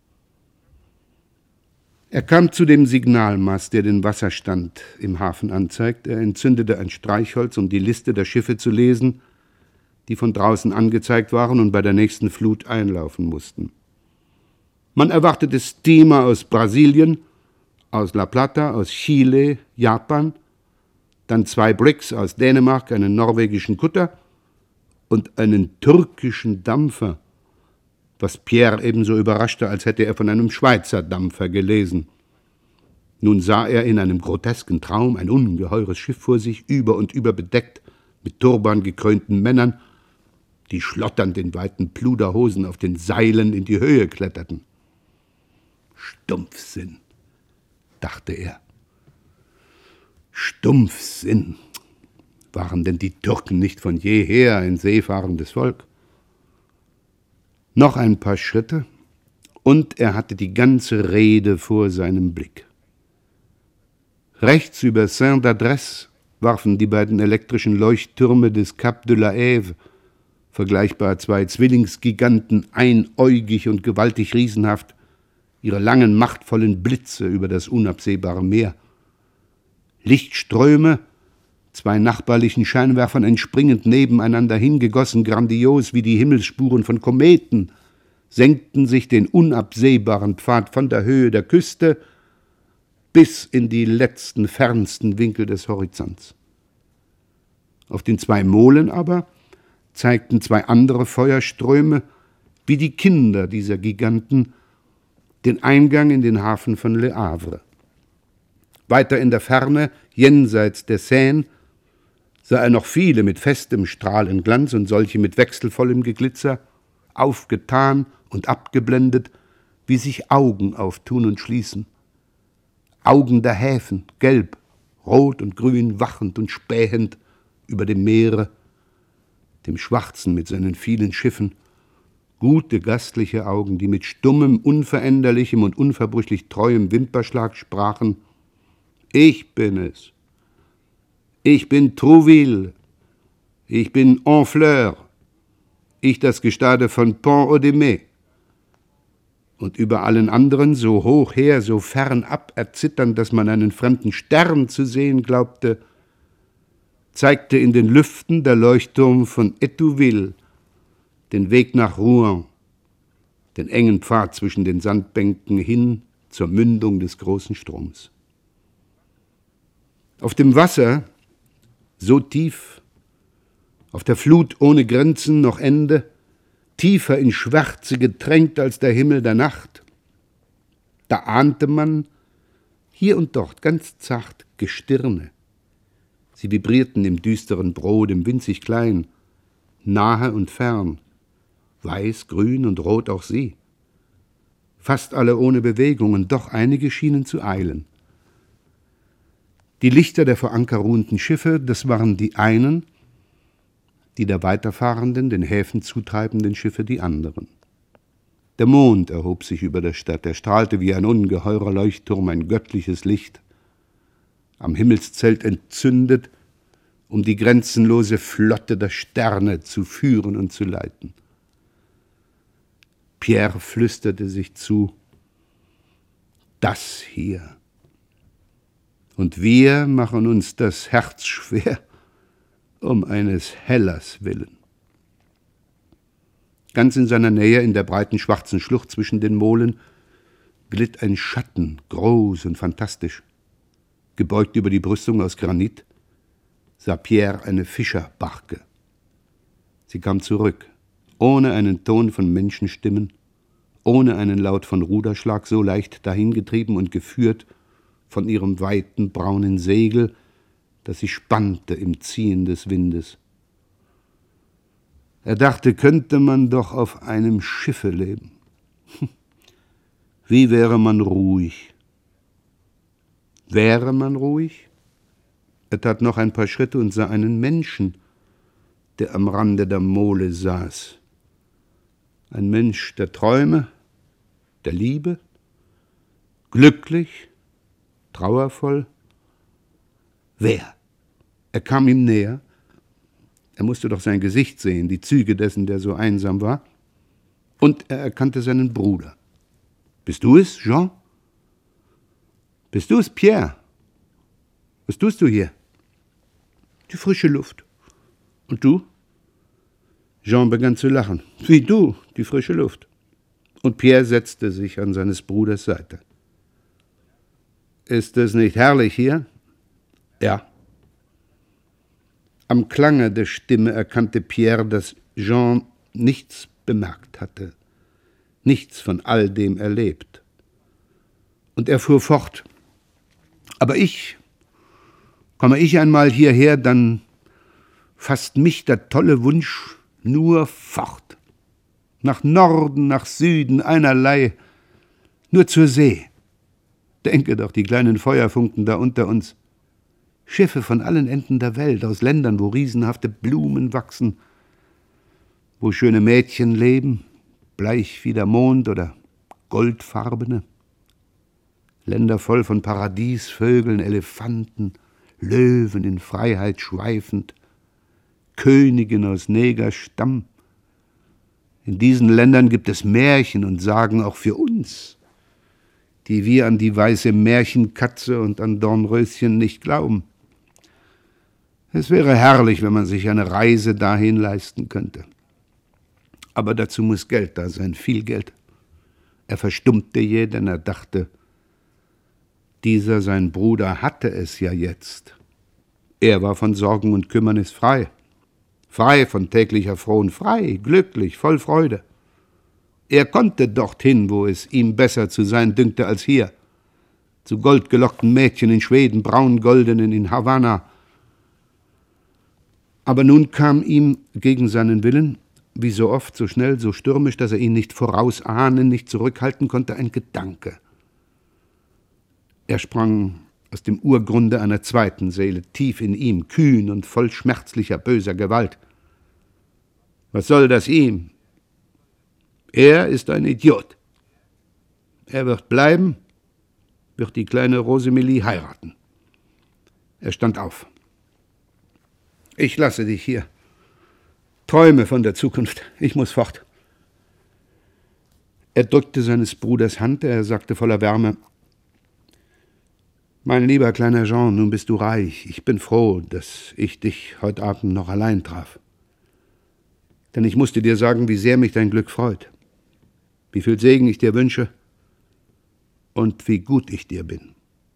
Er kam zu dem Signalmast, der den Wasserstand im Hafen anzeigt. Er entzündete ein Streichholz, um die Liste der Schiffe zu lesen, die von draußen angezeigt waren und bei der nächsten Flut einlaufen mussten. Man erwartete Steamer aus Brasilien, aus La Plata, aus Chile, Japan, dann 2 Bricks aus Dänemark, einen norwegischen Kutter und einen türkischen Dampfer, was Pierre ebenso überraschte, als hätte er von einem Schweizer Dampfer gelesen. Nun sah er in einem grotesken Traum ein ungeheures Schiff vor sich, über und über bedeckt mit turbangekrönten Männern, die schlotternd in weiten Pluderhosen auf den Seilen in die Höhe kletterten. Stumpfsinn, dachte er. Stumpfsinn. Waren denn die Türken nicht von jeher ein seefahrendes Volk? Noch ein paar Schritte, und er hatte die ganze Reede vor seinem Blick. Rechts über Saint-Adresse warfen die beiden elektrischen Leuchttürme des Cap de la Hève, vergleichbar 2 Zwillingsgiganten, einäugig und gewaltig riesenhaft, ihre langen, machtvollen Blitze über das unabsehbare Meer. Lichtströme, 2 nachbarlichen Scheinwerfern entspringend nebeneinander hingegossen, grandios wie die Himmelsspuren von Kometen, senkten sich den unabsehbaren Pfad von der Höhe der Küste bis in die letzten, fernsten Winkel des Horizonts. Auf den 2 Molen aber zeigten 2 andere Feuerströme, wie die Kinder dieser Giganten, den Eingang in den Hafen von Le Havre. Weiter in der Ferne, jenseits der Seine, sah er noch viele mit festem Strahlenglanz und solche mit wechselvollem Geglitzer, aufgetan und abgeblendet, wie sich Augen auftun und schließen. Augen der Häfen, gelb, rot und grün, wachend und spähend über dem Meere, dem Schwarzen mit seinen vielen Schiffen, gute gastliche Augen, die mit stummem, unveränderlichem und unverbrüchlich treuem Wimperschlag sprachen: Ich bin es. Ich bin Trouville, ich bin Honfleur, ich das Gestade von Pont-Audemet. Und über allen anderen, so hoch her, so fern ab erzitternd, dass man einen fremden Stern zu sehen glaubte, zeigte in den Lüften der Leuchtturm von Étouville den Weg nach Rouen, den engen Pfad zwischen den Sandbänken hin zur Mündung des großen Stroms. Auf dem Wasser, so tief, auf der Flut ohne Grenzen noch Ende, tiefer in Schwärze getränkt als der Himmel der Nacht, da ahnte man hier und dort ganz zart Gestirne. Sie vibrierten im düsteren Brot, im winzig klein, nahe und fern, weiß, grün und rot auch sie. Fast alle ohne Bewegungen, doch einige schienen zu eilen. Die Lichter der vor Anker ruhenden Schiffe, das waren die einen, die der weiterfahrenden, den Häfen zutreibenden Schiffe die anderen. Der Mond erhob sich über der Stadt, er strahlte wie ein ungeheurer Leuchtturm, ein göttliches Licht, am Himmelszelt entzündet, um die grenzenlose Flotte der Sterne zu führen und zu leiten. Pierre flüsterte sich zu: Das hier. Und wir machen uns das Herz schwer, um eines Hellas willen. Ganz in seiner Nähe, in der breiten schwarzen Schlucht zwischen den Molen, glitt ein Schatten, groß und fantastisch. gebeugt über die Brüstung aus Granit, sah Pierre eine Fischerbarke. Sie kam zurück, ohne einen Ton von Menschenstimmen, ohne einen Laut von Ruderschlag, so leicht dahingetrieben und geführt von ihrem weiten braunen Segel, das sie spannte im Ziehen des Windes. Er dachte, könnte man doch auf einem Schiffe leben. Wie wäre man ruhig? Wäre man ruhig? Er tat noch ein paar Schritte und sah einen Menschen, der am Rande der Mole saß. Ein Mensch der Träume, der Liebe, glücklich, trauervoll. Wer? Er kam ihm näher. Er musste doch sein Gesicht sehen, die Züge dessen, der so einsam war. Und er erkannte seinen Bruder. Bist du es, Jean? Bist du es, Pierre? Was tust du hier? Die frische Luft. Und du? Jean begann zu lachen. Wie du, die frische Luft. Und Pierre setzte sich an seines Bruders Seite. Ist es nicht herrlich hier? Ja. Am Klange der Stimme erkannte Pierre, dass Jean nichts bemerkt hatte, nichts von all dem erlebt. Und er fuhr fort. Aber komme ich einmal hierher, dann fasst mich der tolle Wunsch nur fort. Nach Norden, nach Süden, einerlei, nur zur See. Denke doch, die kleinen Feuerfunken da unter uns. Schiffe von allen Enden der Welt, aus Ländern, wo riesenhafte Blumen wachsen, wo schöne Mädchen leben, bleich wie der Mond oder goldfarbene. Länder voll von Paradiesvögeln, Elefanten, Löwen in Freiheit schweifend, Königin aus Negerstamm. In diesen Ländern gibt es Märchen und Sagen auch für uns, die wir an die weiße Märchenkatze und an Dornröschen nicht glauben. Es wäre herrlich, wenn man sich eine Reise dahin leisten könnte. Aber dazu muss Geld da sein, viel Geld. Er verstummte jäh, denn er dachte, dieser, sein Bruder, hatte es ja jetzt. Er war von Sorgen und Kümmernis frei. Frei von täglicher Frohn, frei, glücklich, voll Freude. Er konnte dorthin, wo es ihm besser zu sein dünkte als hier. Zu goldgelockten Mädchen in Schweden, braungoldenen in Havanna. Aber nun kam ihm gegen seinen Willen, wie so oft, so schnell, so stürmisch, dass er ihn nicht vorausahnen, nicht zurückhalten konnte, ein Gedanke. Er sprang aus dem Urgrunde einer zweiten Seele, tief in ihm, kühn und voll schmerzlicher, böser Gewalt. Was soll das ihm? Er ist ein Idiot. Er wird bleiben, wird die kleine Rosemarie heiraten. Er stand auf. Ich lasse dich hier. Träume von der Zukunft. Ich muss fort. Er drückte seines Bruders Hand, er sagte voller Wärme, mein lieber kleiner Jean, nun bist du reich. Ich bin froh, dass ich dich heute Abend noch allein traf. Denn ich musste dir sagen, wie sehr mich dein Glück freut, wie viel Segen ich dir wünsche und wie gut ich dir bin.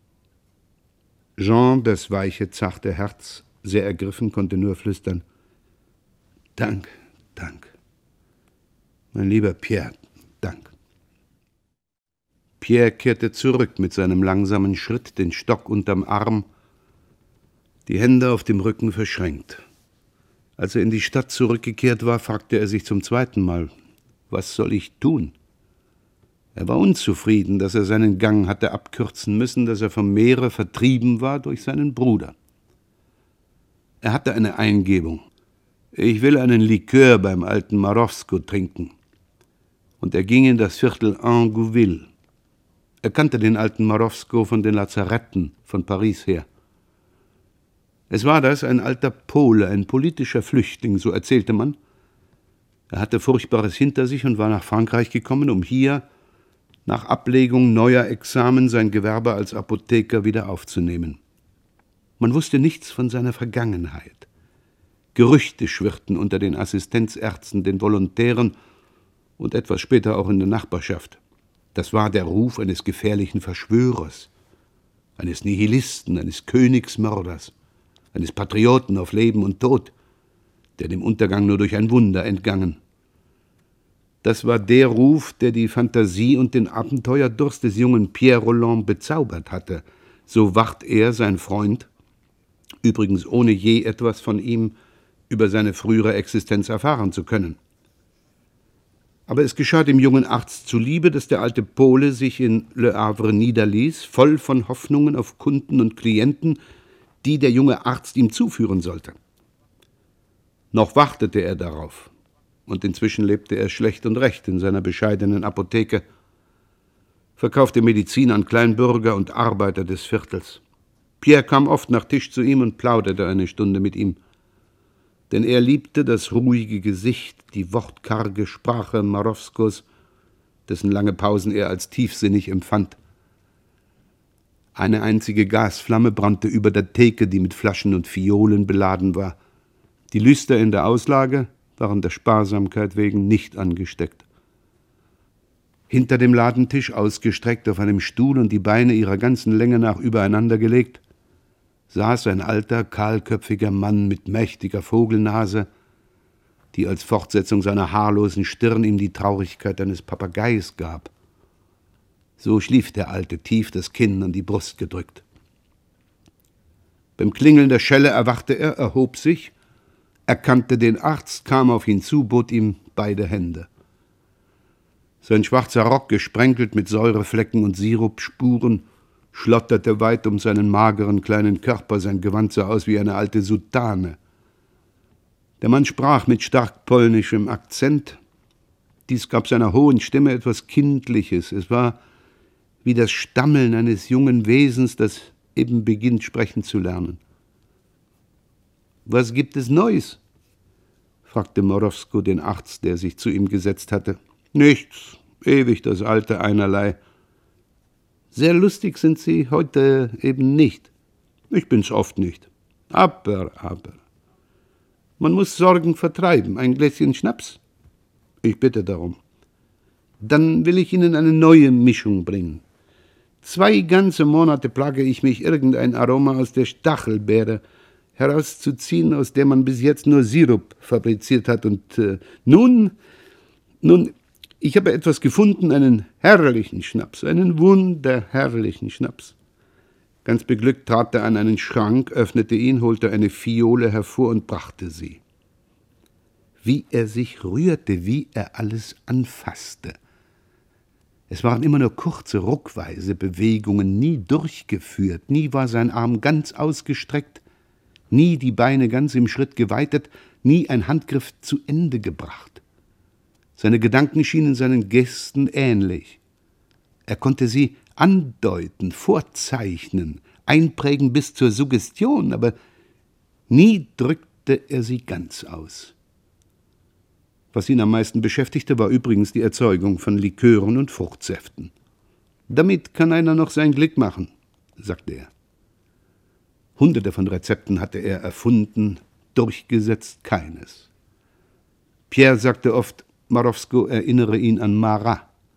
Jean, das weiche, zarte Herz, sehr ergriffen, konnte nur flüstern, Dank, Dank. Mein lieber Pierre, Dank. Pierre kehrte zurück mit seinem langsamen Schritt, den Stock unterm Arm, die Hände auf dem Rücken verschränkt. Als er in die Stadt zurückgekehrt war, fragte er sich zum zweiten Mal, was soll ich tun? Er war unzufrieden, dass er seinen Gang hatte abkürzen müssen, dass er vom Meere vertrieben war durch seinen Bruder. Er hatte eine Eingebung. Ich will einen Likör beim alten Marowsko trinken. Und er ging in das Viertel Angouville. Er kannte den alten Marowsko von den Lazaretten von Paris her. Es war das, ein alter Pole, ein politischer Flüchtling, so erzählte man. Er hatte Furchtbares hinter sich und war nach Frankreich gekommen, um hier nach Ablegung neuer Examen sein Gewerbe als Apotheker wieder aufzunehmen. Man wusste nichts von seiner Vergangenheit. Gerüchte schwirrten unter den Assistenzärzten, den Volontären und etwas später auch in der Nachbarschaft. Das war der Ruf eines gefährlichen Verschwörers. eines Nihilisten, eines Königsmörders, eines Patrioten auf Leben und Tod, der dem Untergang nur durch ein Wunder entgangen. Das war der Ruf, der die Fantasie und den Abenteuerdurst des jungen Pierre Rolland bezaubert hatte. So wacht er, sein Freund, übrigens ohne je etwas von ihm über seine frühere Existenz erfahren zu können. Aber es geschah dem jungen Arzt zuliebe, dass der alte Pole sich in Le Havre niederließ, voll von Hoffnungen auf Kunden und Klienten, die der junge Arzt ihm zuführen sollte. Noch wartete er darauf, und inzwischen lebte er schlecht und recht in seiner bescheidenen Apotheke, verkaufte Medizin an Kleinbürger und Arbeiter des Viertels. Pierre kam oft nach Tisch zu ihm und plauderte eine Stunde mit ihm, denn er liebte das ruhige Gesicht, die wortkarge Sprache Marowskos, dessen lange Pausen er als tiefsinnig empfand. Eine einzige Gasflamme brannte über der Theke, die mit Flaschen und Fiolen beladen war. Die Lüster in der Auslage waren der Sparsamkeit wegen nicht angesteckt. Hinter dem Ladentisch, ausgestreckt auf einem Stuhl und die Beine ihrer ganzen Länge nach übereinander gelegt, saß ein alter, kahlköpfiger Mann mit mächtiger Vogelnase, die als Fortsetzung seiner haarlosen Stirn ihm die Traurigkeit eines Papageis gab. So schlief der Alte, tief das Kinn an die Brust gedrückt. Beim Klingeln der Schelle erwachte er, erhob sich, erkannte den Arzt, kam auf ihn zu, bot ihm beide Hände. Sein schwarzer Rock, gesprenkelt mit Säureflecken und Sirupspuren, schlotterte weit um seinen mageren kleinen Körper, sein Gewand sah aus wie eine alte Soutane. Der Mann sprach mit stark polnischem Akzent. Dies gab seiner hohen Stimme etwas Kindliches. Es war wie das Stammeln eines jungen Wesens, das eben beginnt, sprechen zu lernen. »Was gibt es Neues?« fragte Marowsko den Arzt, der sich zu ihm gesetzt hatte. »Nichts, ewig das alte Einerlei. Sehr lustig sind Sie heute eben nicht. Ich bin's oft nicht. Aber. Man muss Sorgen vertreiben. Ein Gläschen Schnaps? Ich bitte darum. Dann will ich Ihnen eine neue Mischung bringen. 2 ganze Monate plage ich mich, irgendein Aroma aus der Stachelbeere herauszuziehen, aus der man bis jetzt nur Sirup fabriziert hat. Und nun, ich habe etwas gefunden, einen herrlichen Schnaps, einen wunderherrlichen Schnaps. Ganz beglückt trat er an einen Schrank, öffnete ihn, holte eine Fiole hervor und brachte sie. Wie er sich rührte, wie er alles anfasste. Es waren immer nur kurze, ruckweise Bewegungen, nie durchgeführt, nie war sein Arm ganz ausgestreckt, nie die Beine ganz im Schritt geweitet, nie ein Handgriff zu Ende gebracht. Seine Gedanken schienen seinen Gesten ähnlich. Er konnte sie andeuten, vorzeichnen, einprägen bis zur Suggestion, aber nie drückte er sie ganz aus. Was ihn am meisten beschäftigte, war übrigens die Erzeugung von Likören und Fruchtsäften. »Damit kann einer noch sein Glück machen«, sagte er. Hunderte von Rezepten hatte er erfunden, durchgesetzt keines. Pierre sagte oft, Marowsko erinnere ihn an Marat.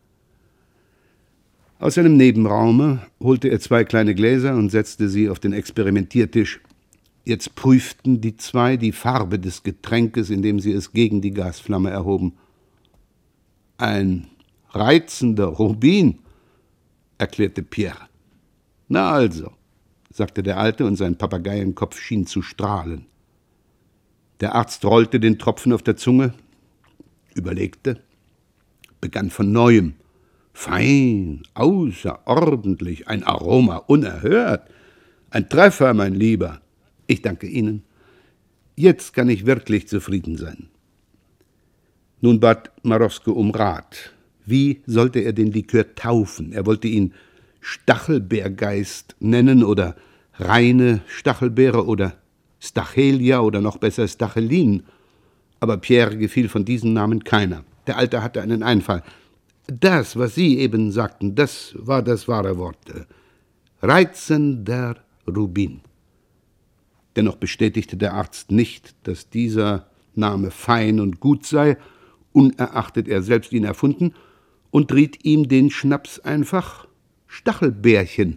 Aus einem Nebenraume holte er 2 kleine Gläser und setzte sie auf den Experimentiertisch. Jetzt prüften die 2 die Farbe des Getränkes, indem sie es gegen die Gasflamme erhoben. »Ein reizender Rubin«, erklärte Pierre. »Na also«, sagte der Alte, und sein Papageienkopf schien zu strahlen. Der Arzt rollte den Tropfen auf der Zunge, überlegte, begann von Neuem. »Fein, außerordentlich, ein Aroma unerhört. Ein Treffer, mein Lieber. Ich danke Ihnen. Jetzt kann ich wirklich zufrieden sein.« Nun bat Marowsko um Rat. Wie sollte er den Likör taufen? Er wollte ihn Stachelbeergeist nennen oder reine Stachelbeere oder Stachelia oder noch besser Stachelin. Aber Pierre gefiel von diesen Namen keiner. Der Alte hatte einen Einfall. Das, was Sie eben sagten, das war das wahre Wort. Reizender Rubin. Dennoch bestätigte der Arzt nicht, dass dieser Name fein und gut sei, unerachtet er selbst ihn erfunden, und riet ihm den Schnaps einfach Stachelbeerchen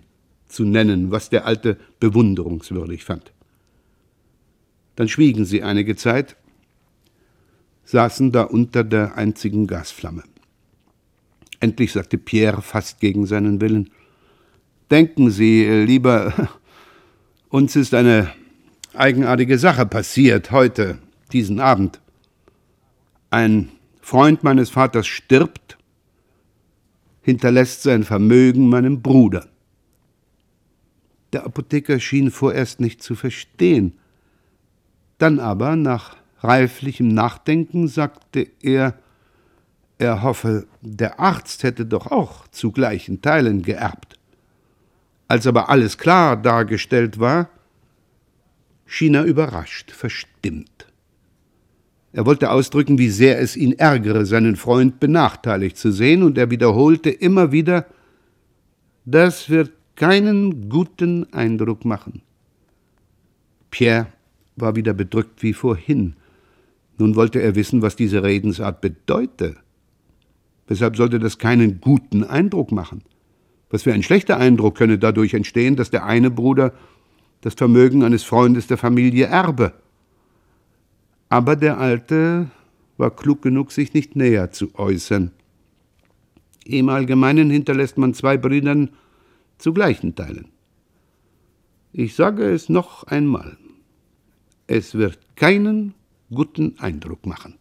zu nennen, was der Alte bewunderungswürdig fand. Dann schwiegen sie einige Zeit, saßen da unter der einzigen Gasflamme. Endlich sagte Pierre fast gegen seinen Willen: »Denken Sie, lieber, uns ist eine eigenartige Sache passiert heute, diesen Abend. Ein Freund meines Vaters stirbt, hinterlässt sein Vermögen meinem Bruder.« Der Apotheker schien vorerst nicht zu verstehen. Dann aber, nach reiflichem Nachdenken, sagte er hoffe, der Arzt hätte doch auch zu gleichen Teilen geerbt. Als aber alles klar dargestellt war, schien er überrascht, verstimmt. Er wollte ausdrücken, wie sehr es ihn ärgere, seinen Freund benachteiligt zu sehen, und er wiederholte immer wieder: »Das wird keinen guten Eindruck machen.« Pierre war wieder bedrückt wie vorhin. Nun wollte er wissen, was diese Redensart bedeute. Weshalb sollte das keinen guten Eindruck machen? Was für ein schlechter Eindruck könne dadurch entstehen, dass der eine Bruder das Vermögen eines Freundes der Familie erbe? Aber der Alte war klug genug, sich nicht näher zu äußern. Im Allgemeinen hinterlässt man 2 Brüdern zu gleichen Teilen. Ich sage es noch einmal: Es wird keinen guten Eindruck machen.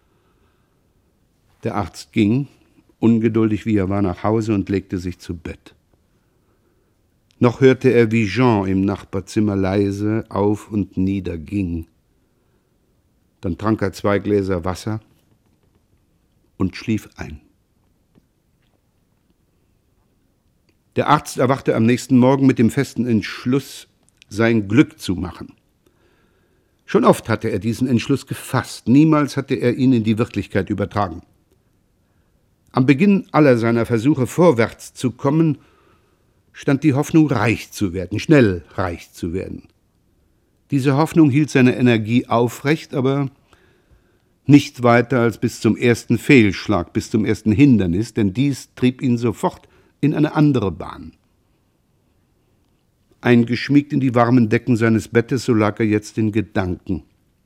Der Arzt ging, ungeduldig wie er war, nach Hause und legte sich zu Bett. Noch hörte er, wie Jean im Nachbarzimmer leise auf und nieder ging. Dann trank er 2 Gläser Wasser und schlief ein. Der Arzt erwachte am nächsten Morgen mit dem festen Entschluss, sein Glück zu machen. Schon oft hatte er diesen Entschluss gefasst, niemals hatte er ihn in die Wirklichkeit übertragen. Am Beginn aller seiner Versuche, vorwärts zu kommen, stand die Hoffnung, reich zu werden, schnell reich zu werden. Diese Hoffnung hielt seine Energie aufrecht, aber nicht weiter als bis zum ersten Fehlschlag, bis zum ersten Hindernis, denn dies trieb ihn sofort in eine andere Bahn. Eingeschmiegt in die warmen Decken seines Bettes, so lag er jetzt in Gedanken.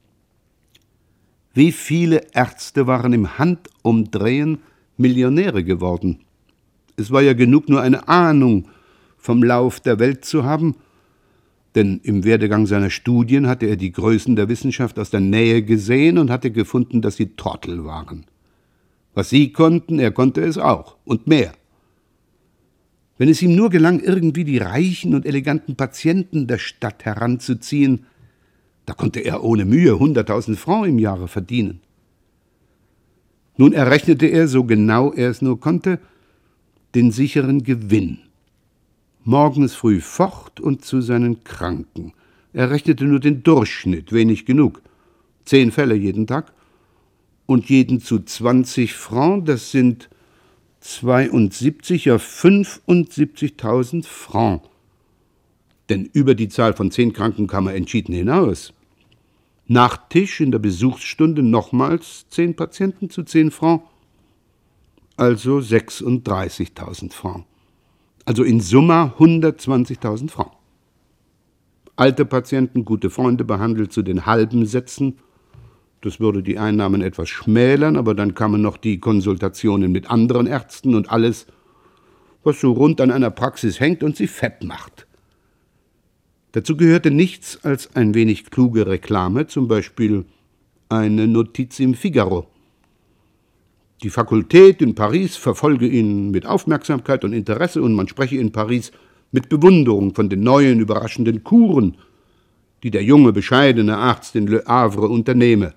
Wie viele Ärzte waren im Handumdrehen Millionäre geworden? Es war ja genug, nur eine Ahnung vom Lauf der Welt zu haben, denn im Werdegang seiner Studien hatte er die Größen der Wissenschaft aus der Nähe gesehen und hatte gefunden, dass sie Trottel waren. Was sie konnten, er konnte es auch und mehr. Wenn es ihm nur gelang, irgendwie die reichen und eleganten Patienten der Stadt heranzuziehen, da konnte er ohne Mühe 100.000 Francs im Jahre verdienen. Nun errechnete er, so genau er es nur konnte, den sicheren Gewinn. Morgens früh fort und zu seinen Kranken. Er rechnete nur den Durchschnitt, wenig genug. 10 Fälle jeden Tag und jeden zu 20 Francs, das sind 72, ja 75.000 Francs. Denn über die Zahl von 10 Kranken kam er entschieden hinaus. Nach Tisch in der Besuchsstunde nochmals 10 Patienten zu 10 Francs, also 36.000 Francs. Also in Summa 120.000 Francs. Alte Patienten, gute Freunde behandelt zu den halben Sätzen. Das würde die Einnahmen etwas schmälern, aber dann kamen noch die Konsultationen mit anderen Ärzten und alles, was so rund an einer Praxis hängt und sie fett macht. Dazu gehörte nichts als ein wenig kluge Reklame, zum Beispiel eine Notiz im Figaro. Die Fakultät in Paris verfolge ihn mit Aufmerksamkeit und Interesse und man spreche in Paris mit Bewunderung von den neuen, überraschenden Kuren, die der junge, bescheidene Arzt in Le Havre unternehme.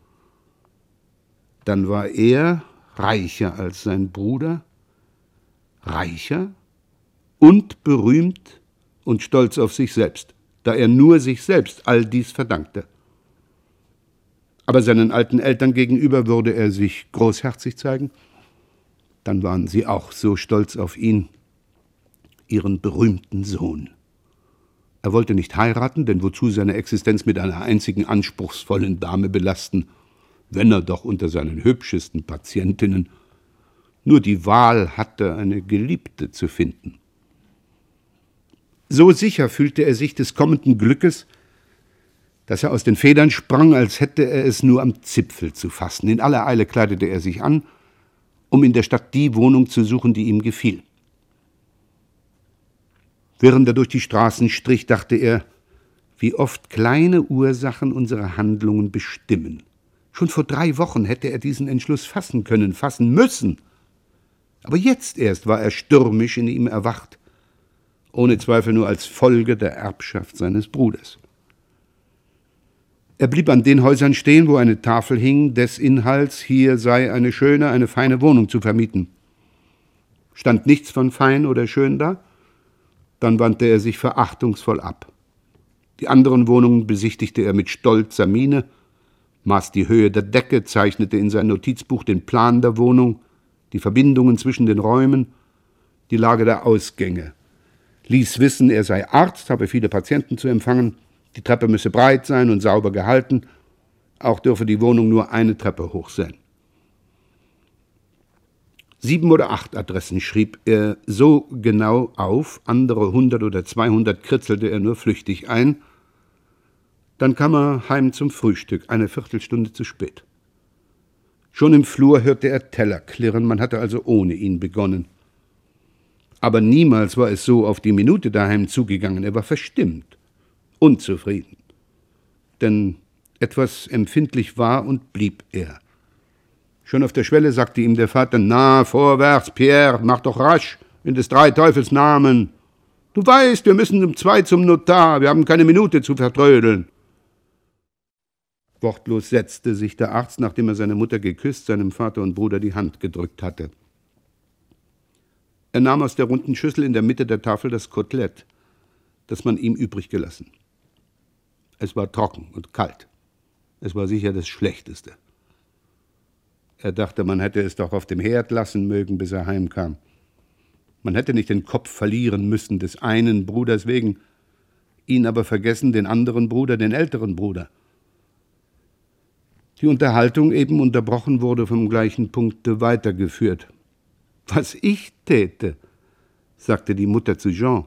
Dann war er reicher als sein Bruder, reicher und berühmt und stolz auf sich selbst, da er nur sich selbst all dies verdankte. Aber seinen alten Eltern gegenüber würde er sich großherzig zeigen. Dann waren sie auch so stolz auf ihn, ihren berühmten Sohn. Er wollte nicht heiraten, denn wozu seine Existenz mit einer einzigen anspruchsvollen Dame belasten, wenn er doch unter seinen hübschesten Patientinnen nur die Wahl hatte, eine Geliebte zu finden. So sicher fühlte er sich des kommenden Glückes, dass er aus den Federn sprang, als hätte er es nur am Zipfel zu fassen. In aller Eile kleidete er sich an, um in der Stadt die Wohnung zu suchen, die ihm gefiel. Während er durch die Straßen strich, dachte er, wie oft kleine Ursachen unsere Handlungen bestimmen. Schon vor 3 Wochen hätte er diesen Entschluss fassen können, fassen müssen. Aber jetzt erst war er stürmisch in ihm erwacht, ohne Zweifel nur als Folge der Erbschaft seines Bruders. Er blieb an den Häusern stehen, wo eine Tafel hing, des Inhalts, hier sei eine schöne, eine feine Wohnung zu vermieten. Stand nichts von fein oder schön da? Dann wandte er sich verachtungsvoll ab. Die anderen Wohnungen besichtigte er mit stolzer Miene, maß die Höhe der Decke, zeichnete in sein Notizbuch den Plan der Wohnung, die Verbindungen zwischen den Räumen, die Lage der Ausgänge, ließ wissen, er sei Arzt, habe viele Patienten zu empfangen, die Treppe müsse breit sein und sauber gehalten, auch dürfe die Wohnung nur eine Treppe hoch sein. 7 oder 8 Adressen schrieb er so genau auf, andere 100 oder 200 kritzelte er nur flüchtig ein. Dann kam er heim zum Frühstück, eine Viertelstunde zu spät. Schon im Flur hörte er Teller klirren, man hatte also ohne ihn begonnen. Aber niemals war es so auf die Minute daheim zugegangen, er war verstimmt, unzufrieden. Denn etwas empfindlich war und blieb er. Schon auf der Schwelle sagte ihm der Vater, »Na, vorwärts, Pierre, mach doch rasch, in des 3 Teufels Namen. Du weißt, wir müssen um 2 zum Notar, wir haben keine Minute zu vertrödeln.« Wortlos setzte sich der Arzt, nachdem er seine Mutter geküsst, seinem Vater und Bruder die Hand gedrückt hatte. Er nahm aus der runden Schüssel in der Mitte der Tafel das Kotelett, das man ihm übrig gelassen. Es war trocken und kalt. Es war sicher das Schlechteste. Er dachte, man hätte es doch auf dem Herd lassen mögen, bis er heimkam. Man hätte nicht den Kopf verlieren müssen des einen Bruders wegen, ihn aber vergessen, den anderen Bruder, den älteren Bruder. Die Unterhaltung, eben unterbrochen, wurde vom gleichen Punkte weitergeführt. »Was ich täte«, sagte die Mutter zu Jean.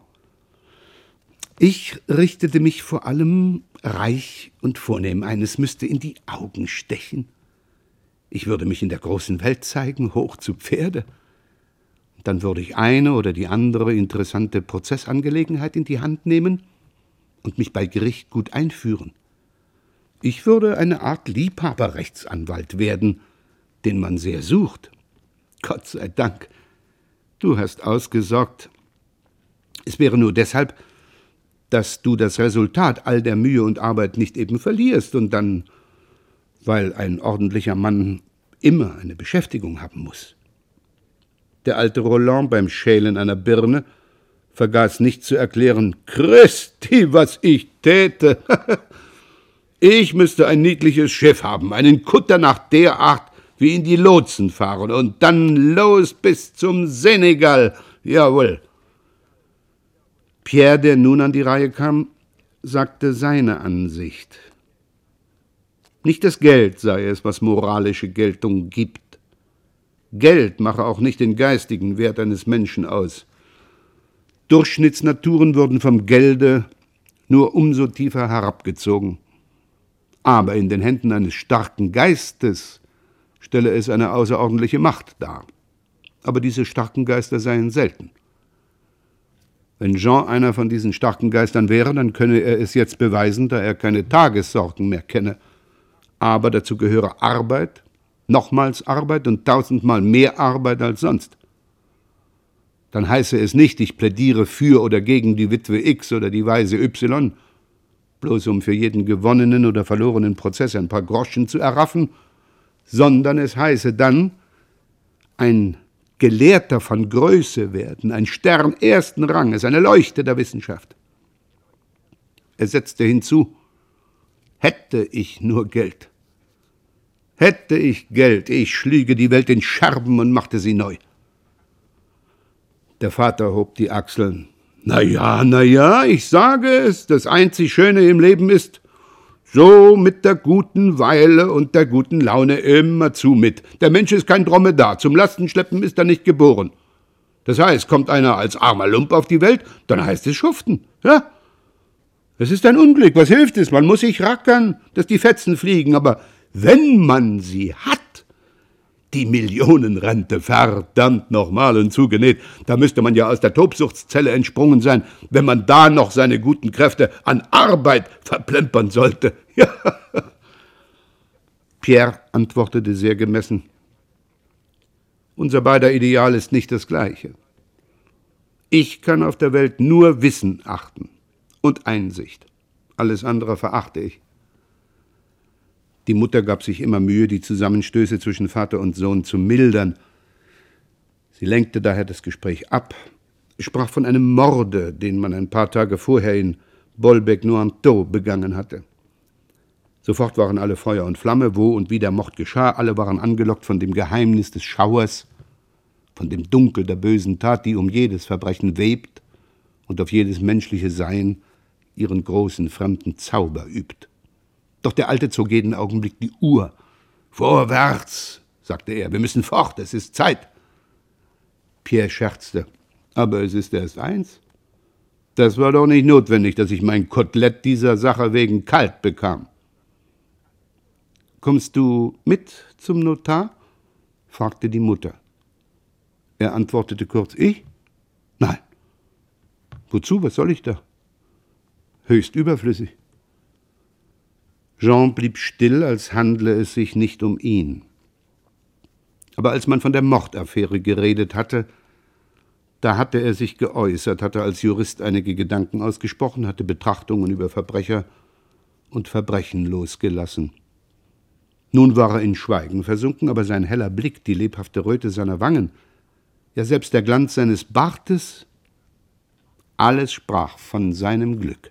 »Ich richtete mich vor allem reich und vornehm ein. Es müsste in die Augen stechen. Ich würde mich in der großen Welt zeigen, hoch zu Pferde. Dann würde ich eine oder die andere interessante Prozessangelegenheit in die Hand nehmen und mich bei Gericht gut einführen. Ich würde eine Art Liebhaberrechtsanwalt werden, den man sehr sucht. Gott sei Dank, du hast ausgesorgt. Es wäre nur deshalb, dass du das Resultat all der Mühe und Arbeit nicht eben verlierst und dann, weil ein ordentlicher Mann immer eine Beschäftigung haben muss.« Der alte Roland beim Schälen einer Birne vergaß nicht zu erklären, »Christi, was ich täte! Ich müsste ein niedliches Schiff haben, einen Kutter nach der Art, wie ihn die Lotsen fahren, und dann los bis zum Senegal, jawohl.« Pierre, der nun an die Reihe kam, sagte seine Ansicht. Nicht das Geld sei es, was moralische Geltung gibt. Geld mache auch nicht den geistigen Wert eines Menschen aus. Durchschnittsnaturen würden vom Gelde nur umso tiefer herabgezogen. Aber in den Händen eines starken Geistes stelle es eine außerordentliche Macht dar. Aber diese starken Geister seien selten. Wenn Jean einer von diesen starken Geistern wäre, dann könne er es jetzt beweisen, da er keine Tagessorgen mehr kenne. Aber dazu gehöre Arbeit, nochmals Arbeit und 1000-mal mehr Arbeit als sonst. Dann heiße es nicht, ich plädiere für oder gegen die Witwe X oder die Waise Y, bloß um für jeden gewonnenen oder verlorenen Prozess ein paar Groschen zu erraffen, sondern es heiße dann, ein Gelehrter von Größe werden, ein Stern ersten Ranges, eine Leuchte der Wissenschaft. Er setzte hinzu, hätte ich nur Geld. Hätte ich Geld, ich schlüge die Welt in Scherben und machte sie neu. Der Vater hob die Achseln. Na ja, ich sage es, das einzig Schöne im Leben ist, so mit der guten Weile und der guten Laune immerzu mit. Der Mensch ist kein Dromedar, zum Lastenschleppen ist er nicht geboren. Das heißt, kommt einer als armer Lump auf die Welt, dann heißt es schuften. Ja, es ist ein Unglück. Was hilft es? Man muss sich rackern, dass die Fetzen fliegen. Aber wenn man sie hat, die Millionenrente, verdammt nochmal und zugenäht, da müsste man ja aus der Tobsuchtszelle entsprungen sein, wenn man da noch seine guten Kräfte an Arbeit verplempern sollte. Ja. Pierre antwortete sehr gemessen: Unser beider Ideal ist nicht das gleiche. Ich kann auf der Welt nur Wissen achten und Einsicht. Alles andere verachte ich. Die Mutter gab sich immer Mühe, die Zusammenstöße zwischen Vater und Sohn zu mildern. Sie lenkte daher das Gespräch ab, sprach von einem Morde, den man ein paar Tage vorher in Bolbec-Nointot begangen hatte. Sofort waren alle Feuer und Flamme, wo und wie der Mord geschah. Alle waren angelockt von dem Geheimnis des Schauers, von dem Dunkel der bösen Tat, die um jedes Verbrechen webt und auf jedes menschliche Sein ihren großen fremden Zauber übt. Doch der Alte zog jeden Augenblick die Uhr. »Vorwärts«, sagte er, »wir müssen fort, es ist Zeit.« Pierre scherzte. »Aber es ist erst 1. Das war doch nicht notwendig, dass ich mein Kotelett dieser Sache wegen kalt bekam.« »Kommst du mit zum Notar?« fragte die Mutter. Er antwortete kurz: »Ich? Nein. Wozu, was soll ich da? Höchst überflüssig.« Jean blieb still, als handle es sich nicht um ihn. Aber als man von der Mordaffäre geredet hatte, da hatte er sich geäußert, hatte als Jurist einige Gedanken ausgesprochen, hatte Betrachtungen über Verbrecher und Verbrechen losgelassen. Nun war er in Schweigen versunken, aber sein heller Blick, die lebhafte Röte seiner Wangen, ja selbst der Glanz seines Bartes, alles sprach von seinem Glück.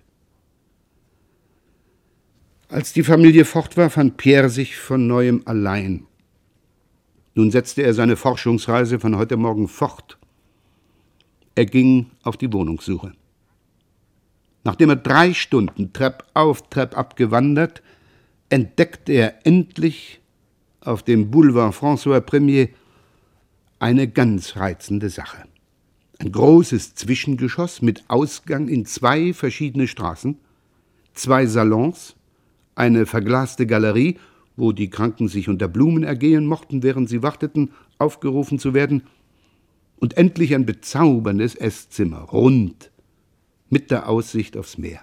Als die Familie fort war, fand Pierre sich von neuem allein. Nun setzte er seine Forschungsreise von heute Morgen fort. Er ging auf die Wohnungssuche. Nachdem er 3 Stunden treppauf, treppab gewandert, entdeckte er endlich auf dem Boulevard François Premier eine ganz reizende Sache. Ein großes Zwischengeschoss mit Ausgang in 2 verschiedene Straßen, 2 Salons, eine verglaste Galerie, wo die Kranken sich unter Blumen ergehen mochten, während sie warteten, aufgerufen zu werden, und endlich ein bezauberndes Esszimmer, rund, mit der Aussicht aufs Meer.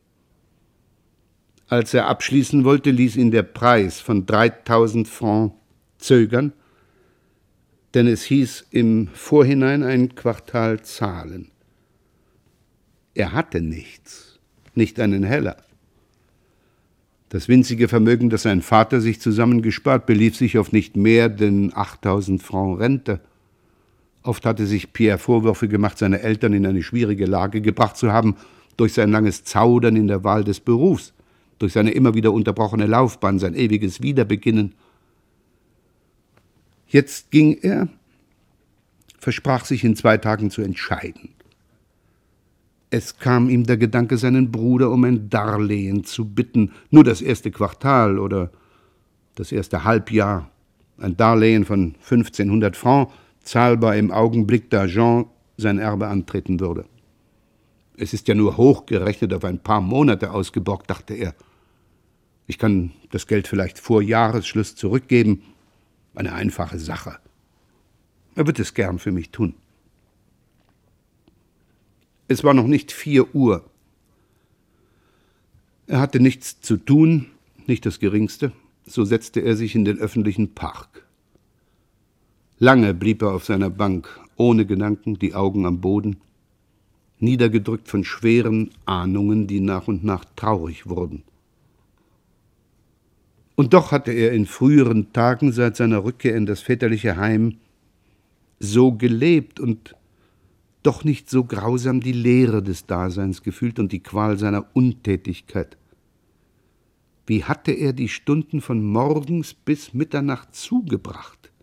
Als er abschließen wollte, ließ ihn der Preis von 3.000 Francs zögern, denn es hieß im Vorhinein ein Quartal zahlen. Er hatte nichts, nicht einen Heller. Das winzige Vermögen, das sein Vater sich zusammengespart, belief sich auf nicht mehr denn 8.000 Francs Rente. Oft hatte sich Pierre Vorwürfe gemacht, seine Eltern in eine schwierige Lage gebracht zu haben, durch sein langes Zaudern in der Wahl des Berufs, durch seine immer wieder unterbrochene Laufbahn, sein ewiges Wiederbeginnen. Jetzt ging er, versprach sich in 2 Tagen zu entscheiden. Es kam ihm der Gedanke, seinen Bruder um ein Darlehen zu bitten, nur das erste Quartal oder das erste Halbjahr, ein Darlehen von 1.500 Francs, zahlbar im Augenblick, da Jean sein Erbe antreten würde. Es ist ja nur hochgerechnet auf ein paar Monate ausgeborgt, dachte er. Ich kann das Geld vielleicht vor Jahresschluss zurückgeben. Eine einfache Sache. Er wird es gern für mich tun. Es war noch nicht 4 Uhr. Er hatte nichts zu tun, nicht das Geringste. So setzte er sich in den öffentlichen Park. Lange blieb er auf seiner Bank, ohne Gedanken, die Augen am Boden, niedergedrückt von schweren Ahnungen, die nach und nach traurig wurden. Und doch hatte er in früheren Tagen seit seiner Rückkehr in das väterliche Heim so gelebt und doch nicht so grausam die Leere des Daseins gefühlt und die Qual seiner Untätigkeit. Wie hatte er die Stunden von morgens bis Mitternacht zugebracht?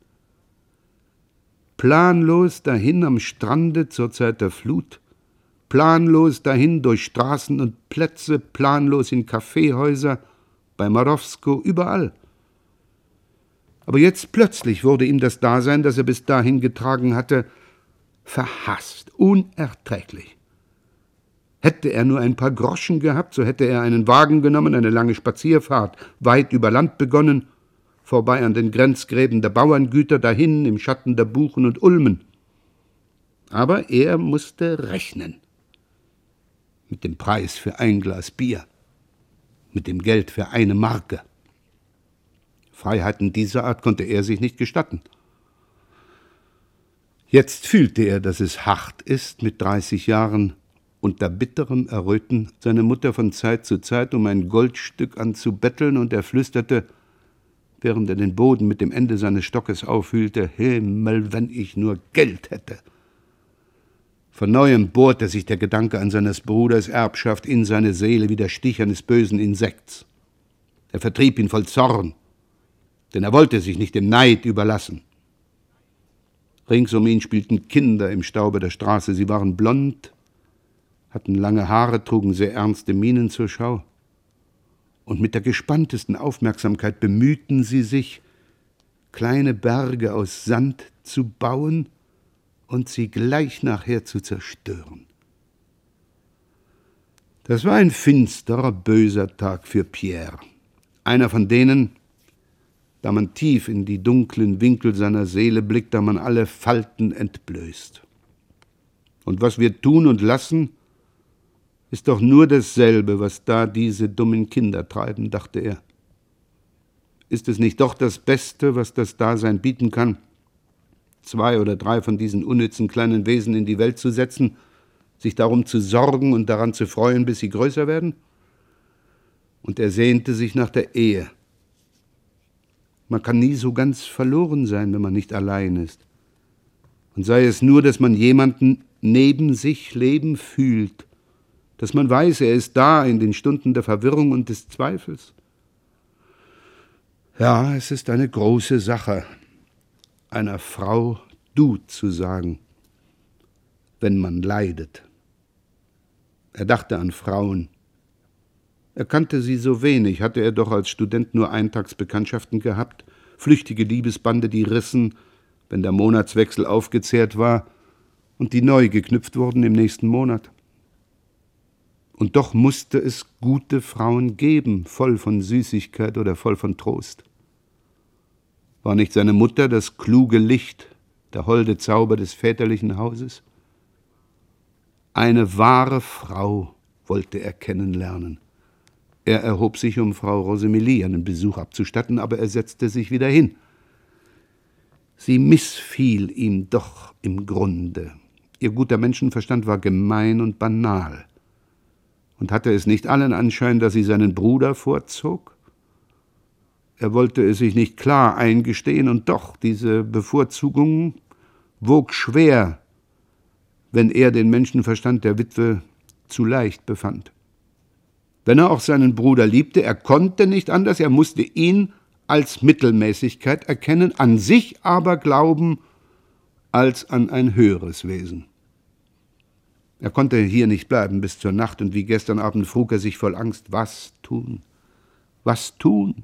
Planlos dahin am Strande zur Zeit der Flut, planlos dahin durch Straßen und Plätze, planlos in Kaffeehäuser, bei Marowsko, überall. Aber jetzt plötzlich wurde ihm das Dasein, das er bis dahin getragen hatte, verhasst, unerträglich. Hätte er nur ein paar Groschen gehabt, so hätte er einen Wagen genommen, eine lange Spazierfahrt, weit über Land begonnen, vorbei an den Grenzgräben der Bauerngüter, dahin im Schatten der Buchen und Ulmen. Aber er musste rechnen. Mit dem Preis für ein Glas Bier, mit dem Geld für eine Marke. Freiheiten dieser Art konnte er sich nicht gestatten. Jetzt fühlte er, dass es hart ist, mit 30 Jahren unter bitterem Erröten seine Mutter von Zeit zu Zeit um ein Goldstück anzubetteln, und er flüsterte, während er den Boden mit dem Ende seines Stockes aufwühlte: Himmel, wenn ich nur Geld hätte! Von neuem bohrte sich der Gedanke an seines Bruders Erbschaft in seine Seele wie der Stich eines bösen Insekts. Er vertrieb ihn voll Zorn, denn er wollte sich nicht dem Neid überlassen. Rings um ihn spielten Kinder im Staube der Straße. Sie waren blond, hatten lange Haare, trugen sehr ernste Mienen zur Schau. Und mit der gespanntesten Aufmerksamkeit bemühten sie sich, kleine Berge aus Sand zu bauen und sie gleich nachher zu zerstören. Das war ein finsterer, böser Tag für Pierre. Einer von denen, da man tief in die dunklen Winkel seiner Seele blickt, da man alle Falten entblößt. Und was wir tun und lassen, ist doch nur dasselbe, was da diese dummen Kinder treiben, dachte er. Ist es nicht doch das Beste, was das Dasein bieten kann, 2 oder 3 von diesen unnützen kleinen Wesen in die Welt zu setzen, sich darum zu sorgen und daran zu freuen, bis sie größer werden? Und er sehnte sich nach der Ehe. Man kann nie so ganz verloren sein, wenn man nicht allein ist. Und sei es nur, dass man jemanden neben sich leben fühlt, dass man weiß, er ist da in den Stunden der Verwirrung und des Zweifels. Ja, es ist eine große Sache, einer Frau du zu sagen, wenn man leidet. Er dachte an Frauen. Er kannte sie so wenig, hatte er doch als Student nur Eintagsbekanntschaften gehabt, flüchtige Liebesbande, die rissen, wenn der Monatswechsel aufgezehrt war und die neu geknüpft wurden im nächsten Monat. Und doch musste es gute Frauen geben, voll von Süßigkeit oder voll von Trost. War nicht seine Mutter das kluge Licht, der holde Zauber des väterlichen Hauses? Eine wahre Frau wollte er kennenlernen. Er erhob sich, um Frau Rosemilie einen Besuch abzustatten, aber er setzte sich wieder hin. Sie missfiel ihm doch im Grunde. Ihr guter Menschenverstand war gemein und banal. Und hatte es nicht allen Anschein, dass sie seinen Bruder vorzog? Er wollte es sich nicht klar eingestehen, und doch, diese Bevorzugung wog schwer, wenn er den Menschenverstand der Witwe zu leicht befand. Wenn er auch seinen Bruder liebte, er konnte nicht anders, er musste ihn als Mittelmäßigkeit erkennen, an sich aber glauben als an ein höheres Wesen. Er konnte hier nicht bleiben bis zur Nacht, und wie gestern Abend frug er sich voll Angst: Was tun? Was tun?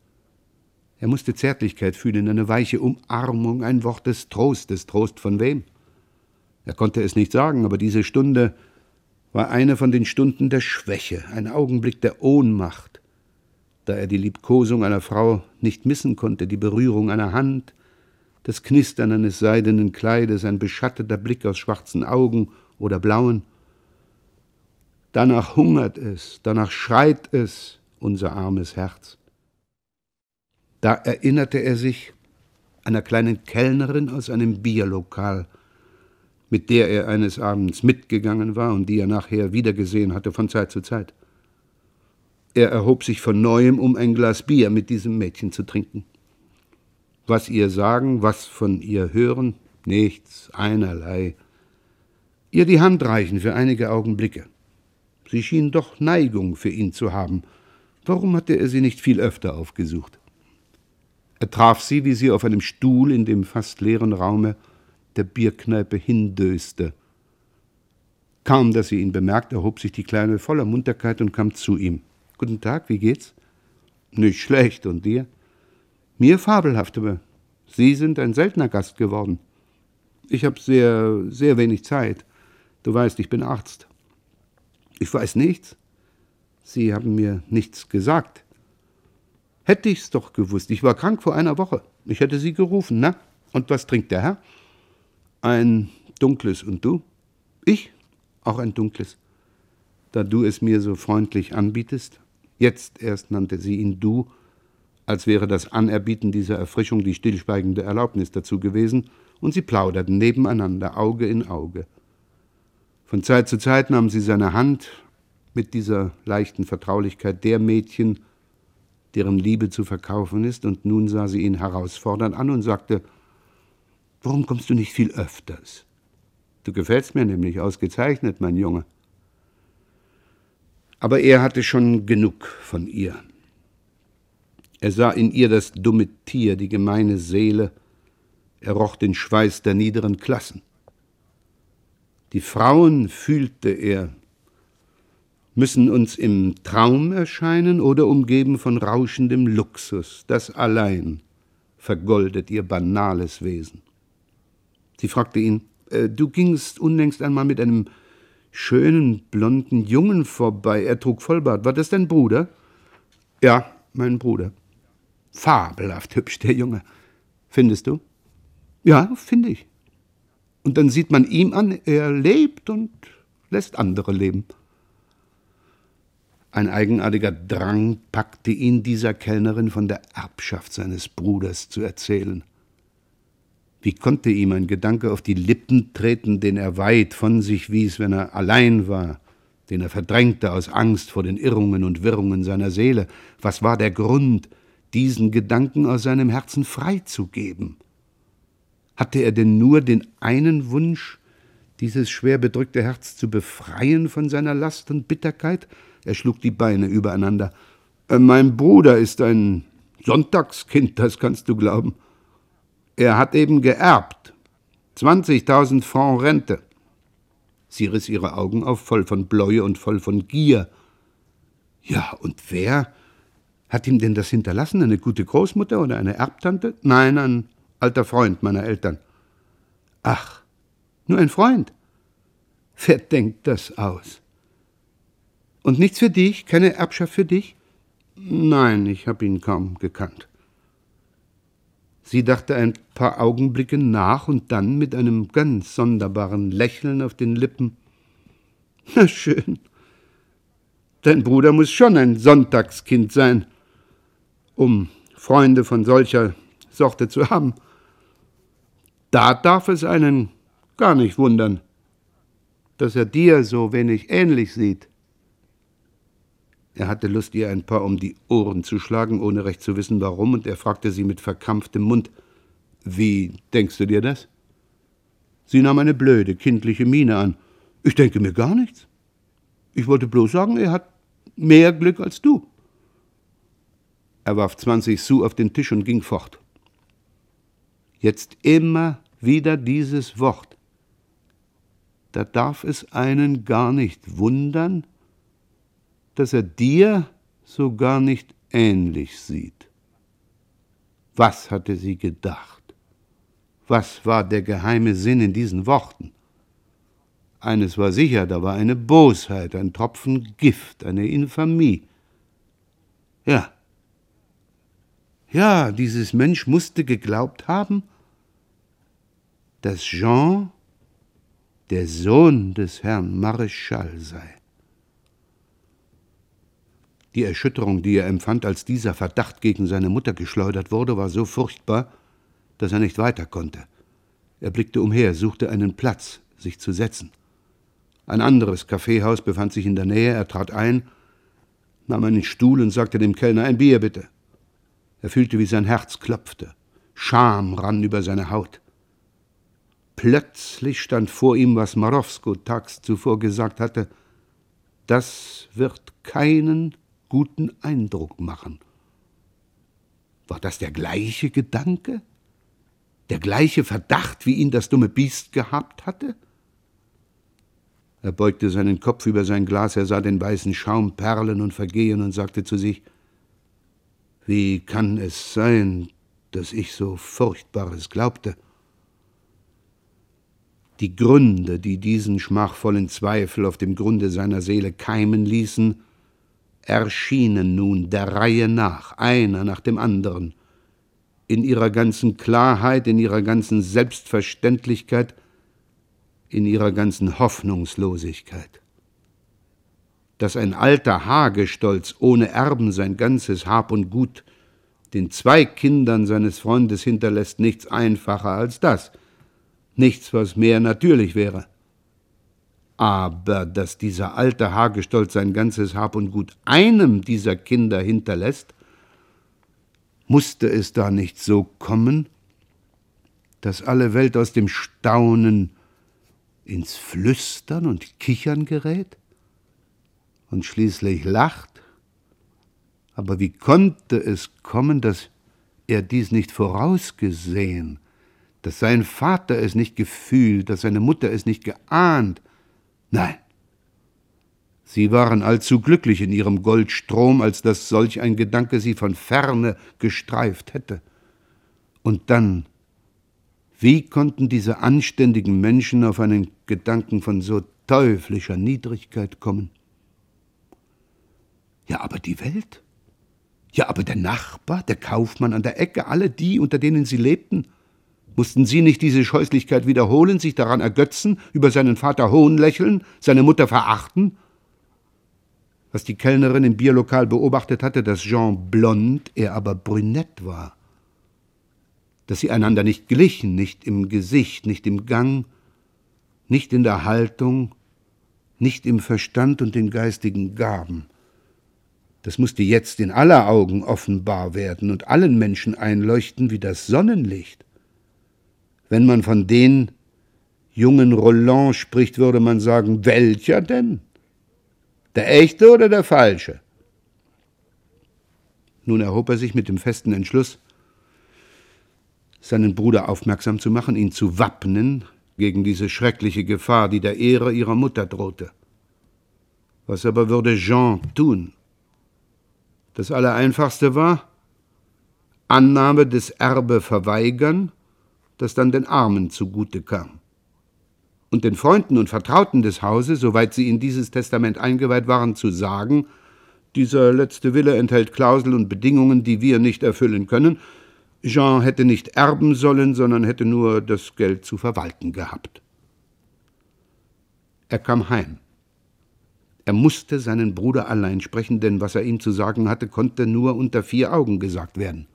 Er musste Zärtlichkeit fühlen, eine weiche Umarmung, ein Wort des Trostes. Trost von wem? Er konnte es nicht sagen, aber diese Stunde war eine von den Stunden der Schwäche, ein Augenblick der Ohnmacht, da er die Liebkosung einer Frau nicht missen konnte, die Berührung einer Hand, das Knistern eines seidenen Kleides, ein beschatteter Blick aus schwarzen Augen oder blauen. Danach hungert es, danach schreit es, unser armes Herz. Da erinnerte er sich einer kleinen Kellnerin aus einem Bierlokal, mit der er eines Abends mitgegangen war und die er nachher wiedergesehen hatte von Zeit zu Zeit. Er erhob sich von Neuem, um ein Glas Bier mit diesem Mädchen zu trinken. Was ihr sagen, was von ihr hören? Nichts, einerlei. Ihr die Hand reichen für einige Augenblicke. Sie schien doch Neigung für ihn zu haben. Warum hatte er sie nicht viel öfter aufgesucht? Er traf sie, wie sie auf einem Stuhl in dem fast leeren Raume der Bierkneipe hindöste. Kaum, dass sie ihn bemerkt, erhob sich die Kleine voller Munterkeit und kam zu ihm. »Guten Tag, wie geht's?« »Nicht schlecht, und dir?« »Mir fabelhaft, aber Sie sind ein seltener Gast geworden. Ich habe sehr wenig Zeit. Du weißt, ich bin Arzt.« Ich weiß nichts. Sie haben mir nichts gesagt. Hätte ich's doch gewusst. Ich war krank vor einer Woche. Ich hätte Sie gerufen. Na, und was trinkt der Herr? Ein dunkles. Und du? Ich? Auch ein dunkles. Da du es mir so freundlich anbietest. Jetzt erst nannte sie ihn du, als wäre das Anerbieten dieser Erfrischung die stillschweigende Erlaubnis dazu gewesen, und sie plauderten nebeneinander, Auge in Auge. Von Zeit zu Zeit nahm sie seine Hand mit dieser leichten Vertraulichkeit der Mädchen, deren Liebe zu verkaufen ist, und nun sah sie ihn herausfordernd an und sagte, »Warum kommst du nicht viel öfters? Du gefällst mir nämlich ausgezeichnet, mein Junge.« Aber er hatte schon genug von ihr. Er sah in ihr das dumme Tier, die gemeine Seele, er roch den Schweiß der niederen Klassen. Die Frauen, fühlte er, müssen uns im Traum erscheinen oder umgeben von rauschendem Luxus. Das allein vergoldet ihr banales Wesen. Sie fragte ihn, du gingst unlängst einmal mit einem schönen, blonden Jungen vorbei. Er trug Vollbart. War das dein Bruder? Ja, mein Bruder. Fabelhaft hübsch, der Junge. Findest du? Ja, finde ich. Und dann sieht man ihm an, er lebt und lässt andere leben. Ein eigenartiger Drang packte ihn, dieser Kellnerin von der Erbschaft seines Bruders zu erzählen. Wie konnte ihm ein Gedanke auf die Lippen treten, den er weit von sich wies, wenn er allein war, den er verdrängte aus Angst vor den Irrungen und Wirrungen seiner Seele? Was war der Grund, diesen Gedanken aus seinem Herzen freizugeben? Hatte er denn nur den einen Wunsch, dieses schwer bedrückte Herz zu befreien von seiner Last und Bitterkeit? Er schlug die Beine übereinander. Mein Bruder ist ein Sonntagskind, das kannst du glauben. Er hat eben geerbt. 20.000 Francs Rente. Sie riss ihre Augen auf, voll von Bläue und voll von Gier. Ja, und wer hat ihm denn das hinterlassen? Eine gute Großmutter oder eine Erbtante? Nein, ein alter Freund meiner Eltern. Ach, nur ein Freund? Wer denkt das aus? Und nichts für dich? Keine Erbschaft für dich? Nein, ich habe ihn kaum gekannt. Sie dachte ein paar Augenblicke nach und dann mit einem ganz sonderbaren Lächeln auf den Lippen. Na schön, dein Bruder muss schon ein Sonntagskind sein, um Freunde von solcher Sorte zu haben. Da darf es einen gar nicht wundern, dass er dir so wenig ähnlich sieht. Er hatte Lust, ihr ein paar um die Ohren zu schlagen, ohne recht zu wissen, warum, und er fragte sie mit verkrampftem Mund, »Wie denkst du dir das?« Sie nahm eine blöde, kindliche Miene an. »Ich denke mir gar nichts. Ich wollte bloß sagen, er hat mehr Glück als du.« Er warf 20 Sous auf den Tisch und ging fort. Jetzt immer wieder dieses Wort. Da darf es einen gar nicht wundern, dass er dir so gar nicht ähnlich sieht. Was hatte sie gedacht? Was war der geheime Sinn in diesen Worten? Eines war sicher, da war eine Bosheit, ein Tropfen Gift, eine Infamie. Ja, dieses Mensch musste geglaubt haben, dass Jean der Sohn des Herrn Mareschal sei. Die Erschütterung, die er empfand, als dieser Verdacht gegen seine Mutter geschleudert wurde, war so furchtbar, dass er nicht weiter konnte. Er blickte umher, suchte einen Platz, sich zu setzen. Ein anderes Kaffeehaus befand sich in der Nähe. Er trat ein, nahm einen Stuhl und sagte dem Kellner, ein Bier bitte. Er fühlte, wie sein Herz klopfte. Scham rann über seine Haut. Plötzlich stand vor ihm, was Marowsko tags zuvor gesagt hatte, das wird keinen guten Eindruck machen. War das der gleiche Gedanke? Der gleiche Verdacht, wie ihn das dumme Biest gehabt hatte? Er beugte seinen Kopf über sein Glas, er sah den weißen Schaum perlen und vergehen und sagte zu sich, wie kann es sein, dass ich so Furchtbares glaubte? Die Gründe, die diesen schmachvollen Zweifel auf dem Grunde seiner Seele keimen ließen, erschienen nun der Reihe nach, einer nach dem anderen, in ihrer ganzen Klarheit, in ihrer ganzen Selbstverständlichkeit, in ihrer ganzen Hoffnungslosigkeit. Dass ein alter Hagestolz ohne Erben sein ganzes Hab und Gut den 2 Kindern seines Freundes hinterlässt, nichts einfacher als das, nichts, was mehr natürlich wäre. Aber dass dieser alte Hagestolz sein ganzes Hab und Gut einem dieser Kinder hinterlässt, musste es da nicht so kommen, dass alle Welt aus dem Staunen ins Flüstern und Kichern gerät und schließlich lacht? Aber wie konnte es kommen, dass er dies nicht vorausgesehen, dass sein Vater es nicht gefühlt, dass seine Mutter es nicht geahnt? Nein, sie waren allzu glücklich in ihrem Goldstrom, als dass solch ein Gedanke sie von ferne gestreift hätte. Und dann, wie konnten diese anständigen Menschen auf einen Gedanken von so teuflischer Niedrigkeit kommen? Ja, aber die Welt? Ja, aber der Nachbar, der Kaufmann an der Ecke, alle die, unter denen sie lebten? Mussten sie nicht diese Scheußlichkeit wiederholen, sich daran ergötzen, über seinen Vater hohnlächeln, seine Mutter verachten? Was die Kellnerin im Bierlokal beobachtet hatte, dass Jean blond, er aber brünett war. Dass sie einander nicht glichen, nicht im Gesicht, nicht im Gang, nicht in der Haltung, nicht im Verstand und den geistigen Gaben. Das musste jetzt in aller Augen offenbar werden und allen Menschen einleuchten wie das Sonnenlicht. Wenn man von den jungen Roland spricht, würde man sagen, welcher denn? Der echte oder der falsche? Nun erhob er sich mit dem festen Entschluss, seinen Bruder aufmerksam zu machen, ihn zu wappnen gegen diese schreckliche Gefahr, die der Ehre ihrer Mutter drohte. Was aber würde Jean tun? Das Allereinfachste war, Annahme des Erbe verweigern, das dann den Armen zugute kam. Und den Freunden und Vertrauten des Hauses, soweit sie in dieses Testament eingeweiht waren, zu sagen, dieser letzte Wille enthält Klauseln und Bedingungen, die wir nicht erfüllen können. Jean hätte nicht erben sollen, sondern hätte nur das Geld zu verwalten gehabt. Er kam heim. Er musste seinen Bruder allein sprechen, denn was er ihm zu sagen hatte, konnte nur unter 4 Augen gesagt werden.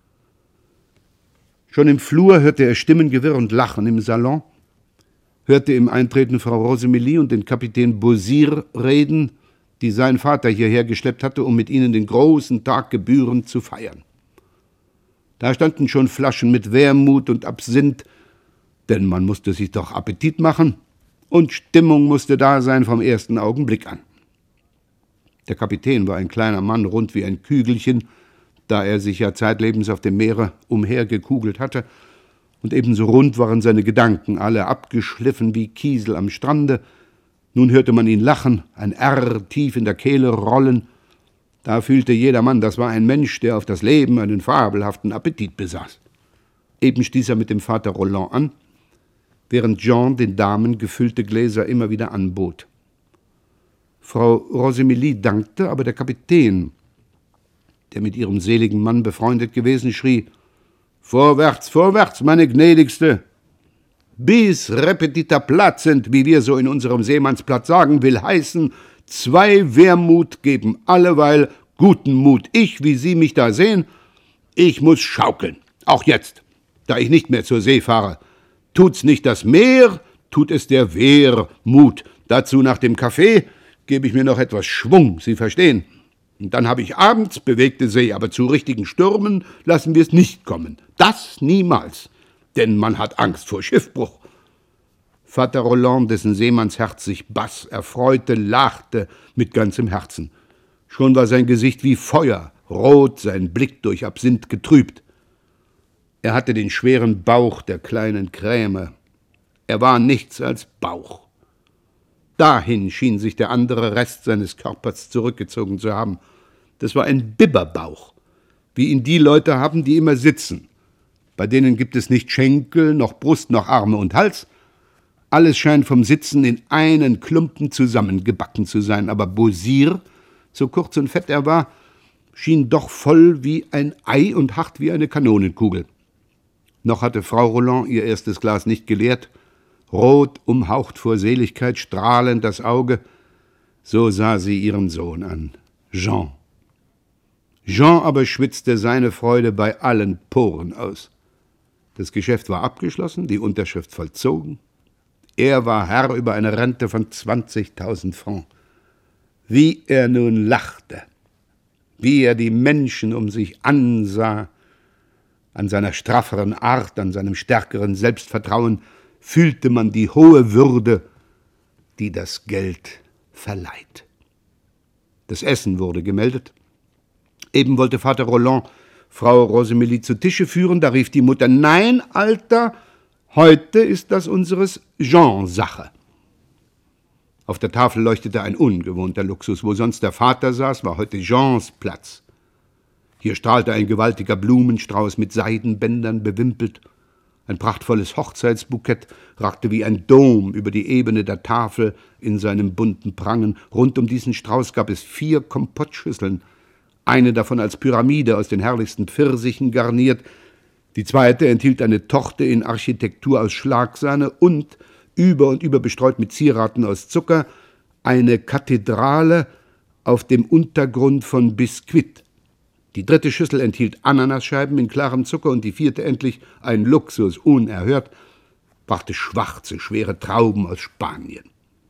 Schon im Flur hörte er Stimmengewirr und Lachen im Salon, hörte im Eintreten Frau Rosemilie und den Kapitän Beausire reden, die sein Vater hierher geschleppt hatte, um mit ihnen den großen Tag gebührend zu feiern. Da standen schon Flaschen mit Wermut und Absinth, denn man musste sich doch Appetit machen, und Stimmung musste da sein vom ersten Augenblick an. Der Kapitän war ein kleiner Mann, rund wie ein Kügelchen, da er sich ja zeitlebens auf dem Meere umhergekugelt hatte, und ebenso rund waren seine Gedanken, alle abgeschliffen wie Kiesel am Strande. Nun hörte man ihn lachen, ein R tief in der Kehle rollen. Da fühlte jedermann, das war ein Mensch, der auf das Leben einen fabelhaften Appetit besaß. Eben stieß er mit dem Vater Roland an, während Jean den Damen gefüllte Gläser immer wieder anbot. Frau Rosemilie dankte, aber der Kapitän, der mit ihrem seligen Mann befreundet gewesen, schrie: »Vorwärts, vorwärts, meine Gnädigste! Bis repetita placent, wie wir so in unserem Seemannsplatz sagen, will heißen, 2 Wermut geben alleweil guten Mut. Ich, wie Sie mich da sehen, ich muss schaukeln, auch jetzt, da ich nicht mehr zur See fahre. Tut's nicht das Meer, tut es der Wehrmut. Dazu nach dem Kaffee gebe ich mir noch etwas Schwung, Sie verstehen. Und dann habe ich abends bewegte See, aber zu richtigen Stürmen lassen wir es nicht kommen. Das niemals, denn man hat Angst vor Schiffbruch.« Vater Roland, dessen Seemannsherz sich bass erfreute, lachte mit ganzem Herzen. Schon war sein Gesicht wie Feuer, rot, sein Blick durch Absinth getrübt. Er hatte den schweren Bauch der kleinen Kräme. Er war nichts als Bauch. Dahin schien sich der andere Rest seines Körpers zurückgezogen zu haben. Das war ein Bibberbauch, wie ihn die Leute haben, die immer sitzen. Bei denen gibt es nicht Schenkel, noch Brust, noch Arme und Hals. Alles scheint vom Sitzen in einen Klumpen zusammengebacken zu sein, aber Beausire, so kurz und fett er war, schien doch voll wie ein Ei und hart wie eine Kanonenkugel. Noch hatte Frau Roland ihr erstes Glas nicht geleert, rot umhaucht vor Seligkeit, strahlend das Auge, so sah sie ihren Sohn an, Jean. Jean aber schwitzte seine Freude bei allen Poren aus. Das Geschäft war abgeschlossen, die Unterschrift vollzogen. Er war Herr über eine Rente von 20.000 Francs. Wie er nun lachte, wie er die Menschen um sich ansah, an seiner strafferen Art, an seinem stärkeren Selbstvertrauen, fühlte man die hohe Würde, die das Geld verleiht. Das Essen wurde gemeldet. Eben wollte Vater Roland Frau Rosemarie zu Tische führen, da rief die Mutter: »Nein, Alter, heute ist das unseres Jean Sache.« Auf der Tafel leuchtete ein ungewohnter Luxus. Wo sonst der Vater saß, war heute Jeans Platz. Hier strahlte ein gewaltiger Blumenstrauß mit Seidenbändern bewimpelt. Ein prachtvolles Hochzeitsbukett ragte wie ein Dom über die Ebene der Tafel in seinem bunten Prangen. Rund um diesen Strauß gab es 4 Kompottschüsseln, eine davon als Pyramide aus den herrlichsten Pfirsichen garniert. Die zweite enthielt eine Torte in Architektur aus Schlagsahne und, über bestreut mit Zieraten aus Zucker, eine Kathedrale auf dem Untergrund von Biskuit. Die dritte Schüssel enthielt Ananasscheiben in klarem Zucker und die vierte endlich, ein Luxus unerhört, brachte schwarze, schwere Trauben aus Spanien.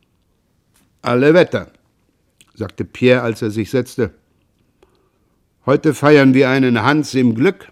»Alle Wetter«, sagte Pierre, als er sich setzte. »Heute feiern wir einen Hans im Glück.«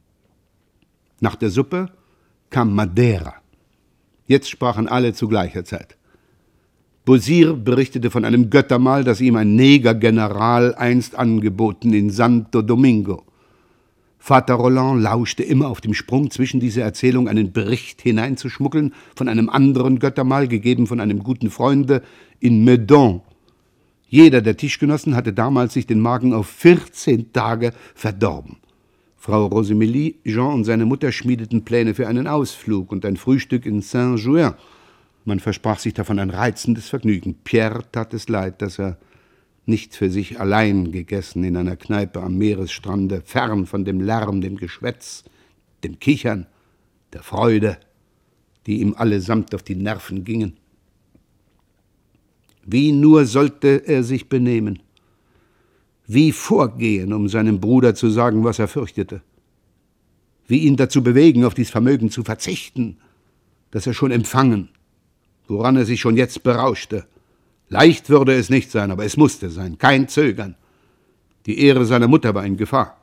Nach der Suppe kam Madeira. Jetzt sprachen alle zu gleicher Zeit. Beausire berichtete von einem Göttermahl, das ihm ein Negergeneral einst angeboten in Santo Domingo. Vater Roland lauschte immer auf dem Sprung, zwischen diese Erzählung einen Bericht hineinzuschmuggeln von einem anderen Göttermahl, gegeben von einem guten Freunde in Meudon. Jeder der Tischgenossen hatte damals sich den Magen auf 14 Tage verdorben. Frau Rosemarie, Jean und seine Mutter schmiedeten Pläne für einen Ausflug und ein Frühstück in Saint-Jouin. Man versprach sich davon ein reizendes Vergnügen. Pierre tat es leid, dass er nicht für sich allein gegessen in einer Kneipe am Meeresstrande, fern von dem Lärm, dem Geschwätz, dem Kichern, der Freude, die ihm allesamt auf die Nerven gingen. Wie nur sollte er sich benehmen? Wie vorgehen, um seinem Bruder zu sagen, was er fürchtete? Wie ihn dazu bewegen, auf dies Vermögen zu verzichten, das er schon empfangen, woran er sich schon jetzt berauschte? Leicht würde es nicht sein, aber es musste sein, kein Zögern. Die Ehre seiner Mutter war in Gefahr.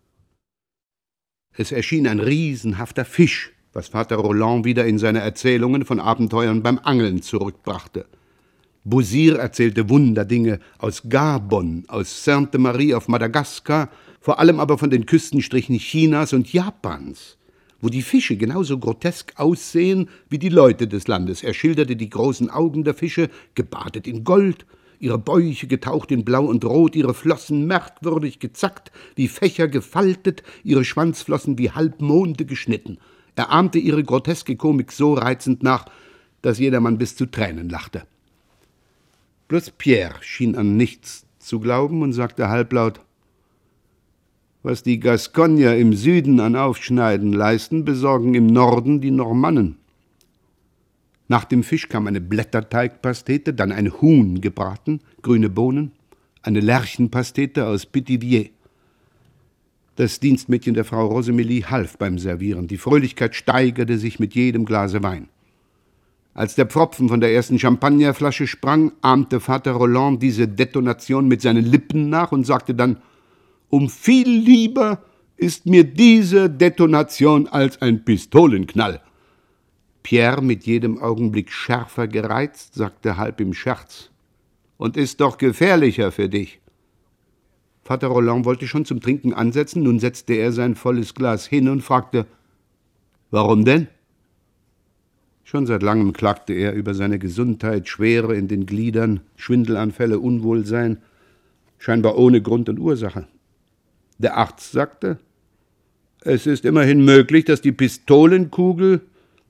Es erschien ein riesenhafter Fisch, was Vater Roland wieder in seine Erzählungen von Abenteuern beim Angeln zurückbrachte. Beausire erzählte Wunderdinge aus Gabon, aus Sainte-Marie auf Madagaskar, vor allem aber von den Küstenstrichen Chinas und Japans, wo die Fische genauso grotesk aussehen wie die Leute des Landes. Er schilderte die großen Augen der Fische, gebadet in Gold, ihre Bäuche getaucht in Blau und Rot, ihre Flossen merkwürdig gezackt, wie Fächer gefaltet, ihre Schwanzflossen wie Halbmonde geschnitten. Er ahmte ihre groteske Komik so reizend nach, dass jedermann bis zu Tränen lachte. Bloß Pierre schien an nichts zu glauben und sagte halblaut: »Was die Gascogner im Süden an Aufschneiden leisten, besorgen im Norden die Normannen.« Nach dem Fisch kam eine Blätterteigpastete, dann ein Huhn gebraten, grüne Bohnen, eine Lerchenpastete aus Pithiviers. Das Dienstmädchen der Frau Rosemarie half beim Servieren. Die Fröhlichkeit steigerte sich mit jedem Glase Wein. Als der Pfropfen von der ersten Champagnerflasche sprang, ahmte Vater Roland diese Detonation mit seinen Lippen nach und sagte dann: »Um viel lieber ist mir diese Detonation als ein Pistolenknall.« Pierre, mit jedem Augenblick schärfer gereizt, sagte halb im Scherz: »Und ist doch gefährlicher für dich.« Vater Roland wollte schon zum Trinken ansetzen, nun setzte er sein volles Glas hin und fragte: »Warum denn?« Schon seit langem klagte er über seine Gesundheit, Schwere in den Gliedern, Schwindelanfälle, Unwohlsein, scheinbar ohne Grund und Ursache. Der Arzt sagte: »Es ist immerhin möglich, dass die Pistolenkugel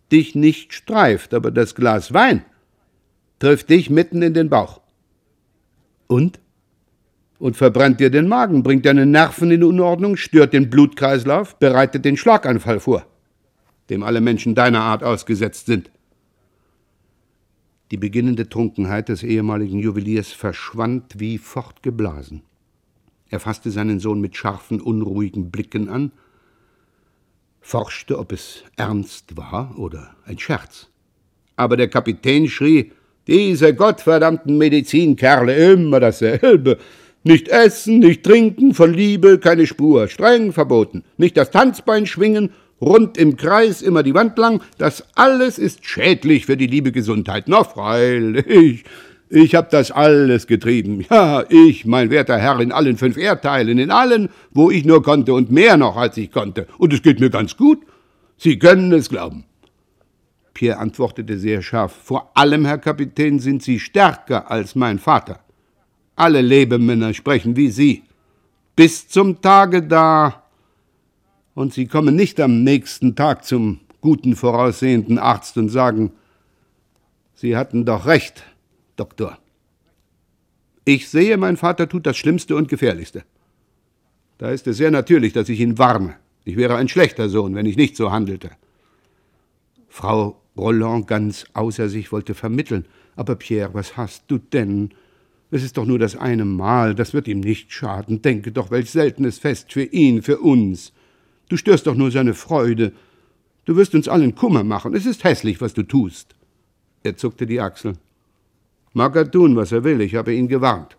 dich nicht streift, aber das Glas Wein trifft dich mitten in den Bauch. Und? Und verbrennt dir den Magen, bringt deine Nerven in Unordnung, stört den Blutkreislauf, bereitet den Schlaganfall vor, dem alle Menschen deiner Art ausgesetzt sind. Die beginnende Trunkenheit des ehemaligen Juweliers verschwand wie fortgeblasen. Er fasste seinen Sohn mit scharfen, unruhigen Blicken an, forschte, ob es ernst war oder ein Scherz. Aber der Kapitän schrie: »Diese gottverdammten Medizinkerle, immer dasselbe. Nicht essen, nicht trinken, von Liebe keine Spur, streng verboten. Nicht das Tanzbein schwingen, rund im Kreis, immer die Wand lang. Das alles ist schädlich für die liebe Gesundheit. Na freilich, ich hab das alles getrieben. Ja, ich, mein werter Herr, in allen 5 Erdteilen, in allen, wo ich nur konnte und mehr noch, als ich konnte. Und es geht mir ganz gut. Sie können es glauben.« Pierre antwortete sehr scharf: »Vor allem, Herr Kapitän, sind Sie stärker als mein Vater. Alle Lebemänner sprechen wie Sie. Bis zum Tage da. Und Sie kommen nicht am nächsten Tag zum guten, voraussehenden Arzt und sagen: Sie hatten doch recht, Doktor. Ich sehe, mein Vater tut das Schlimmste und Gefährlichste. Da ist es sehr natürlich, dass ich ihn warne. Ich wäre ein schlechter Sohn, wenn ich nicht so handelte.« Frau Roland, ganz außer sich, wollte vermitteln. »Aber Pierre, was hast du denn? Es ist doch nur das eine Mal, das wird ihm nicht schaden. Denke doch, welch seltenes Fest für ihn, für uns. Du störst doch nur seine Freude. Du wirst uns allen Kummer machen. Es ist hässlich, was du tust.« Er zuckte die Achseln. »Mag er tun, was er will, ich habe ihn gewarnt.«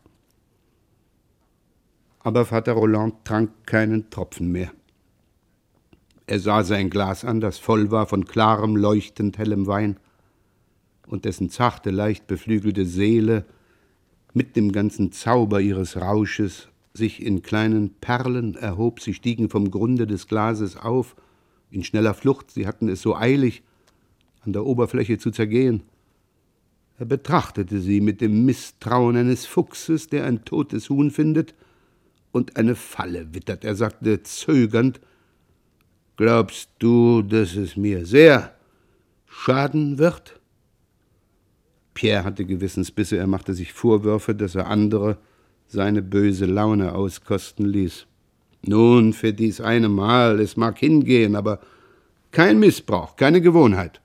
Aber Vater Roland trank keinen Tropfen mehr. Er sah sein Glas an, das voll war von klarem, leuchtend hellem Wein, und dessen zarte, leicht beflügelte Seele mit dem ganzen Zauber ihres Rausches sich in kleinen Perlen erhob. Sie stiegen vom Grunde des Glases auf, in schneller Flucht, sie hatten es so eilig, an der Oberfläche zu zergehen. Er betrachtete sie mit dem Misstrauen eines Fuchses, der ein totes Huhn findet und eine Falle wittert. Er sagte zögernd: »Glaubst du, dass es mir sehr schaden wird?« Pierre hatte Gewissensbisse, er machte sich Vorwürfe, dass er andere seine böse Laune auskosten ließ. »Nun, für dies eine Mal, es mag hingehen, aber kein Missbrauch, keine Gewohnheit.«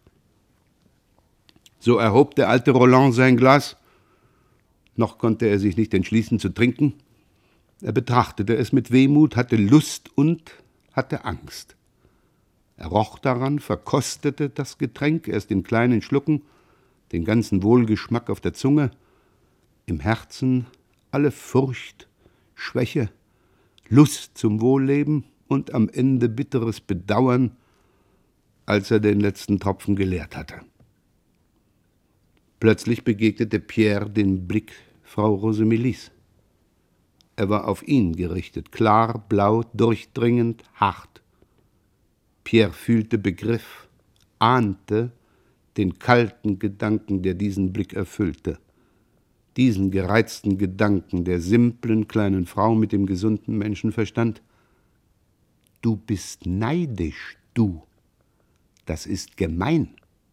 So erhob der alte Roland sein Glas. Noch konnte er sich nicht entschließen zu trinken. Er betrachtete es mit Wehmut, hatte Lust und hatte Angst. Er roch daran, verkostete das Getränk, erst in kleinen Schlucken, den ganzen Wohlgeschmack auf der Zunge, im Herzen alle Furcht, Schwäche, Lust zum Wohlleben und am Ende bitteres Bedauern, als er den letzten Tropfen geleert hatte. Plötzlich begegnete Pierre den Blick Frau Rosemelies. Er war auf ihn gerichtet, klar, blau, durchdringend, hart. Pierre fühlte, begriff, ahnte den kalten Gedanken, der diesen Blick erfüllte. Diesen gereizten Gedanken der simplen kleinen Frau mit dem gesunden Menschenverstand. »Du bist neidisch, du. Das ist gemein.«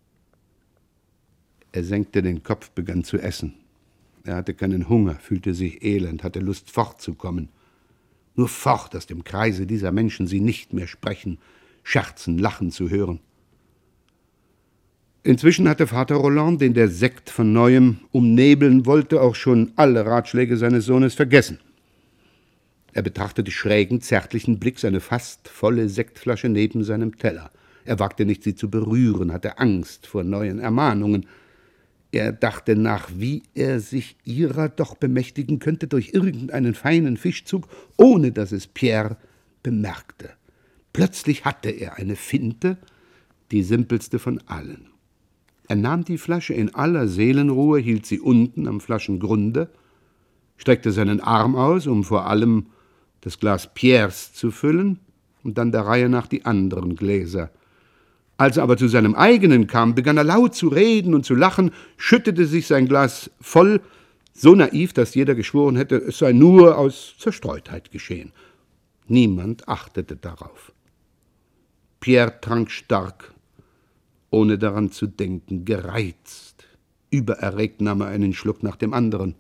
Er senkte den Kopf, begann zu essen. Er hatte keinen Hunger, fühlte sich elend, hatte Lust fortzukommen. Nur fort aus dem Kreise dieser Menschen, sie nicht mehr sprechen, scherzen, lachen zu hören. Inzwischen hatte Vater Roland, den der Sekt von Neuem umnebeln wollte, auch schon alle Ratschläge seines Sohnes vergessen. Er betrachtete schrägen, zärtlichen Blicks eine fast volle Sektflasche neben seinem Teller. Er wagte nicht, sie zu berühren, hatte Angst vor neuen Ermahnungen. Er dachte nach, wie er sich ihrer doch bemächtigen könnte durch irgendeinen feinen Fischzug, ohne dass es Pierre bemerkte. Plötzlich hatte er eine Finte, die simpelste von allen. Er nahm die Flasche in aller Seelenruhe, hielt sie unten am Flaschengrunde, streckte seinen Arm aus, um vor allem das Glas Pierres zu füllen, und dann der Reihe nach die anderen Gläser. Als er aber zu seinem eigenen kam, begann er laut zu reden und zu lachen, schüttete sich sein Glas voll, so naiv, dass jeder geschworen hätte, es sei nur aus Zerstreutheit geschehen. Niemand achtete darauf. Pierre trank stark ohne daran zu denken, gereizt. Übererregt nahm er einen Schluck nach dem anderen.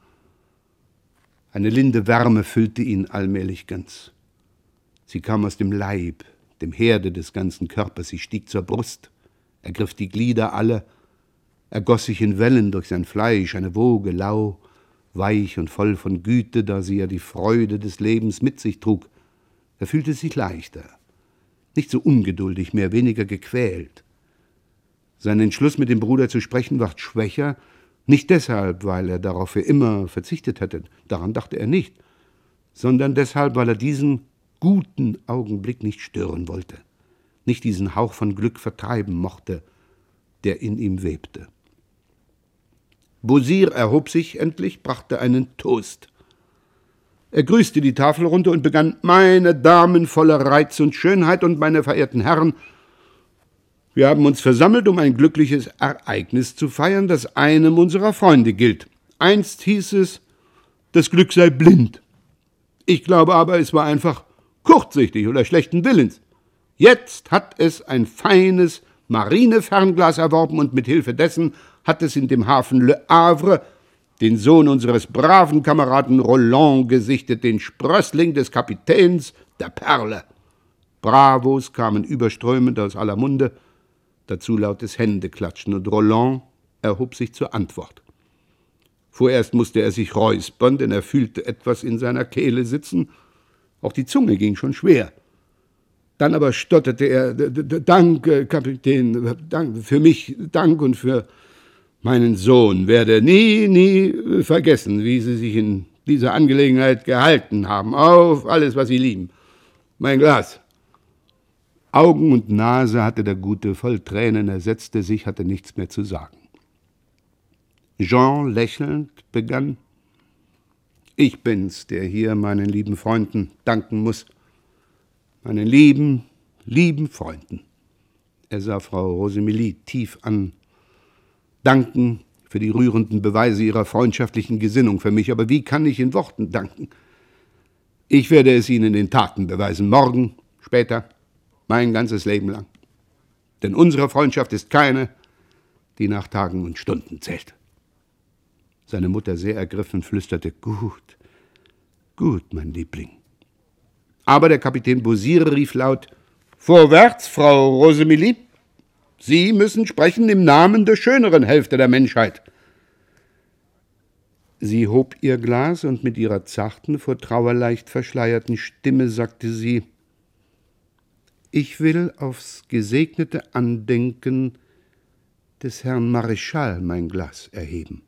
Eine linde Wärme füllte ihn allmählich ganz. Sie kam aus dem Leib, dem Herde des ganzen Körpers. Sie stieg zur Brust, ergriff die Glieder alle, ergoss sich in Wellen durch sein Fleisch, eine Woge, lau, weich und voll von Güte, da sie ja die Freude des Lebens mit sich trug. Er fühlte sich leichter, nicht so ungeduldig mehr, weniger gequält. Sein Entschluss, mit dem Bruder zu sprechen, ward schwächer, nicht deshalb, weil er darauf für immer verzichtet hätte, daran dachte er nicht, sondern deshalb, weil er diesen guten Augenblick nicht stören wollte, nicht diesen Hauch von Glück vertreiben mochte, der in ihm webte. Beausire erhob sich endlich, brachte einen Toast. Er grüßte die Tafel runter und begann: »Meine Damen voller Reiz und Schönheit und meine verehrten Herren, wir haben uns versammelt, um ein glückliches Ereignis zu feiern, das einem unserer Freunde gilt. Einst hieß es, das Glück sei blind. Ich glaube aber, es war einfach kurzsichtig oder schlechten Willens. Jetzt hat es ein feines Marinefernglas erworben und mit Hilfe dessen hat es in dem Hafen Le Havre den Sohn unseres braven Kameraden Roland gesichtet, den Sprössling des Kapitäns der Perle.« Bravos kamen überströmend aus aller Munde, dazu lautes Händeklatschen, und Roland erhob sich zur Antwort. Vorerst musste er sich räuspern, denn er fühlte etwas in seiner Kehle sitzen. Auch die Zunge ging schon schwer. Dann aber stotterte er: »Dank, Kapitän, Dank, für mich Dank und für meinen Sohn. Werde nie vergessen, wie Sie sich in dieser Angelegenheit gehalten haben. Auf alles, was Sie lieben. Mein Glas.« Augen und Nase hatte der Gute voll Tränen, er setzte sich, hatte nichts mehr zu sagen. Jean lächelnd begann: »Ich bin's, der hier meinen lieben Freunden danken muss. Meinen lieben Freunden.« Er sah Frau Rosemarie tief an. »Danken für die rührenden Beweise Ihrer freundschaftlichen Gesinnung für mich, aber wie kann ich in Worten danken? Ich werde es Ihnen in Taten beweisen, morgen, später, mein ganzes Leben lang. Denn unsere Freundschaft ist keine, die nach Tagen und Stunden zählt.« Seine Mutter, sehr ergriffen, flüsterte: »Gut, gut, mein Liebling.« Aber der Kapitän Beausire rief laut: »Vorwärts, Frau Rosemarie! Sie müssen sprechen im Namen der schöneren Hälfte der Menschheit.« Sie hob ihr Glas und mit ihrer zarten, vor Trauer leicht verschleierten Stimme sagte sie: »Ich will aufs gesegnete Andenken des Herrn Marschall mein Glas erheben.«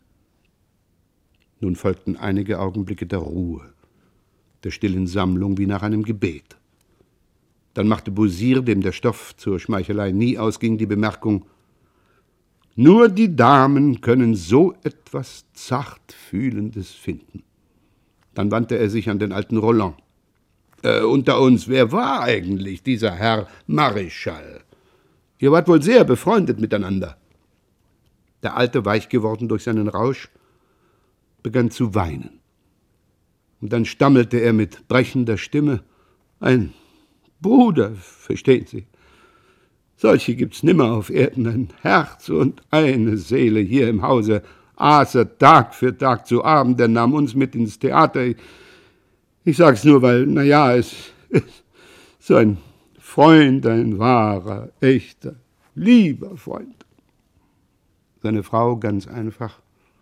Nun folgten einige Augenblicke der Ruhe, der stillen Sammlung wie nach einem Gebet. Dann machte Beausire, dem der Stoff zur Schmeichelei nie ausging, die Bemerkung: »Nur die Damen können so etwas Zartfühlendes finden.« Dann wandte er sich an den alten Roland. »Unter uns, wer war eigentlich dieser Herr Marschall? Ihr wart wohl sehr befreundet miteinander.« Der Alte, weich geworden durch seinen Rausch, begann zu weinen. Und dann stammelte er mit brechender Stimme: »Ein Bruder, verstehen Sie? Solche gibt's nimmer auf Erden, ein Herz und eine Seele hier im Hause, aß er Tag für Tag zu Abend, er nahm uns mit ins Theater. Ich sag's nur, weil, es ist so ein Freund, ein wahrer, echter, lieber Freund.« Seine Frau ganz einfach: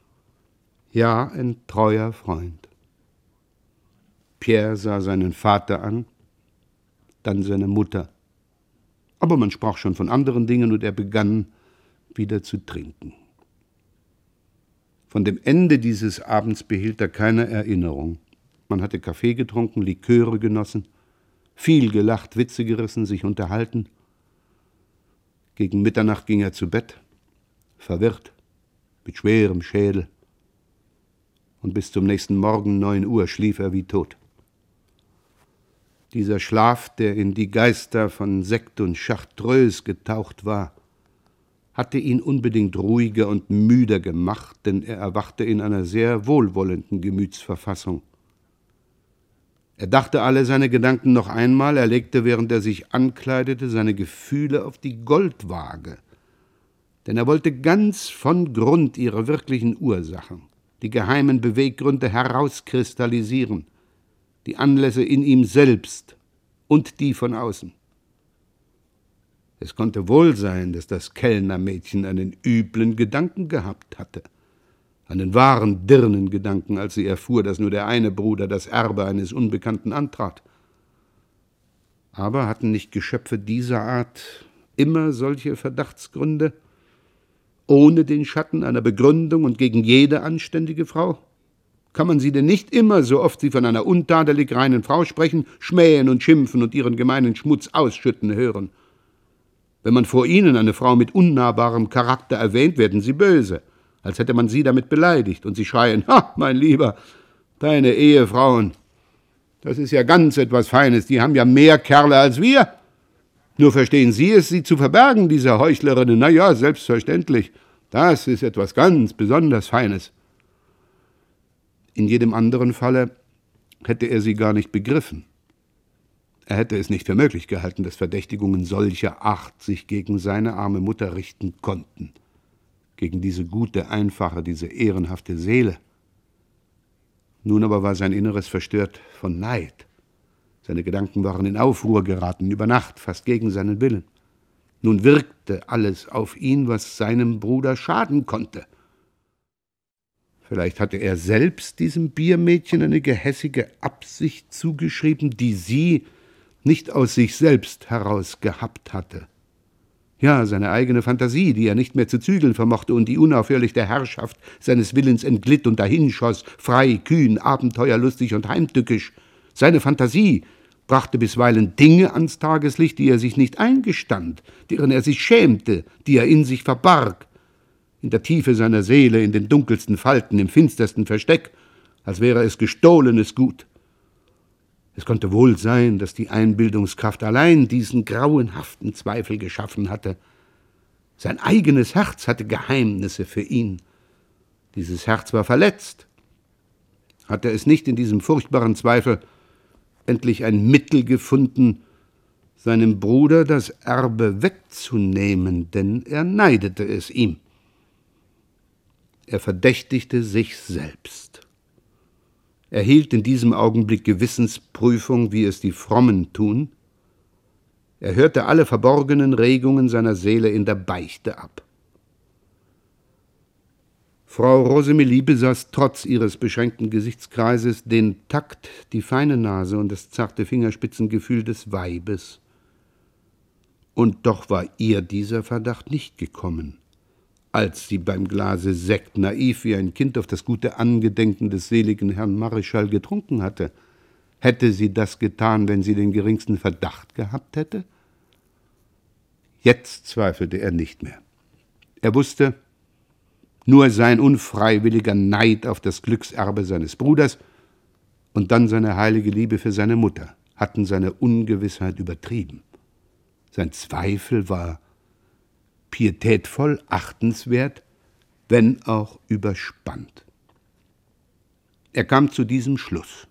»Ja, ein treuer Freund.« Pierre sah seinen Vater an, dann seine Mutter. Aber man sprach schon von anderen Dingen und er begann wieder zu trinken. Von dem Ende dieses Abends behielt er keine Erinnerung. Man hatte Kaffee getrunken, Liköre genossen, viel gelacht, Witze gerissen, sich unterhalten. Gegen Mitternacht ging er zu Bett, verwirrt, mit schwerem Schädel. Und bis zum nächsten Morgen 9 Uhr schlief er wie tot. Dieser Schlaf, der in die Geister von Sekt und Chartreuse getaucht war, hatte ihn unbedingt ruhiger und müder gemacht, denn er erwachte in einer sehr wohlwollenden Gemütsverfassung. Er dachte alle seine Gedanken noch einmal, er legte, während er sich ankleidete, seine Gefühle auf die Goldwaage Denn er wollte ganz von Grund ihre wirklichen Ursachen, die geheimen Beweggründe herauskristallisieren, die Anlässe in ihm selbst und die von außen. Es konnte wohl sein, dass das Kellnermädchen einen üblen Gedanken gehabt hatte, einen wahren Dirnengedanken, als sie erfuhr, dass nur der eine Bruder das Erbe eines Unbekannten antrat. Aber hatten nicht Geschöpfe dieser Art immer solche Verdachtsgründe, ohne den Schatten einer Begründung und gegen jede anständige Frau? Kann man sie denn nicht immer, so oft sie von einer untadelig reinen Frau sprechen, schmähen und schimpfen und ihren gemeinen Schmutz ausschütten hören? Wenn man vor ihnen eine Frau mit unnahbarem Charakter erwähnt, werden sie böse, als hätte man sie damit beleidigt, und sie schreien: »Ha, mein Lieber, deine Ehefrauen, das ist ja ganz etwas Feines, die haben ja mehr Kerle als wir. Nur verstehen Sie es, sie zu verbergen, diese Heuchlerinnen. Na ja, selbstverständlich, das ist etwas ganz besonders Feines.« In jedem anderen Falle hätte er sie gar nicht begriffen. Er hätte es nicht für möglich gehalten, dass Verdächtigungen solcher Art sich gegen seine arme Mutter richten konnten, gegen diese gute, einfache, diese ehrenhafte Seele. Nun aber war sein Inneres verstört von Neid. Seine Gedanken waren in Aufruhr geraten, über Nacht, fast gegen seinen Willen. Nun wirkte alles auf ihn, was seinem Bruder schaden konnte. Vielleicht hatte er selbst diesem Biermädchen eine gehässige Absicht zugeschrieben, die sie nicht aus sich selbst heraus gehabt hatte. Ja, seine eigene Fantasie, die er nicht mehr zu zügeln vermochte und die unaufhörlich der Herrschaft seines Willens entglitt und dahinschoss, frei, kühn, abenteuerlustig und heimtückisch. Seine Fantasie brachte bisweilen Dinge ans Tageslicht, die er sich nicht eingestand, deren er sich schämte, die er in sich verbarg, in der Tiefe seiner Seele, in den dunkelsten Falten, im finstersten Versteck, als wäre es gestohlenes Gut. Es konnte wohl sein, dass die Einbildungskraft allein diesen grauenhaften Zweifel geschaffen hatte. Sein eigenes Herz hatte Geheimnisse für ihn. Dieses Herz war verletzt. Hatte es nicht in diesem furchtbaren Zweifel endlich ein Mittel gefunden, seinem Bruder das Erbe wegzunehmen, denn er neidete es ihm. Er verdächtigte sich selbst. Er hielt in diesem Augenblick Gewissensprüfung, wie es die Frommen tun. Er hörte alle verborgenen Regungen seiner Seele in der Beichte ab. Frau Rosemarie besaß trotz ihres beschränkten Gesichtskreises den Takt, die feine Nase und das zarte Fingerspitzengefühl des Weibes. Und doch war ihr dieser Verdacht nicht gekommen, als sie beim Glase Sekt naiv wie ein Kind auf das gute Angedenken des seligen Herrn Marischal getrunken hatte. Hätte sie das getan, wenn sie den geringsten Verdacht gehabt hätte? Jetzt zweifelte er nicht mehr. Er wusste, nur sein unfreiwilliger Neid auf das Glückserbe seines Bruders und dann seine heilige Liebe für seine Mutter hatten seine Ungewissheit übertrieben. Sein Zweifel war pietätvoll, achtenswert, wenn auch überspannt. Er kam zu diesem Schluss.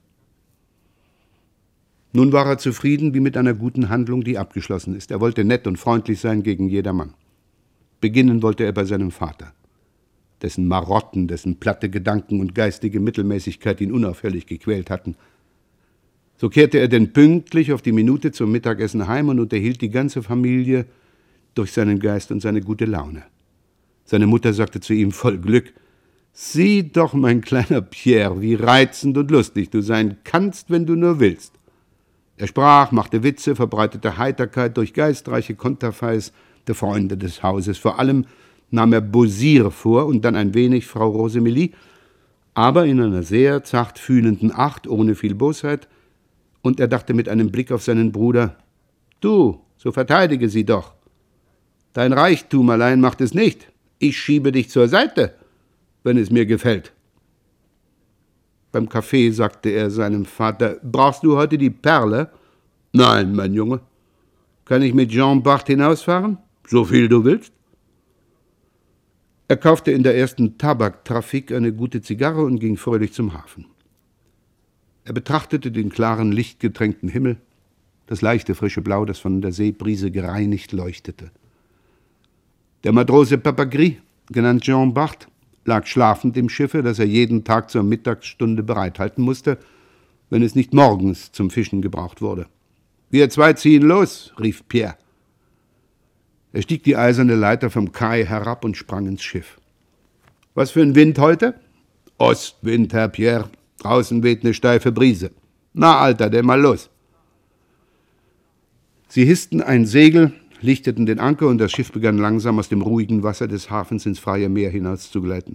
Nun war er zufrieden wie mit einer guten Handlung, die abgeschlossen ist. Er wollte nett und freundlich sein gegen jedermann. Beginnen wollte er bei seinem Vater, dessen Marotten, dessen platte Gedanken und geistige Mittelmäßigkeit ihn unaufhörlich gequält hatten. So kehrte er denn pünktlich auf die Minute zum Mittagessen heim und unterhielt die ganze Familie durch seinen Geist und seine gute Laune. Seine Mutter sagte zu ihm voll Glück: »Sieh doch, mein kleiner Pierre, wie reizend und lustig du sein kannst, wenn du nur willst.« Er sprach, machte Witze, verbreitete Heiterkeit durch geistreiche Konterfeis der Freunde des Hauses. Vor allem nahm er Beausire vor und dann ein wenig Frau Rosemarie, aber in einer sehr zart fühlenden Art, ohne viel Bosheit, und er dachte mit einem Blick auf seinen Bruder: »Du, so verteidige sie doch. Dein Reichtum allein macht es nicht. Ich schiebe dich zur Seite, wenn es mir gefällt.« Beim Kaffee sagte er seinem Vater: »Brauchst du heute die Perle?« »Nein, mein Junge.« »Kann ich mit Jean Bart hinausfahren?« »So viel du willst.« Er kaufte in der ersten Tabaktrafik eine gute Zigarre und ging fröhlich zum Hafen. Er betrachtete den klaren, lichtgetränkten Himmel, das leichte, frische Blau, das von der Seebrise gereinigt leuchtete. Der Matrose Papagris, genannt Jean Bart, lag schlafend im Schiffe, das er jeden Tag zur Mittagsstunde bereithalten musste, wenn es nicht morgens zum Fischen gebraucht wurde. »Wir zwei ziehen los«, rief Pierre. Er stieg die eiserne Leiter vom Kai herab und sprang ins Schiff. »Was für ein Wind heute?« »Ostwind, Herr Pierre. Draußen weht eine steife Brise. Na, Alter, denn mal los.« Sie hissten ein Segel, lichteten den Anker und das Schiff begann langsam aus dem ruhigen Wasser des Hafens ins freie Meer hinaus zu gleiten.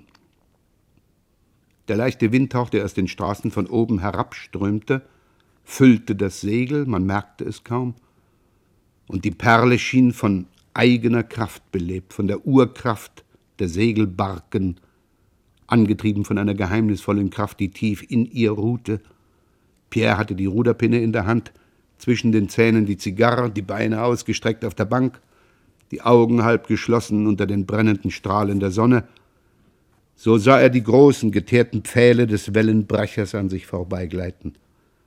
Der leichte Windhauch, der aus den Straßen von oben herabströmte, füllte das Segel, man merkte es kaum, und die Perle schien von eigener Kraft belebt, von der Urkraft der Segelbarken, angetrieben von einer geheimnisvollen Kraft, die tief in ihr ruhte. Pierre hatte die Ruderpinne in der Hand, zwischen den Zähnen die Zigarre, die Beine ausgestreckt auf der Bank, die Augen halb geschlossen unter den brennenden Strahlen der Sonne. So sah er die großen, geteerten Pfähle des Wellenbrechers an sich vorbeigleiten.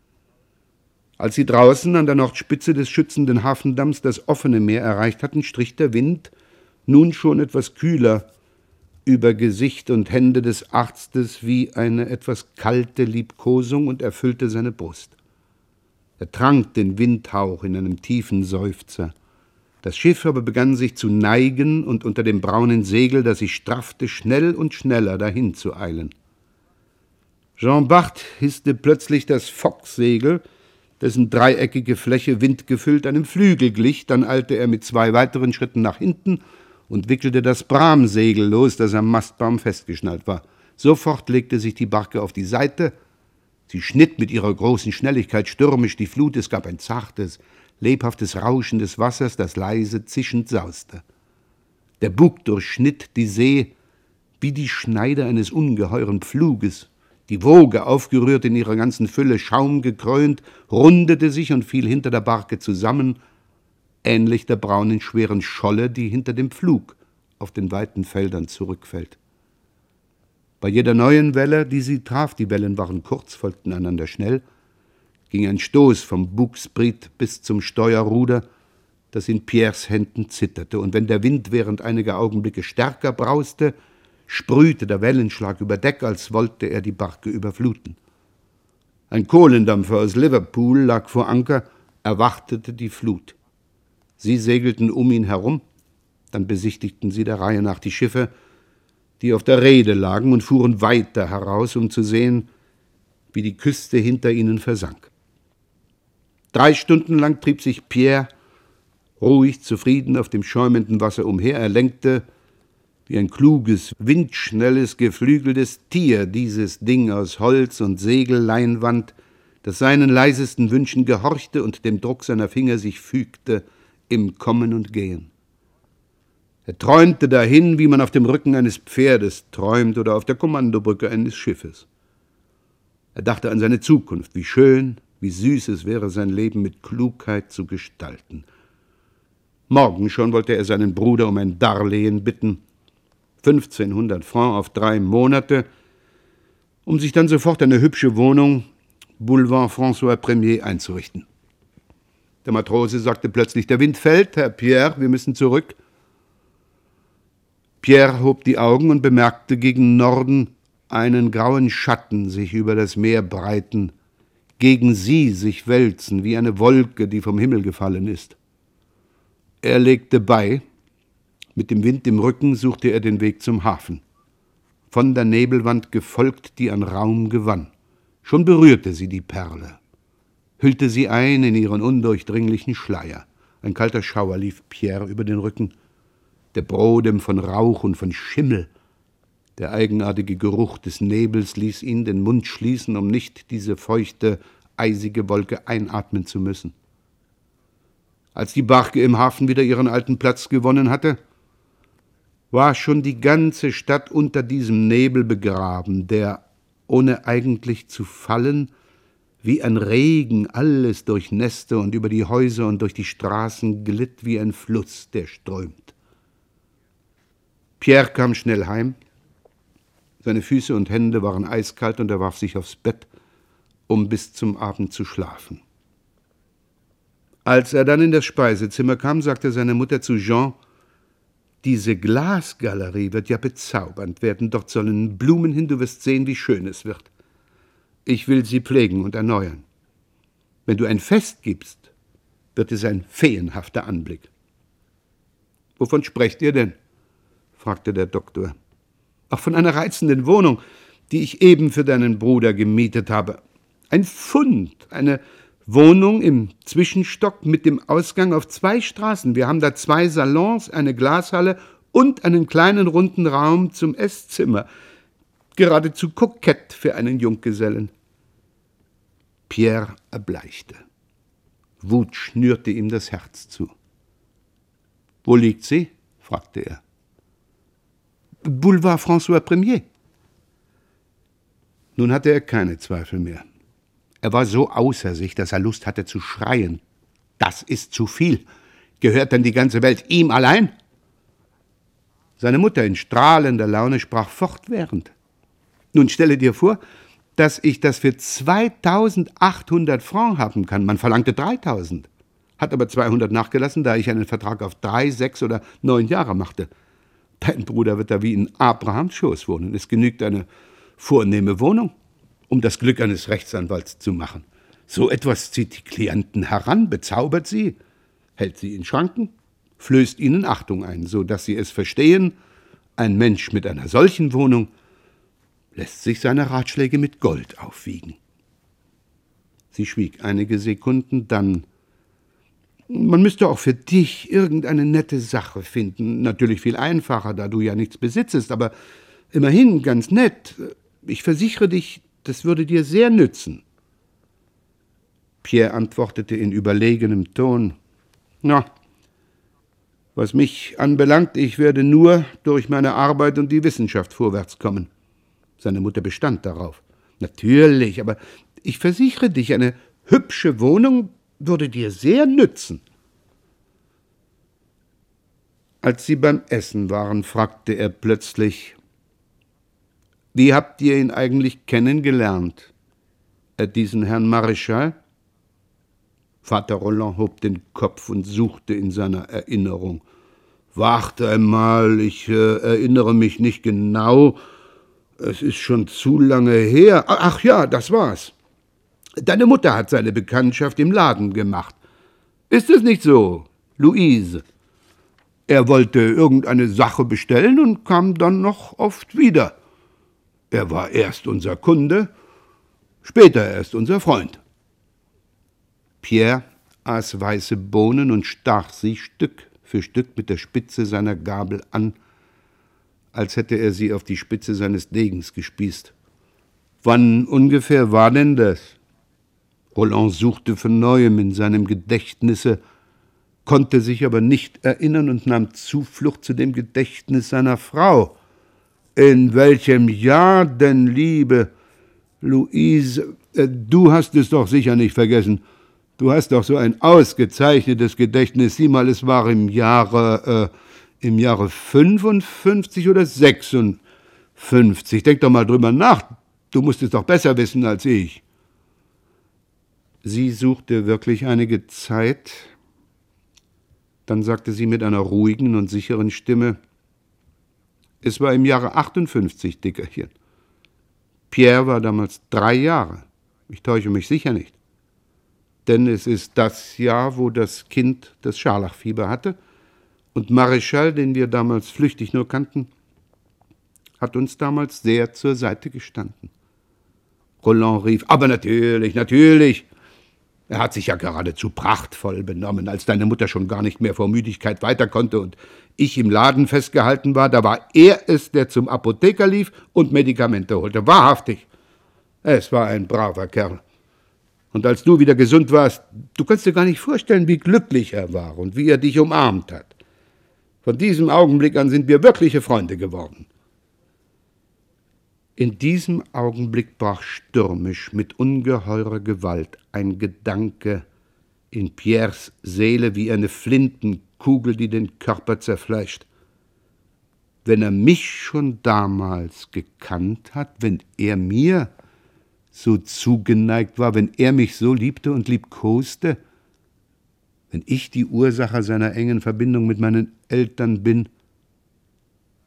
Als sie draußen an der Nordspitze des schützenden Hafendamms das offene Meer erreicht hatten, strich der Wind, nun schon etwas kühler, über Gesicht und Hände des Arztes wie eine etwas kalte Liebkosung und erfüllte seine Brust. Er trank den Windhauch in einem tiefen Seufzer. Das Schiff aber begann sich zu neigen und unter dem braunen Segel, das sich straffte, schnell und schneller dahin zu eilen. Jean Bart hisste plötzlich das Focksegel, dessen dreieckige Fläche windgefüllt einem Flügel glich, dann eilte er mit 2 weiteren Schritten nach hinten und wickelte das Bramsegel los, das am Mastbaum festgeschnallt war. Sofort legte sich die Barke auf die Seite. Sie schnitt mit ihrer großen Schnelligkeit stürmisch die Flut. Es gab ein zartes, lebhaftes Rauschen des Wassers, das leise zischend sauste. Der Bug durchschnitt die See wie die Schneide eines ungeheuren Pfluges. Die Woge, aufgerührt in ihrer ganzen Fülle, schaumgekrönt, rundete sich und fiel hinter der Barke zusammen, ähnlich der braunen, schweren Scholle, die hinter dem Pflug auf den weiten Feldern zurückfällt. Bei jeder neuen Welle, die sie traf, die Wellen waren kurz, folgten einander schnell, ging ein Stoß vom Bugspriet bis zum Steuerruder, das in Pierres Händen zitterte, und wenn der Wind während einiger Augenblicke stärker brauste, sprühte der Wellenschlag über Deck, als wollte er die Barke überfluten. Ein Kohlendampfer aus Liverpool lag vor Anker, erwartete die Flut. Sie segelten um ihn herum, dann besichtigten sie der Reihe nach die Schiffe, die auf der Reede lagen, und fuhren weiter heraus, um zu sehen, wie die Küste hinter ihnen versank. 3 Stunden lang trieb sich Pierre ruhig, zufrieden auf dem schäumenden Wasser umher. Er lenkte wie ein kluges, windschnelles, geflügeltes Tier dieses Ding aus Holz und Segelleinwand, das seinen leisesten Wünschen gehorchte und dem Druck seiner Finger sich fügte im Kommen und Gehen. Er träumte dahin, wie man auf dem Rücken eines Pferdes träumt oder auf der Kommandobrücke eines Schiffes. Er dachte an seine Zukunft, wie schön, wie süß es wäre, sein Leben mit Klugheit zu gestalten. Morgen schon wollte er seinen Bruder um ein Darlehen bitten, 1500 Francs auf 3 Monate, um sich dann sofort eine hübsche Wohnung, Boulevard François Ier, einzurichten. Der Matrose sagte plötzlich, der Wind fällt, Herr Pierre, wir müssen zurück. Pierre hob die Augen und bemerkte gegen Norden einen grauen Schatten sich über das Meer breiten, gegen sie sich wälzen, wie eine Wolke, die vom Himmel gefallen ist. Er legte bei. Mit dem Wind im Rücken suchte er den Weg zum Hafen. Von der Nebelwand gefolgt, die an Raum gewann. Schon berührte sie die Perle, hüllte sie ein in ihren undurchdringlichen Schleier. Ein kalter Schauer lief Pierre über den Rücken. Der Brodem von Rauch und von Schimmel, der eigenartige Geruch des Nebels ließ ihn den Mund schließen, um nicht diese feuchte, eisige Wolke einatmen zu müssen. Als die Barke im Hafen wieder ihren alten Platz gewonnen hatte, war schon die ganze Stadt unter diesem Nebel begraben, der, ohne eigentlich zu fallen, wie ein Regen alles durchnässte und über die Häuser und durch die Straßen glitt wie ein Fluss, der strömt. Pierre kam schnell heim. Seine Füße und Hände waren eiskalt und er warf sich aufs Bett, um bis zum Abend zu schlafen. Als er dann in das Speisezimmer kam, sagte seine Mutter zu Jean, Diese Glasgalerie wird ja bezaubernd werden. Dort sollen Blumen hin, du wirst sehen, wie schön es wird. Ich will sie pflegen und erneuern. Wenn du ein Fest gibst, wird es ein feenhafter Anblick. Wovon sprecht ihr denn? Fragte der Doktor. Ach, von einer reizenden Wohnung, die ich eben für deinen Bruder gemietet habe. Ein Pfund, eine Wohnung im Zwischenstock mit dem Ausgang auf 2 Straßen. Wir haben da 2 Salons, eine Glashalle und einen kleinen runden Raum zum Esszimmer. Geradezu kokett für einen Junggesellen. Pierre erbleichte. Wut schnürte ihm das Herz zu. »Wo liegt sie?« fragte er. »Boulevard François Premier.« Nun hatte er keine Zweifel mehr. Er war so außer sich, dass er Lust hatte zu schreien. Das ist zu viel. Gehört denn die ganze Welt ihm allein? Seine Mutter in strahlender Laune sprach fortwährend. Nun stelle dir vor, dass ich das für 2.800 Francs haben kann. Man verlangte 3.000, hat aber 200 nachgelassen, da ich einen Vertrag auf 3, 6 oder 9 Jahre machte. Dein Bruder wird da wie in Abrahams Schoß wohnen. Es genügt eine vornehme Wohnung, um das Glück eines Rechtsanwalts zu machen. So etwas zieht die Klienten heran, bezaubert sie, hält sie in Schranken, flößt ihnen Achtung ein, so dass sie es verstehen, ein Mensch mit einer solchen Wohnung lässt sich seine Ratschläge mit Gold aufwiegen. Sie schwieg einige Sekunden, dann: Man müsste auch für dich irgendeine nette Sache finden. Natürlich viel einfacher, da du ja nichts besitzest, aber immerhin ganz nett. Ich versichere dich, das würde dir sehr nützen. Pierre antwortete in überlegenem Ton: Na, was mich anbelangt, ich werde nur durch meine Arbeit und die Wissenschaft vorwärts kommen. Seine Mutter bestand darauf. Natürlich, aber ich versichere dich, eine hübsche Wohnung würde dir sehr nützen. Als sie beim Essen waren, fragte er plötzlich: Wie habt ihr ihn eigentlich kennengelernt, diesen Herrn Maréchal? Vater Roland hob den Kopf und suchte in seiner Erinnerung. Warte einmal, ich erinnere mich nicht genau. Es ist schon zu lange her. Ach ja, das war's. Deine Mutter hat seine Bekanntschaft im Laden gemacht. Ist es nicht so, Louise? Er wollte irgendeine Sache bestellen und kam dann noch oft wieder. Er war erst unser Kunde, später erst unser Freund. Pierre aß weiße Bohnen und stach sie Stück für Stück mit der Spitze seiner Gabel an, als hätte er sie auf die Spitze seines Degens gespießt. Wann ungefähr war denn das? Roland suchte von Neuem in seinem Gedächtnisse, konnte sich aber nicht erinnern und nahm Zuflucht zu dem Gedächtnis seiner Frau. In welchem Jahr denn, liebe Louise? Du hast es doch sicher nicht vergessen. Du hast doch so ein ausgezeichnetes Gedächtnis. Sieh mal, es war im Jahre 55 oder 56. Denk doch mal drüber nach. Du musst es doch besser wissen als ich. Sie suchte wirklich einige Zeit. Dann sagte sie mit einer ruhigen und sicheren Stimme: Es war im Jahre 58, Dickerchen. Pierre war damals 3 Jahre. Ich täusche mich sicher nicht. Denn es ist das Jahr, wo das Kind das Scharlachfieber hatte. Und Maréchal, den wir damals flüchtig nur kannten, hat uns damals sehr zur Seite gestanden. Roland rief: Aber natürlich, natürlich. Er hat sich ja geradezu prachtvoll benommen, als deine Mutter schon gar nicht mehr vor Müdigkeit weiter konnte und ich im Laden festgehalten war. Da war er es, der zum Apotheker lief und Medikamente holte. Wahrhaftig. Es war ein braver Kerl. Und als du wieder gesund warst, du kannst dir gar nicht vorstellen, wie glücklich er war und wie er dich umarmt hat. Von diesem Augenblick an sind wir wirkliche Freunde geworden. In diesem Augenblick brach stürmisch mit ungeheurer Gewalt ein Gedanke in Pierres Seele wie eine Flintenkugel, die den Körper zerfleischt. Wenn er mich schon damals gekannt hat, wenn er mir so zugeneigt war, wenn er mich so liebte und liebkoste, wenn ich die Ursache seiner engen Verbindung mit meinen Eltern bin,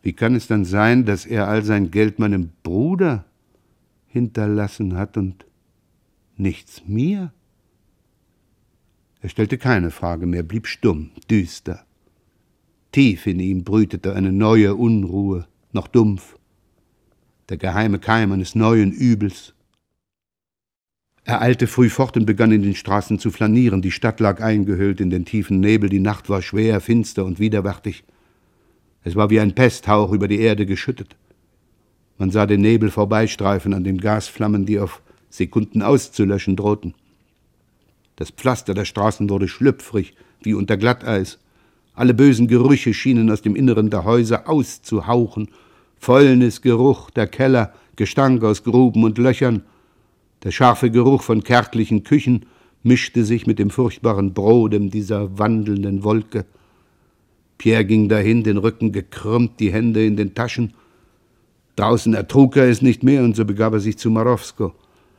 Wie kann es dann sein, dass er all sein Geld meinem Bruder hinterlassen hat und nichts mir? Er stellte keine Frage mehr, blieb stumm, düster. Tief in ihm brütete eine neue Unruhe, noch dumpf, der geheime Keim eines neuen Übels. Er eilte früh fort und begann in den Straßen zu flanieren. Die Stadt lag eingehüllt in den tiefen Nebel, die Nacht war schwer, finster und widerwärtig. Es war wie ein Pesthauch über die Erde geschüttet. Man sah den Nebel vorbeistreifen an den Gasflammen, die auf Sekunden auszulöschen drohten. Das Pflaster der Straßen wurde schlüpfrig, wie unter Glatteis. Alle bösen Gerüche schienen aus dem Inneren der Häuser auszuhauchen. Fäulnisgeruch der Keller, Gestank aus Gruben und Löchern. Der scharfe Geruch von kärglichen Küchen mischte sich mit dem furchtbaren Brodem dieser wandelnden Wolke. Pierre ging dahin, den Rücken gekrümmt, die Hände in den Taschen. Draußen ertrug er es nicht mehr, und so begab er sich zu Marowsko.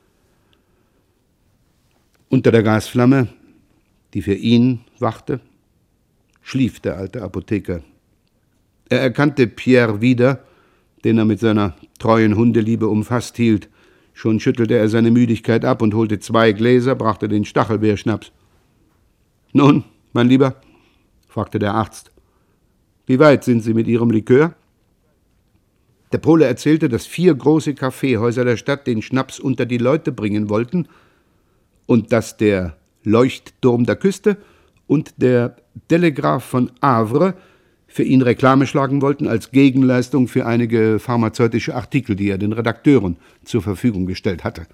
Unter der Gasflamme, die für ihn wachte, schlief der alte Apotheker. Er erkannte Pierre wieder, den er mit seiner treuen Hundeliebe umfasst hielt. Schon schüttelte er seine Müdigkeit ab und holte 2 Gläser, brachte den Stachelbeerschnaps. »Nun, mein Lieber?« fragte der Arzt. »Wie weit sind Sie mit Ihrem Likör?« Der Pole erzählte, dass 4 große Kaffeehäuser der Stadt den Schnaps unter die Leute bringen wollten und dass der Leuchtturm der Küste und der Telegraph von Havre für ihn Reklame schlagen wollten als Gegenleistung für einige pharmazeutische Artikel, die er den Redakteuren zur Verfügung gestellt hatte.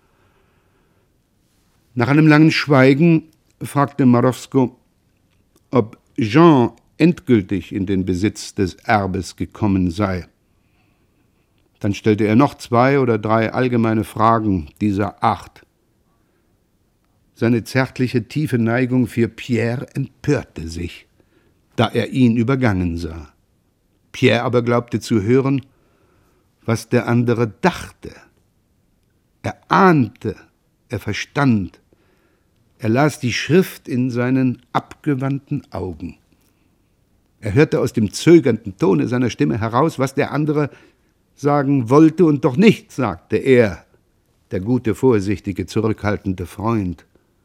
Nach einem langen Schweigen fragte Marowsko, ob Jean endgültig in den Besitz des Erbes gekommen sei. Dann stellte er noch 2 oder 3 allgemeine Fragen dieser Art. Seine zärtliche, tiefe Neigung für Pierre empörte sich, da er ihn übergangen sah. Pierre aber glaubte zu hören, was der andere dachte. Er ahnte, er verstand, er las die Schrift in seinen abgewandten Augen. Er hörte aus dem zögernden Tone seiner Stimme heraus, was der andere sagen wollte und doch nicht sagte, er, der gute, vorsichtige, zurückhaltende Freund.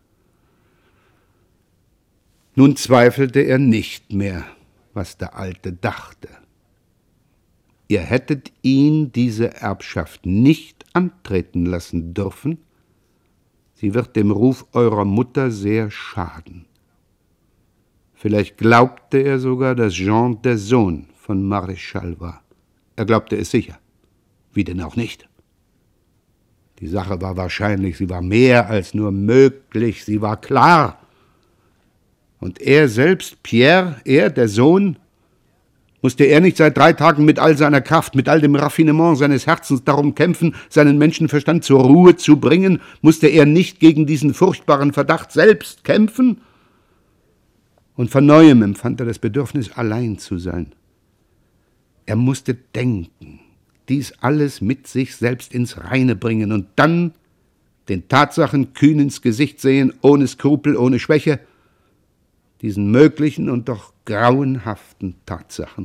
Nun zweifelte er nicht mehr, was der Alte dachte. Ihr hättet ihn diese Erbschaft nicht antreten lassen dürfen. Sie wird dem Ruf eurer Mutter sehr schaden. Vielleicht glaubte er sogar, dass Jean der Sohn von Maréchal war. Er glaubte es sicher. Wie denn auch nicht? Die Sache war wahrscheinlich, sie war mehr als nur möglich, sie war klar. Und er selbst, Pierre, er, der Sohn, musste er nicht seit 3 Tagen mit all seiner Kraft, mit all dem Raffinement seines Herzens darum kämpfen, seinen Menschenverstand zur Ruhe zu bringen? Musste er nicht gegen diesen furchtbaren Verdacht selbst kämpfen? Und von Neuem empfand er das Bedürfnis, allein zu sein. Er musste denken, dies alles mit sich selbst ins Reine bringen und dann den Tatsachen kühn ins Gesicht sehen, ohne Skrupel, ohne Schwäche, diesen möglichen und doch grauenhaften Tatsachen.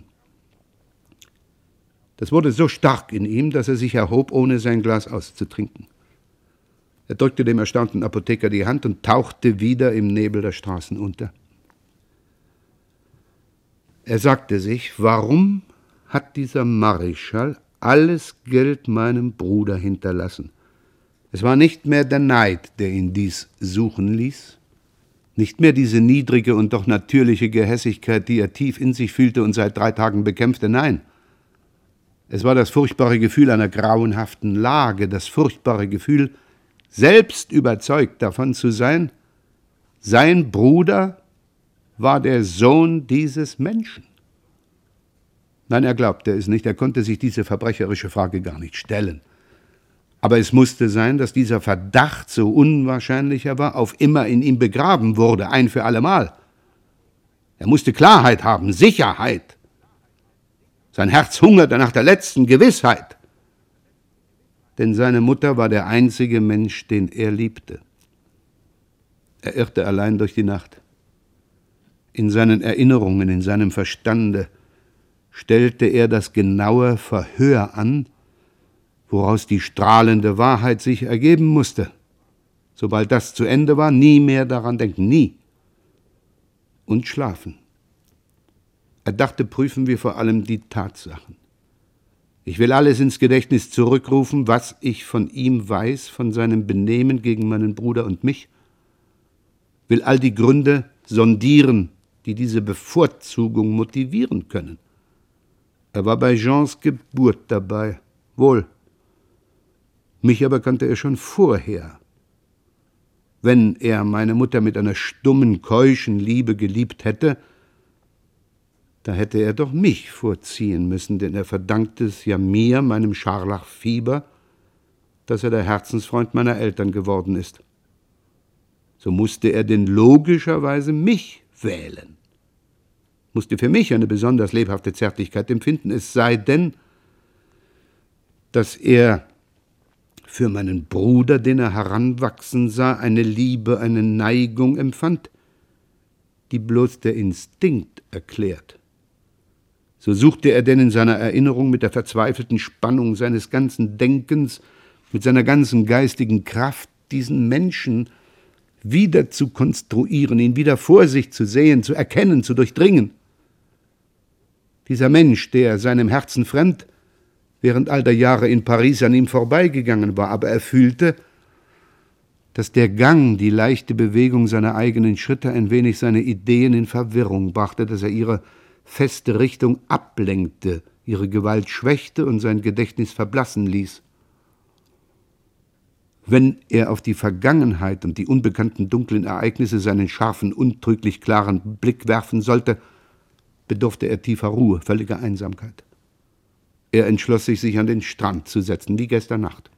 Das wurde so stark in ihm, dass er sich erhob, ohne sein Glas auszutrinken. Er drückte dem erstaunten Apotheker die Hand und tauchte wieder im Nebel der Straßen unter. Er sagte sich, warum hat dieser Maréchal alles Geld meinem Bruder hinterlassen? Es war nicht mehr der Neid, der ihn dies suchen ließ, nicht mehr diese niedrige und doch natürliche Gehässigkeit, die er tief in sich fühlte und seit 3 Tagen bekämpfte, nein. Es war das furchtbare Gefühl einer grauenhaften Lage, das furchtbare Gefühl, selbst überzeugt davon zu sein, sein Bruder war der Sohn dieses Menschen. Nein, er glaubte es nicht, er konnte sich diese verbrecherische Frage gar nicht stellen. Aber es musste sein, dass dieser Verdacht, so unwahrscheinlich er war, auf immer in ihm begraben wurde, ein für allemal. Er musste Klarheit haben, Sicherheit. Sein Herz hungerte nach der letzten Gewissheit. Denn seine Mutter war der einzige Mensch, den er liebte. Er irrte allein durch die Nacht. In seinen Erinnerungen, in seinem Verstande stellte er das genaue Verhör an, woraus die strahlende Wahrheit sich ergeben musste. Sobald das zu Ende war, nie mehr daran denken, nie. Und schlafen. Er dachte, prüfen wir vor allem die Tatsachen. Ich will alles ins Gedächtnis zurückrufen, was ich von ihm weiß, von seinem Benehmen gegen meinen Bruder und mich, will all die Gründe sondieren, die diese Bevorzugung motivieren können. Er war bei Jeans Geburt dabei, wohl. Mich aber kannte er schon vorher. Wenn er meine Mutter mit einer stummen, keuschen Liebe geliebt hätte, da hätte er doch mich vorziehen müssen, denn er verdankt es ja mir, meinem Scharlachfieber, dass er der Herzensfreund meiner Eltern geworden ist. So musste er denn logischerweise mich wählen, musste für mich eine besonders lebhafte Zärtlichkeit empfinden, es sei denn, dass er für meinen Bruder, den er heranwachsen sah, eine Liebe, eine Neigung empfand, die bloß der Instinkt erklärt. So suchte er denn in seiner Erinnerung mit der verzweifelten Spannung seines ganzen Denkens, mit seiner ganzen geistigen Kraft, diesen Menschen wieder zu konstruieren, ihn wieder vor sich zu sehen, zu erkennen, zu durchdringen. Dieser Mensch, der seinem Herzen fremd während all der Jahre in Paris an ihm vorbeigegangen war, aber er fühlte, dass der Gang, die leichte Bewegung seiner eigenen Schritte ein wenig seine Ideen in Verwirrung brachte, dass er ihre feste Richtung ablenkte, ihre Gewalt schwächte und sein Gedächtnis verblassen ließ. Wenn er auf die Vergangenheit und die unbekannten dunklen Ereignisse seinen scharfen, untrüglich klaren Blick werfen sollte, bedurfte er tiefer Ruhe, völliger Einsamkeit. Er entschloss sich an den Strand zu setzen, wie gestern Nacht.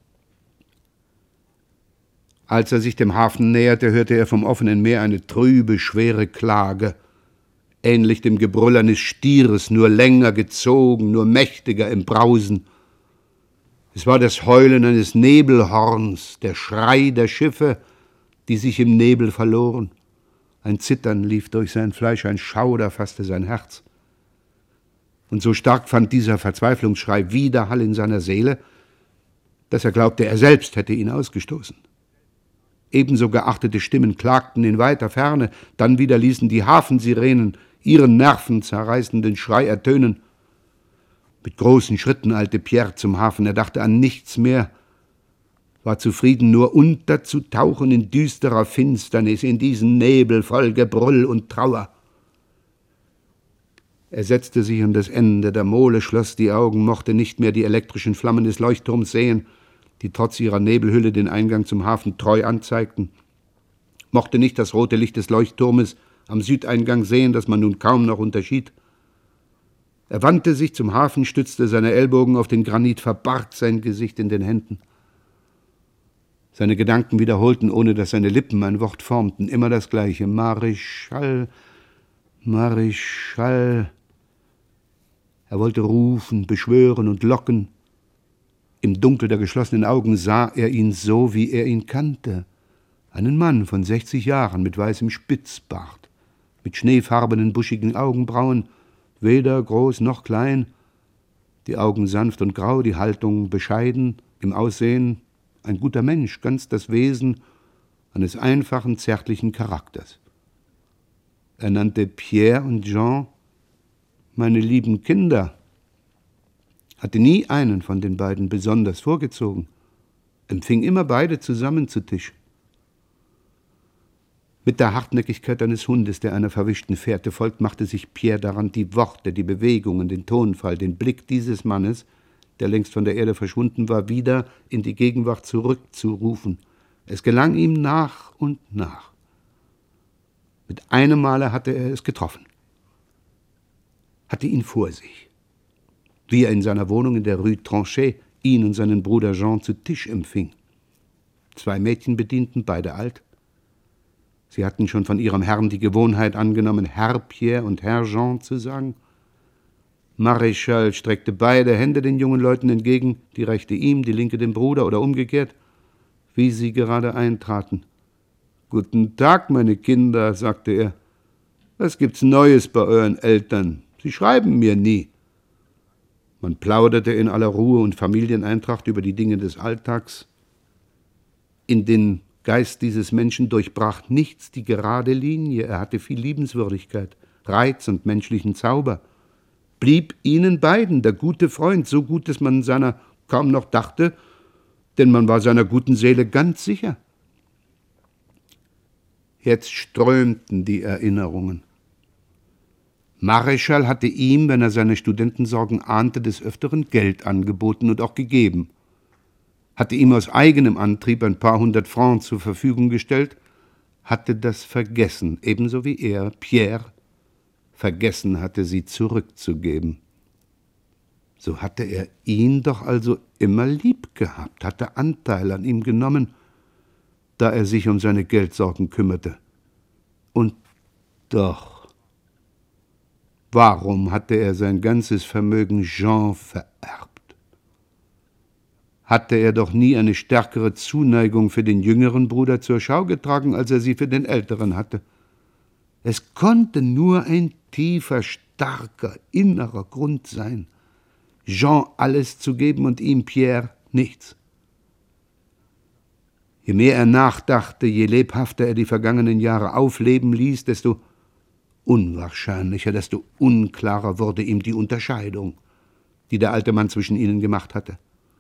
Als er sich dem Hafen näherte, hörte er vom offenen Meer eine trübe, schwere Klage, ähnlich dem Gebrüll eines Stieres, nur länger gezogen, nur mächtiger im Brausen. Es war das Heulen eines Nebelhorns, der Schrei der Schiffe, die sich im Nebel verloren. Ein Zittern lief durch sein Fleisch, ein Schauder fasste sein Herz. Und so stark fand dieser Verzweiflungsschrei Widerhall in seiner Seele, dass er glaubte, er selbst hätte ihn ausgestoßen. Ebenso geachtete Stimmen klagten in weiter Ferne, dann wieder ließen die Hafensirenen ihren nervenzerreißenden Schrei ertönen. Mit großen Schritten eilte Pierre zum Hafen, er dachte an nichts mehr, war zufrieden, nur unterzutauchen in düsterer Finsternis, in diesen Nebel voll Gebrüll und Trauer. Er setzte sich an das Ende der Mole, schloss die Augen, mochte nicht mehr die elektrischen Flammen des Leuchtturms sehen, die trotz ihrer Nebelhülle den Eingang zum Hafen treu anzeigten, mochte nicht das rote Licht des Leuchtturmes am Südeingang sehen, das man nun kaum noch unterschied. Er wandte sich zum Hafen, stützte seine Ellbogen auf den Granit, verbarg sein Gesicht in den Händen. Seine Gedanken wiederholten, ohne dass seine Lippen ein Wort formten, immer das Gleiche. Marischal, Marischal. Er wollte rufen, beschwören und locken. Im Dunkel der geschlossenen Augen sah er ihn so, wie er ihn kannte. Einen Mann von 60 Jahren mit weißem Spitzbart, mit schneefarbenen, buschigen Augenbrauen, weder groß noch klein, die Augen sanft und grau, die Haltung bescheiden, im Aussehen ein guter Mensch, ganz das Wesen eines einfachen, zärtlichen Charakters. Er nannte Pierre und Jean meine lieben Kinder, hatte nie einen von den beiden besonders vorgezogen, empfing immer beide zusammen zu Tisch. Mit der Hartnäckigkeit eines Hundes, der einer verwischten Fährte folgt, machte sich Pierre daran, die Worte, die Bewegungen, den Tonfall, den Blick dieses Mannes, der längst von der Erde verschwunden war, wieder in die Gegenwart zurückzurufen. Es gelang ihm nach und nach. Mit einem Male hatte er es getroffen, hatte ihn vor sich, wie er in seiner Wohnung in der Rue Tronchet ihn und seinen Bruder Jean zu Tisch empfing. 2 Mädchen bedienten, beide alt. Sie hatten schon von ihrem Herrn die Gewohnheit angenommen, Herr Pierre und Herr Jean zu sagen. Maréchal streckte beide Hände den jungen Leuten entgegen, die rechte ihm, die linke dem Bruder oder umgekehrt, wie sie gerade eintraten. »Guten Tag, meine Kinder«, sagte er. »Was gibt's Neues bei euren Eltern? Sie schreiben mir nie. Man plauderte in aller Ruhe und Familieneintracht über die Dinge des Alltags. In den Geist dieses Menschen durchbrach nichts die gerade Linie. Er hatte viel Liebenswürdigkeit, Reiz und menschlichen Zauber. Blieb ihnen beiden der gute Freund, so gut, dass man seiner kaum noch dachte, denn man war seiner guten Seele ganz sicher. Jetzt strömten die Erinnerungen. Mareschal hatte ihm, wenn er seine Studentensorgen ahnte, des Öfteren Geld angeboten und auch gegeben, hatte ihm aus eigenem Antrieb ein paar 100 Francs zur Verfügung gestellt, hatte das vergessen, ebenso wie er, Pierre, vergessen hatte, sie zurückzugeben. So hatte er ihn doch also immer lieb gehabt, hatte Anteil an ihm genommen, da er sich um seine Geldsorgen kümmerte. Und doch, warum hatte er sein ganzes Vermögen Jean vererbt? Hatte er doch nie eine stärkere Zuneigung für den jüngeren Bruder zur Schau getragen, als er sie für den älteren hatte. Es konnte nur ein tiefer, starker, innerer Grund sein, Jean alles zu geben und ihm, Pierre, nichts. Je mehr er nachdachte, je lebhafter er die vergangenen Jahre aufleben ließ, desto unwahrscheinlicher, desto unklarer wurde ihm die Unterscheidung, die der alte Mann zwischen ihnen gemacht hatte.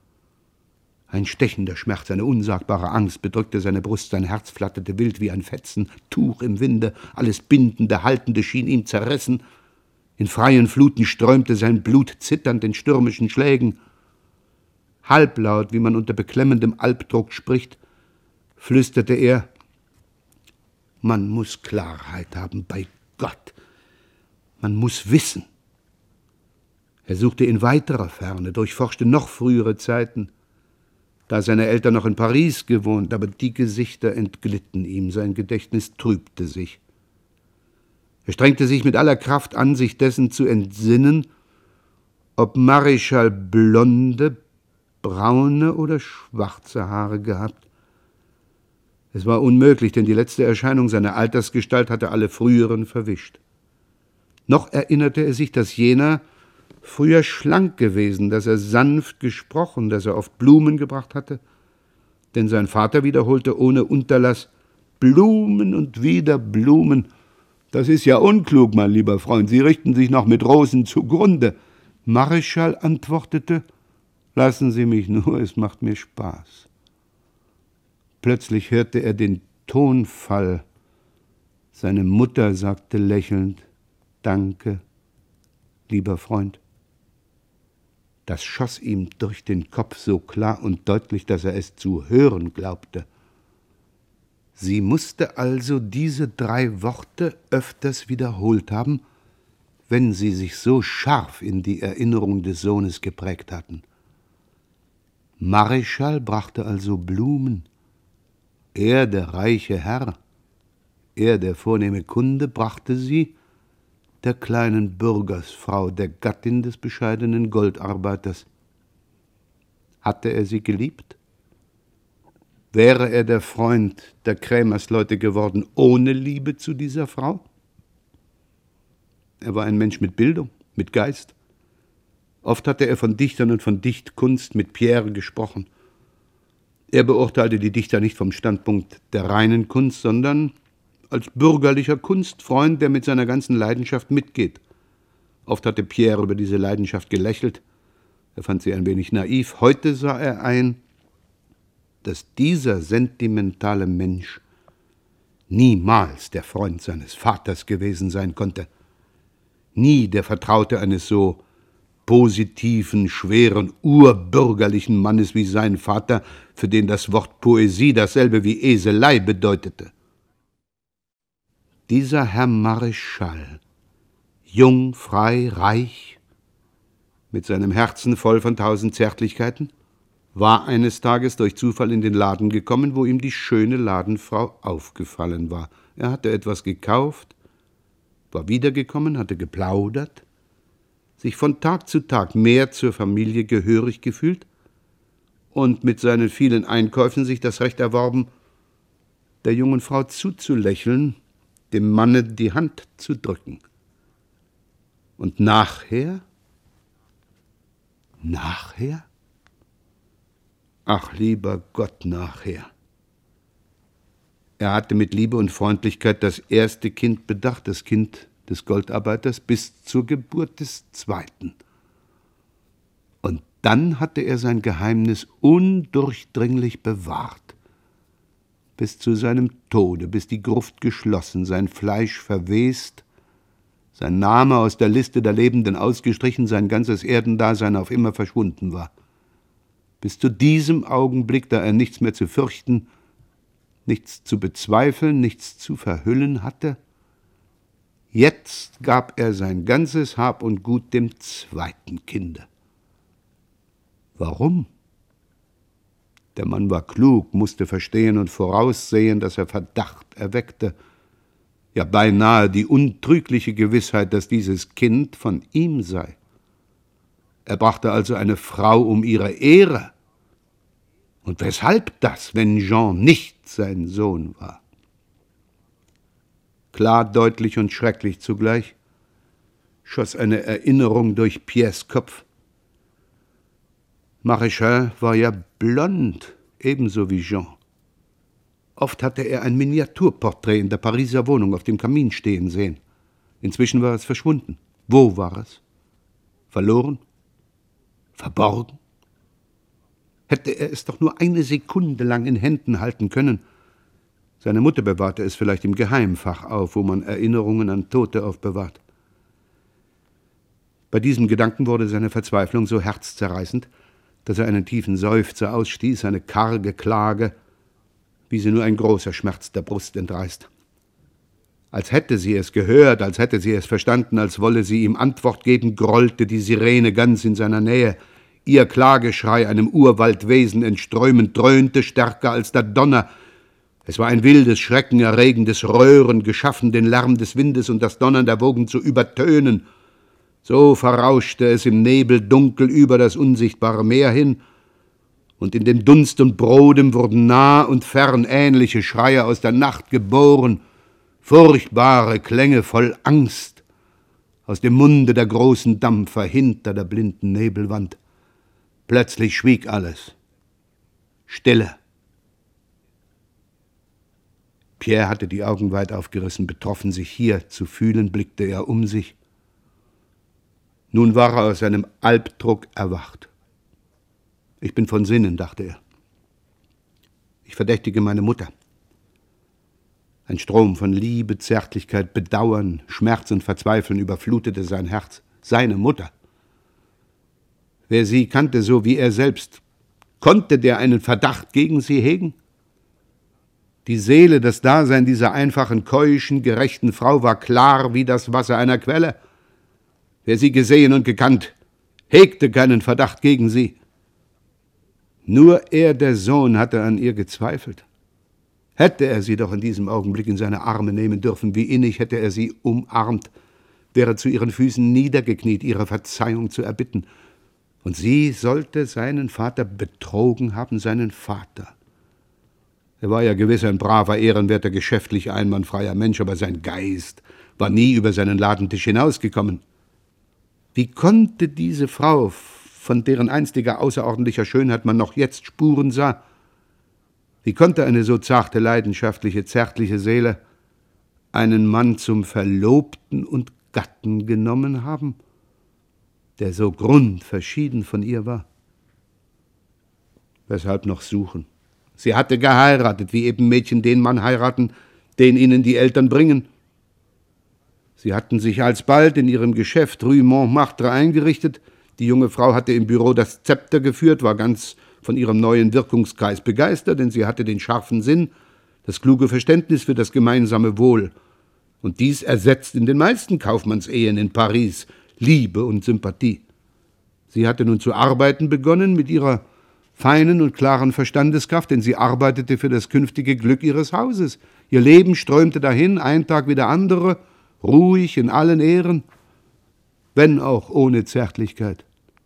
Ein stechender Schmerz, eine unsagbare Angst bedrückte seine Brust, sein Herz flatterte wild wie ein Fetzen, Tuch im Winde, alles Bindende, Haltende schien ihm zerrissen. In freien Fluten strömte sein Blut zitternd in stürmischen Schlägen. Halblaut, wie man unter beklemmendem Albdruck spricht, flüsterte er: Man muss Klarheit haben, bei Gott. Man muss wissen. Er suchte in weiterer Ferne, durchforschte noch frühere Zeiten, da seine Eltern noch in Paris gewohnt, aber die Gesichter entglitten ihm, sein Gedächtnis trübte sich. Er strengte sich mit aller Kraft an, sich dessen zu entsinnen, ob Mareschal blonde, braune oder schwarze Haare gehabt. Es war unmöglich, denn die letzte Erscheinung seiner Altersgestalt hatte alle früheren verwischt. Noch erinnerte er sich, dass jener früher schlank gewesen, dass er sanft gesprochen, dass er oft Blumen gebracht hatte, denn sein Vater wiederholte ohne Unterlass: Blumen und wieder Blumen. Das ist ja unklug, mein lieber Freund, Sie richten sich noch mit Rosen zugrunde. Mareschal antwortete: Lassen Sie mich nur, es macht mir Spaß. Plötzlich hörte er den Tonfall. Seine Mutter sagte lächelnd: Danke, lieber Freund. Das schoss ihm durch den Kopf so klar und deutlich, dass er es zu hören glaubte. Sie musste also diese 3 Worte öfters wiederholt haben, wenn sie sich so scharf in die Erinnerung des Sohnes geprägt hatten. Mareschal brachte also Blumen. Er, der reiche Herr, er, der vornehme Kunde, brachte sie der kleinen Bürgersfrau, der Gattin des bescheidenen Goldarbeiters. Hatte er sie geliebt? Wäre er der Freund der Krämersleute geworden, ohne Liebe zu dieser Frau? Er war ein Mensch mit Bildung, mit Geist. Oft hatte er von Dichtern und von Dichtkunst mit Pierre gesprochen. Er beurteilte die Dichter nicht vom Standpunkt der reinen Kunst, sondern als bürgerlicher Kunstfreund, der mit seiner ganzen Leidenschaft mitgeht. Oft hatte Pierre über diese Leidenschaft gelächelt. Er fand sie ein wenig naiv. Heute sah er ein, dass dieser sentimentale Mensch niemals der Freund seines Vaters gewesen sein konnte. Nie der Vertraute eines so positiven, schweren, urbürgerlichen Mannes wie sein Vater, für den das Wort Poesie dasselbe wie Eselei bedeutete. Dieser Herr Mareschal, jung, frei, reich, mit seinem Herzen voll von 1000 Zärtlichkeiten, war eines Tages durch Zufall in den Laden gekommen, wo ihm die schöne Ladenfrau aufgefallen war. Er hatte etwas gekauft, war wiedergekommen, hatte geplaudert, sich von Tag zu Tag mehr zur Familie gehörig gefühlt und mit seinen vielen Einkäufen sich das Recht erworben, der jungen Frau zuzulächeln, dem Manne die Hand zu drücken. Und nachher? Nachher? Ach, lieber Gott, nachher. Er hatte mit Liebe und Freundlichkeit das erste Kind bedacht, das Kind des Goldarbeiters, bis zur Geburt des zweiten. Und dann hatte er sein Geheimnis undurchdringlich bewahrt. Bis zu seinem Tode, bis die Gruft geschlossen, sein Fleisch verwest, sein Name aus der Liste der Lebenden ausgestrichen, sein ganzes Erdendasein auf immer verschwunden war. Bis zu diesem Augenblick, da er nichts mehr zu fürchten, nichts zu bezweifeln, nichts zu verhüllen hatte, jetzt gab er sein ganzes Hab und Gut dem zweiten Kinde. Warum? Der Mann war klug, musste verstehen und voraussehen, dass er Verdacht erweckte, ja beinahe die untrügliche Gewissheit, dass dieses Kind von ihm sei. Er brachte also eine Frau um ihre Ehre. Und weshalb das, wenn Jean nicht sein Sohn war? Klar, deutlich und schrecklich zugleich schoss eine Erinnerung durch Pierres Kopf. Maréchal war ja blond, ebenso wie Jean. Oft hatte er ein Miniaturporträt in der Pariser Wohnung auf dem Kamin stehen sehen. Inzwischen war es verschwunden. Wo war es? Verloren? Verborgen? Hätte er es doch nur eine Sekunde lang in Händen halten können. Seine Mutter bewahrte es vielleicht im Geheimfach auf, wo man Erinnerungen an Tote aufbewahrt. Bei diesem Gedanken wurde seine Verzweiflung so herzzerreißend, dass er einen tiefen Seufzer ausstieß, eine karge Klage, wie sie nur ein großer Schmerz der Brust entreißt. Als hätte sie es gehört, als hätte sie es verstanden, als wolle sie ihm Antwort geben, grollte die Sirene ganz in seiner Nähe. Ihr Klageschrei, einem Urwaldwesen entströmend, dröhnte stärker als der Donner. Es war ein wildes, schreckenerregendes Röhren, geschaffen, den Lärm des Windes und das Donnern der Wogen zu übertönen. So verrauschte es im Nebel dunkel über das unsichtbare Meer hin, und in dem Dunst und Brodem wurden nah und fern ähnliche Schreie aus der Nacht geboren, furchtbare Klänge voll Angst, aus dem Munde der großen Dampfer hinter der blinden Nebelwand. Plötzlich schwieg alles. Stille. Pierre hatte die Augen weit aufgerissen, betroffen, sich hier zu fühlen, blickte er um sich. Nun war er aus seinem Albdruck erwacht. Ich bin von Sinnen, dachte er. Ich verdächtige meine Mutter. Ein Strom von Liebe, Zärtlichkeit, Bedauern, Schmerz und Verzweifeln überflutete sein Herz. Seine Mutter. Wer sie kannte, so wie er selbst, konnte der einen Verdacht gegen sie hegen? Die Seele, das Dasein dieser einfachen, keuschen, gerechten Frau war klar wie das Wasser einer Quelle. Wer sie gesehen und gekannt, hegte keinen Verdacht gegen sie. Nur er, der Sohn, hatte an ihr gezweifelt. Hätte er sie doch in diesem Augenblick in seine Arme nehmen dürfen, wie innig hätte er sie umarmt, wäre zu ihren Füßen niedergekniet, ihre Verzeihung zu erbitten. Und sie sollte seinen Vater betrogen haben, seinen Vater. Er war ja gewiss ein braver, ehrenwerter, geschäftlich einwandfreier Mensch, aber sein Geist war nie über seinen Ladentisch hinausgekommen. Wie konnte diese Frau, von deren einstiger außerordentlicher Schönheit man noch jetzt Spuren sah, wie konnte eine so zarte, leidenschaftliche, zärtliche Seele einen Mann zum Verlobten und Gatten genommen haben, der so grundverschieden von ihr war? Weshalb noch suchen? Sie hatte geheiratet, wie eben Mädchen den Mann heiraten, den ihnen die Eltern bringen. Sie hatten sich alsbald in ihrem Geschäft Rue Montmartre eingerichtet. Die junge Frau hatte im Büro das Zepter geführt, war ganz von ihrem neuen Wirkungskreis begeistert, denn sie hatte den scharfen Sinn, das kluge Verständnis für das gemeinsame Wohl. Und dies ersetzt in den meisten Kaufmannsehen in Paris Liebe und Sympathie. Sie hatte nun zu arbeiten begonnen mit ihrer feinen und klaren Verstandeskraft, denn sie arbeitete für das künftige Glück ihres Hauses. Ihr Leben strömte dahin, ein Tag wie der andere, ruhig in allen Ehren, wenn auch ohne Zärtlichkeit.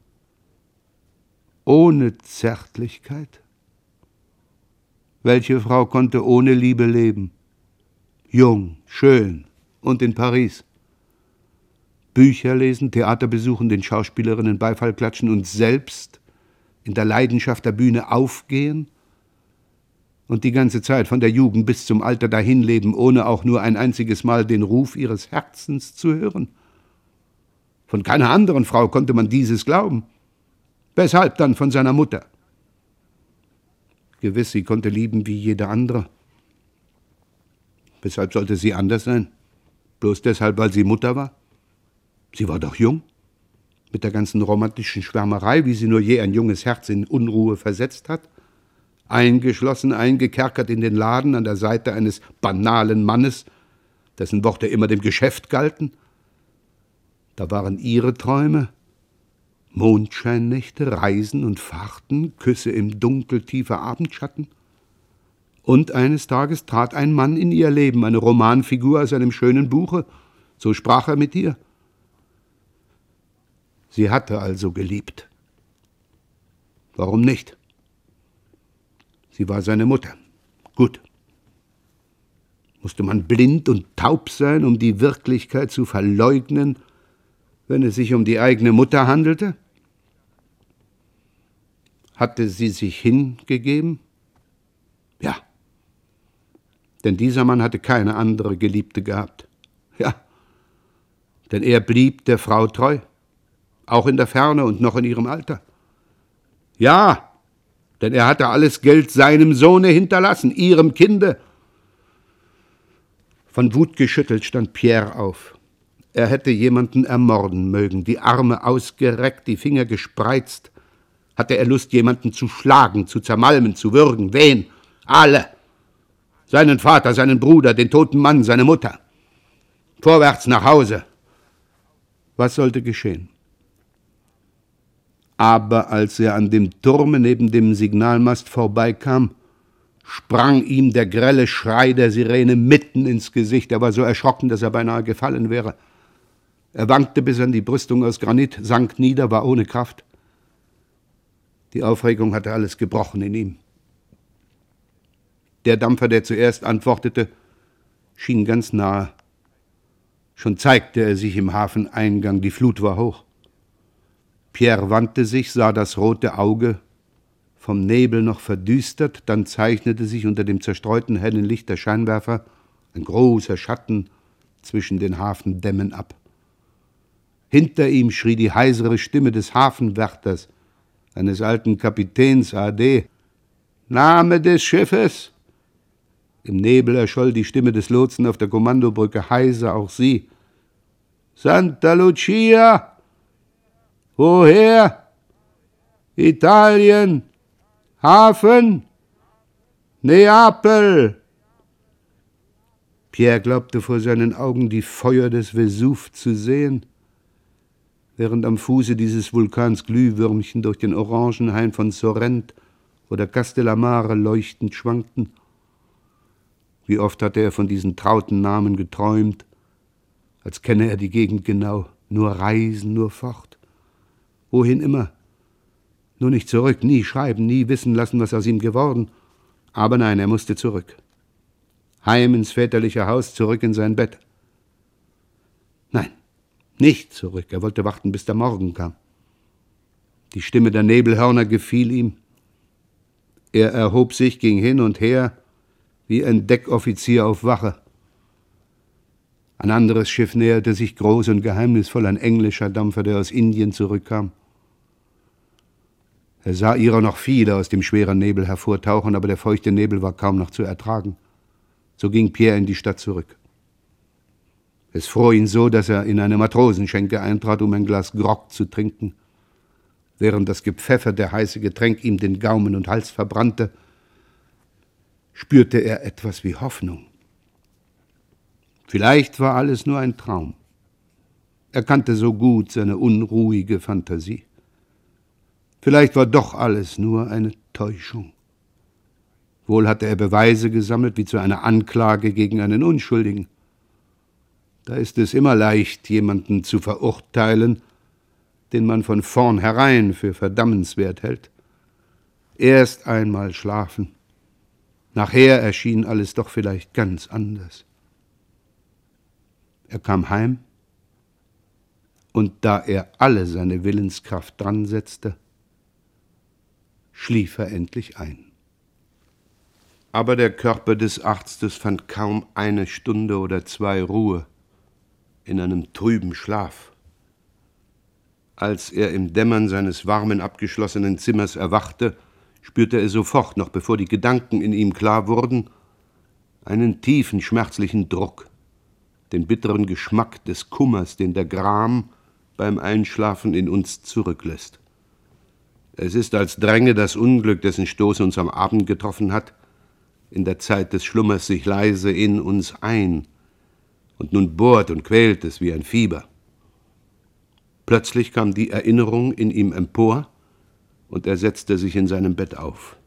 Ohne Zärtlichkeit? Welche Frau konnte ohne Liebe leben? Jung, schön und in Paris. Bücher lesen, Theater besuchen, den Schauspielerinnen Beifall klatschen und selbst in der Leidenschaft der Bühne aufgehen und die ganze Zeit von der Jugend bis zum Alter dahinleben, ohne auch nur ein einziges Mal den Ruf ihres Herzens zu hören? Von keiner anderen Frau konnte man dieses glauben. Weshalb dann von seiner Mutter? Gewiss, sie konnte lieben wie jede andere. Weshalb sollte sie anders sein? Bloß deshalb, weil sie Mutter war? Sie war doch jung. Mit der ganzen romantischen Schwärmerei, wie sie nur je ein junges Herz in Unruhe versetzt hat. Eingeschlossen, eingekerkert in den Laden an der Seite eines banalen Mannes, dessen Worte immer dem Geschäft galten. Da waren ihre Träume, Mondscheinnächte, Reisen und Fahrten, Küsse im Dunkel tiefer Abendschatten. Und eines Tages trat ein Mann in ihr Leben, eine Romanfigur aus einem schönen Buche. So sprach er mit ihr. Sie hatte also geliebt. Warum nicht? Sie war seine Mutter. Gut. Musste man blind und taub sein, um die Wirklichkeit zu verleugnen, wenn es sich um die eigene Mutter handelte? Hatte sie sich hingegeben? Ja. Denn dieser Mann hatte keine andere Geliebte gehabt. Ja. Denn er blieb der Frau treu. Auch in der Ferne und noch in ihrem Alter. Ja. Denn er hatte alles Geld seinem Sohne hinterlassen, ihrem Kinde. Von Wut geschüttelt stand Pierre auf. Er hätte jemanden ermorden mögen, die Arme ausgereckt, die Finger gespreizt. Hatte er Lust, jemanden zu schlagen, zu zermalmen, zu würgen? Wen? Alle. Seinen Vater, seinen Bruder, den toten Mann, seine Mutter. Vorwärts nach Hause. Was sollte geschehen? Aber als er an dem Turme neben dem Signalmast vorbeikam, sprang ihm der grelle Schrei der Sirene mitten ins Gesicht. Er war so erschrocken, dass er beinahe gefallen wäre. Er wankte bis an die Brüstung aus Granit, sank nieder, war ohne Kraft. Die Aufregung hatte alles gebrochen in ihm. Der Dampfer, der zuerst antwortete, schien ganz nahe. Schon zeigte er sich im Hafeneingang, die Flut war hoch. Pierre wandte sich, sah das rote Auge, vom Nebel noch verdüstert, dann zeichnete sich unter dem zerstreuten hellen Licht der Scheinwerfer ein großer Schatten zwischen den Hafendämmen ab. Hinter ihm schrie die heisere Stimme des Hafenwärters, eines alten Kapitäns A.D. »Name des Schiffes!« Im Nebel erscholl die Stimme des Lotsen auf der Kommandobrücke, heiser auch sie. »Santa Lucia!« »Woher?« »Italien!« »Hafen?« »Neapel!« Pierre glaubte vor seinen Augen die Feuer des Vesuv zu sehen, während am Fuße dieses Vulkans Glühwürmchen durch den Orangenhain von Sorrent oder Castellamare leuchtend schwankten. Wie oft hatte er von diesen trauten Namen geträumt, als kenne er die Gegend genau, nur reisen, nur fort. Wohin immer? Nur nicht zurück, nie schreiben, nie wissen lassen, was aus ihm geworden. Aber nein, er musste zurück. Heim ins väterliche Haus, zurück in sein Bett. Nein, nicht zurück, er wollte warten, bis der Morgen kam. Die Stimme der Nebelhörner gefiel ihm. Er erhob sich, ging hin und her, wie ein Deckoffizier auf Wache. Ein anderes Schiff näherte sich groß und geheimnisvoll, ein englischer Dampfer, der aus Indien zurückkam. Er sah ihrer noch viele aus dem schweren Nebel hervortauchen, aber der feuchte Nebel war kaum noch zu ertragen. So ging Pierre in die Stadt zurück. Es fror ihn so, dass er in eine Matrosenschenke eintrat, um ein Glas Grog zu trinken. Während das gepfefferte heiße Getränk ihm den Gaumen und Hals verbrannte, spürte er etwas wie Hoffnung. Vielleicht war alles nur ein Traum. Er kannte so gut seine unruhige Fantasie. Vielleicht war doch alles nur eine Täuschung. Wohl hatte er Beweise gesammelt, wie zu einer Anklage gegen einen Unschuldigen. Da ist es immer leicht, jemanden zu verurteilen, den man von vornherein für verdammenswert hält. Erst einmal schlafen. Nachher erschien alles doch vielleicht ganz anders. Er kam heim. Und da er alle seine Willenskraft dran setzte, schlief er endlich ein. Aber der Körper des Arztes fand kaum eine Stunde oder zwei Ruhe in einem trüben Schlaf. Als er im Dämmern seines warmen, abgeschlossenen Zimmers erwachte, spürte er sofort, noch bevor die Gedanken in ihm klar wurden, einen tiefen, schmerzlichen Druck, den bitteren Geschmack des Kummers, den der Gram beim Einschlafen in uns zurücklässt. Es ist, als dränge das Unglück, dessen Stoß uns am Abend getroffen hat, in der Zeit des Schlummers sich leise in uns ein, und nun bohrt und quält es wie ein Fieber. Plötzlich kam die Erinnerung in ihm empor, und er setzte sich in seinem Bett auf.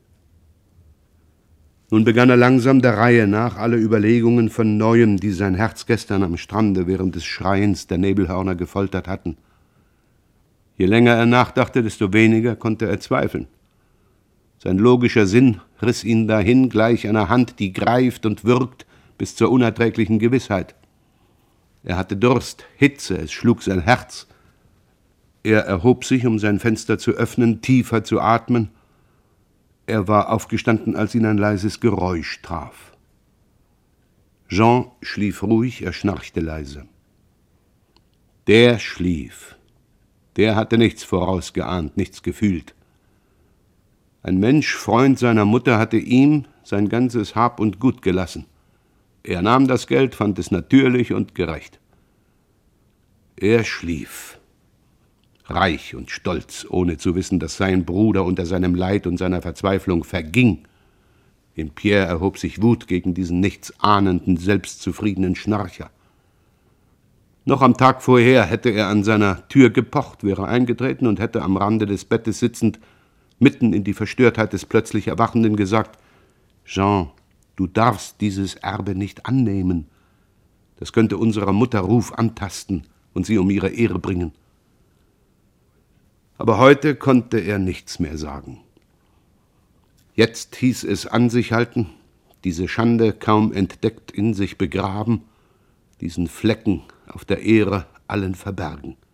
Nun begann er langsam der Reihe nach alle Überlegungen von Neuem, die sein Herz gestern am Strande während des Schreiens der Nebelhörner gefoltert hatten. Je länger er nachdachte, desto weniger konnte er zweifeln. Sein logischer Sinn riss ihn dahin, gleich einer Hand, die greift und würgt, bis zur unerträglichen Gewissheit. Er hatte Durst, Hitze, es schlug sein Herz. Er erhob sich, um sein Fenster zu öffnen, tiefer zu atmen. Er war aufgestanden, als ihn ein leises Geräusch traf. Jean schlief ruhig, er schnarchte leise. Der schlief. Der hatte nichts vorausgeahnt, nichts gefühlt. Ein Mensch, Freund seiner Mutter, hatte ihm sein ganzes Hab und Gut gelassen. Er nahm das Geld, fand es natürlich und gerecht. Er schlief. Reich und stolz, ohne zu wissen, dass sein Bruder unter seinem Leid und seiner Verzweiflung verging. In Pierre erhob sich Wut gegen diesen nichtsahnenden, selbstzufriedenen Schnarcher. Noch am Tag vorher hätte er an seiner Tür gepocht, wäre eingetreten und hätte am Rande des Bettes sitzend, mitten in die Verstörtheit des plötzlich Erwachenden gesagt: »Jean, du darfst dieses Erbe nicht annehmen. Das könnte unserer Mutter Ruf antasten und sie um ihre Ehre bringen.« Aber heute konnte er nichts mehr sagen. Jetzt hieß es an sich halten, diese Schande kaum entdeckt in sich begraben, diesen Flecken auf der Ehre allen verbergen.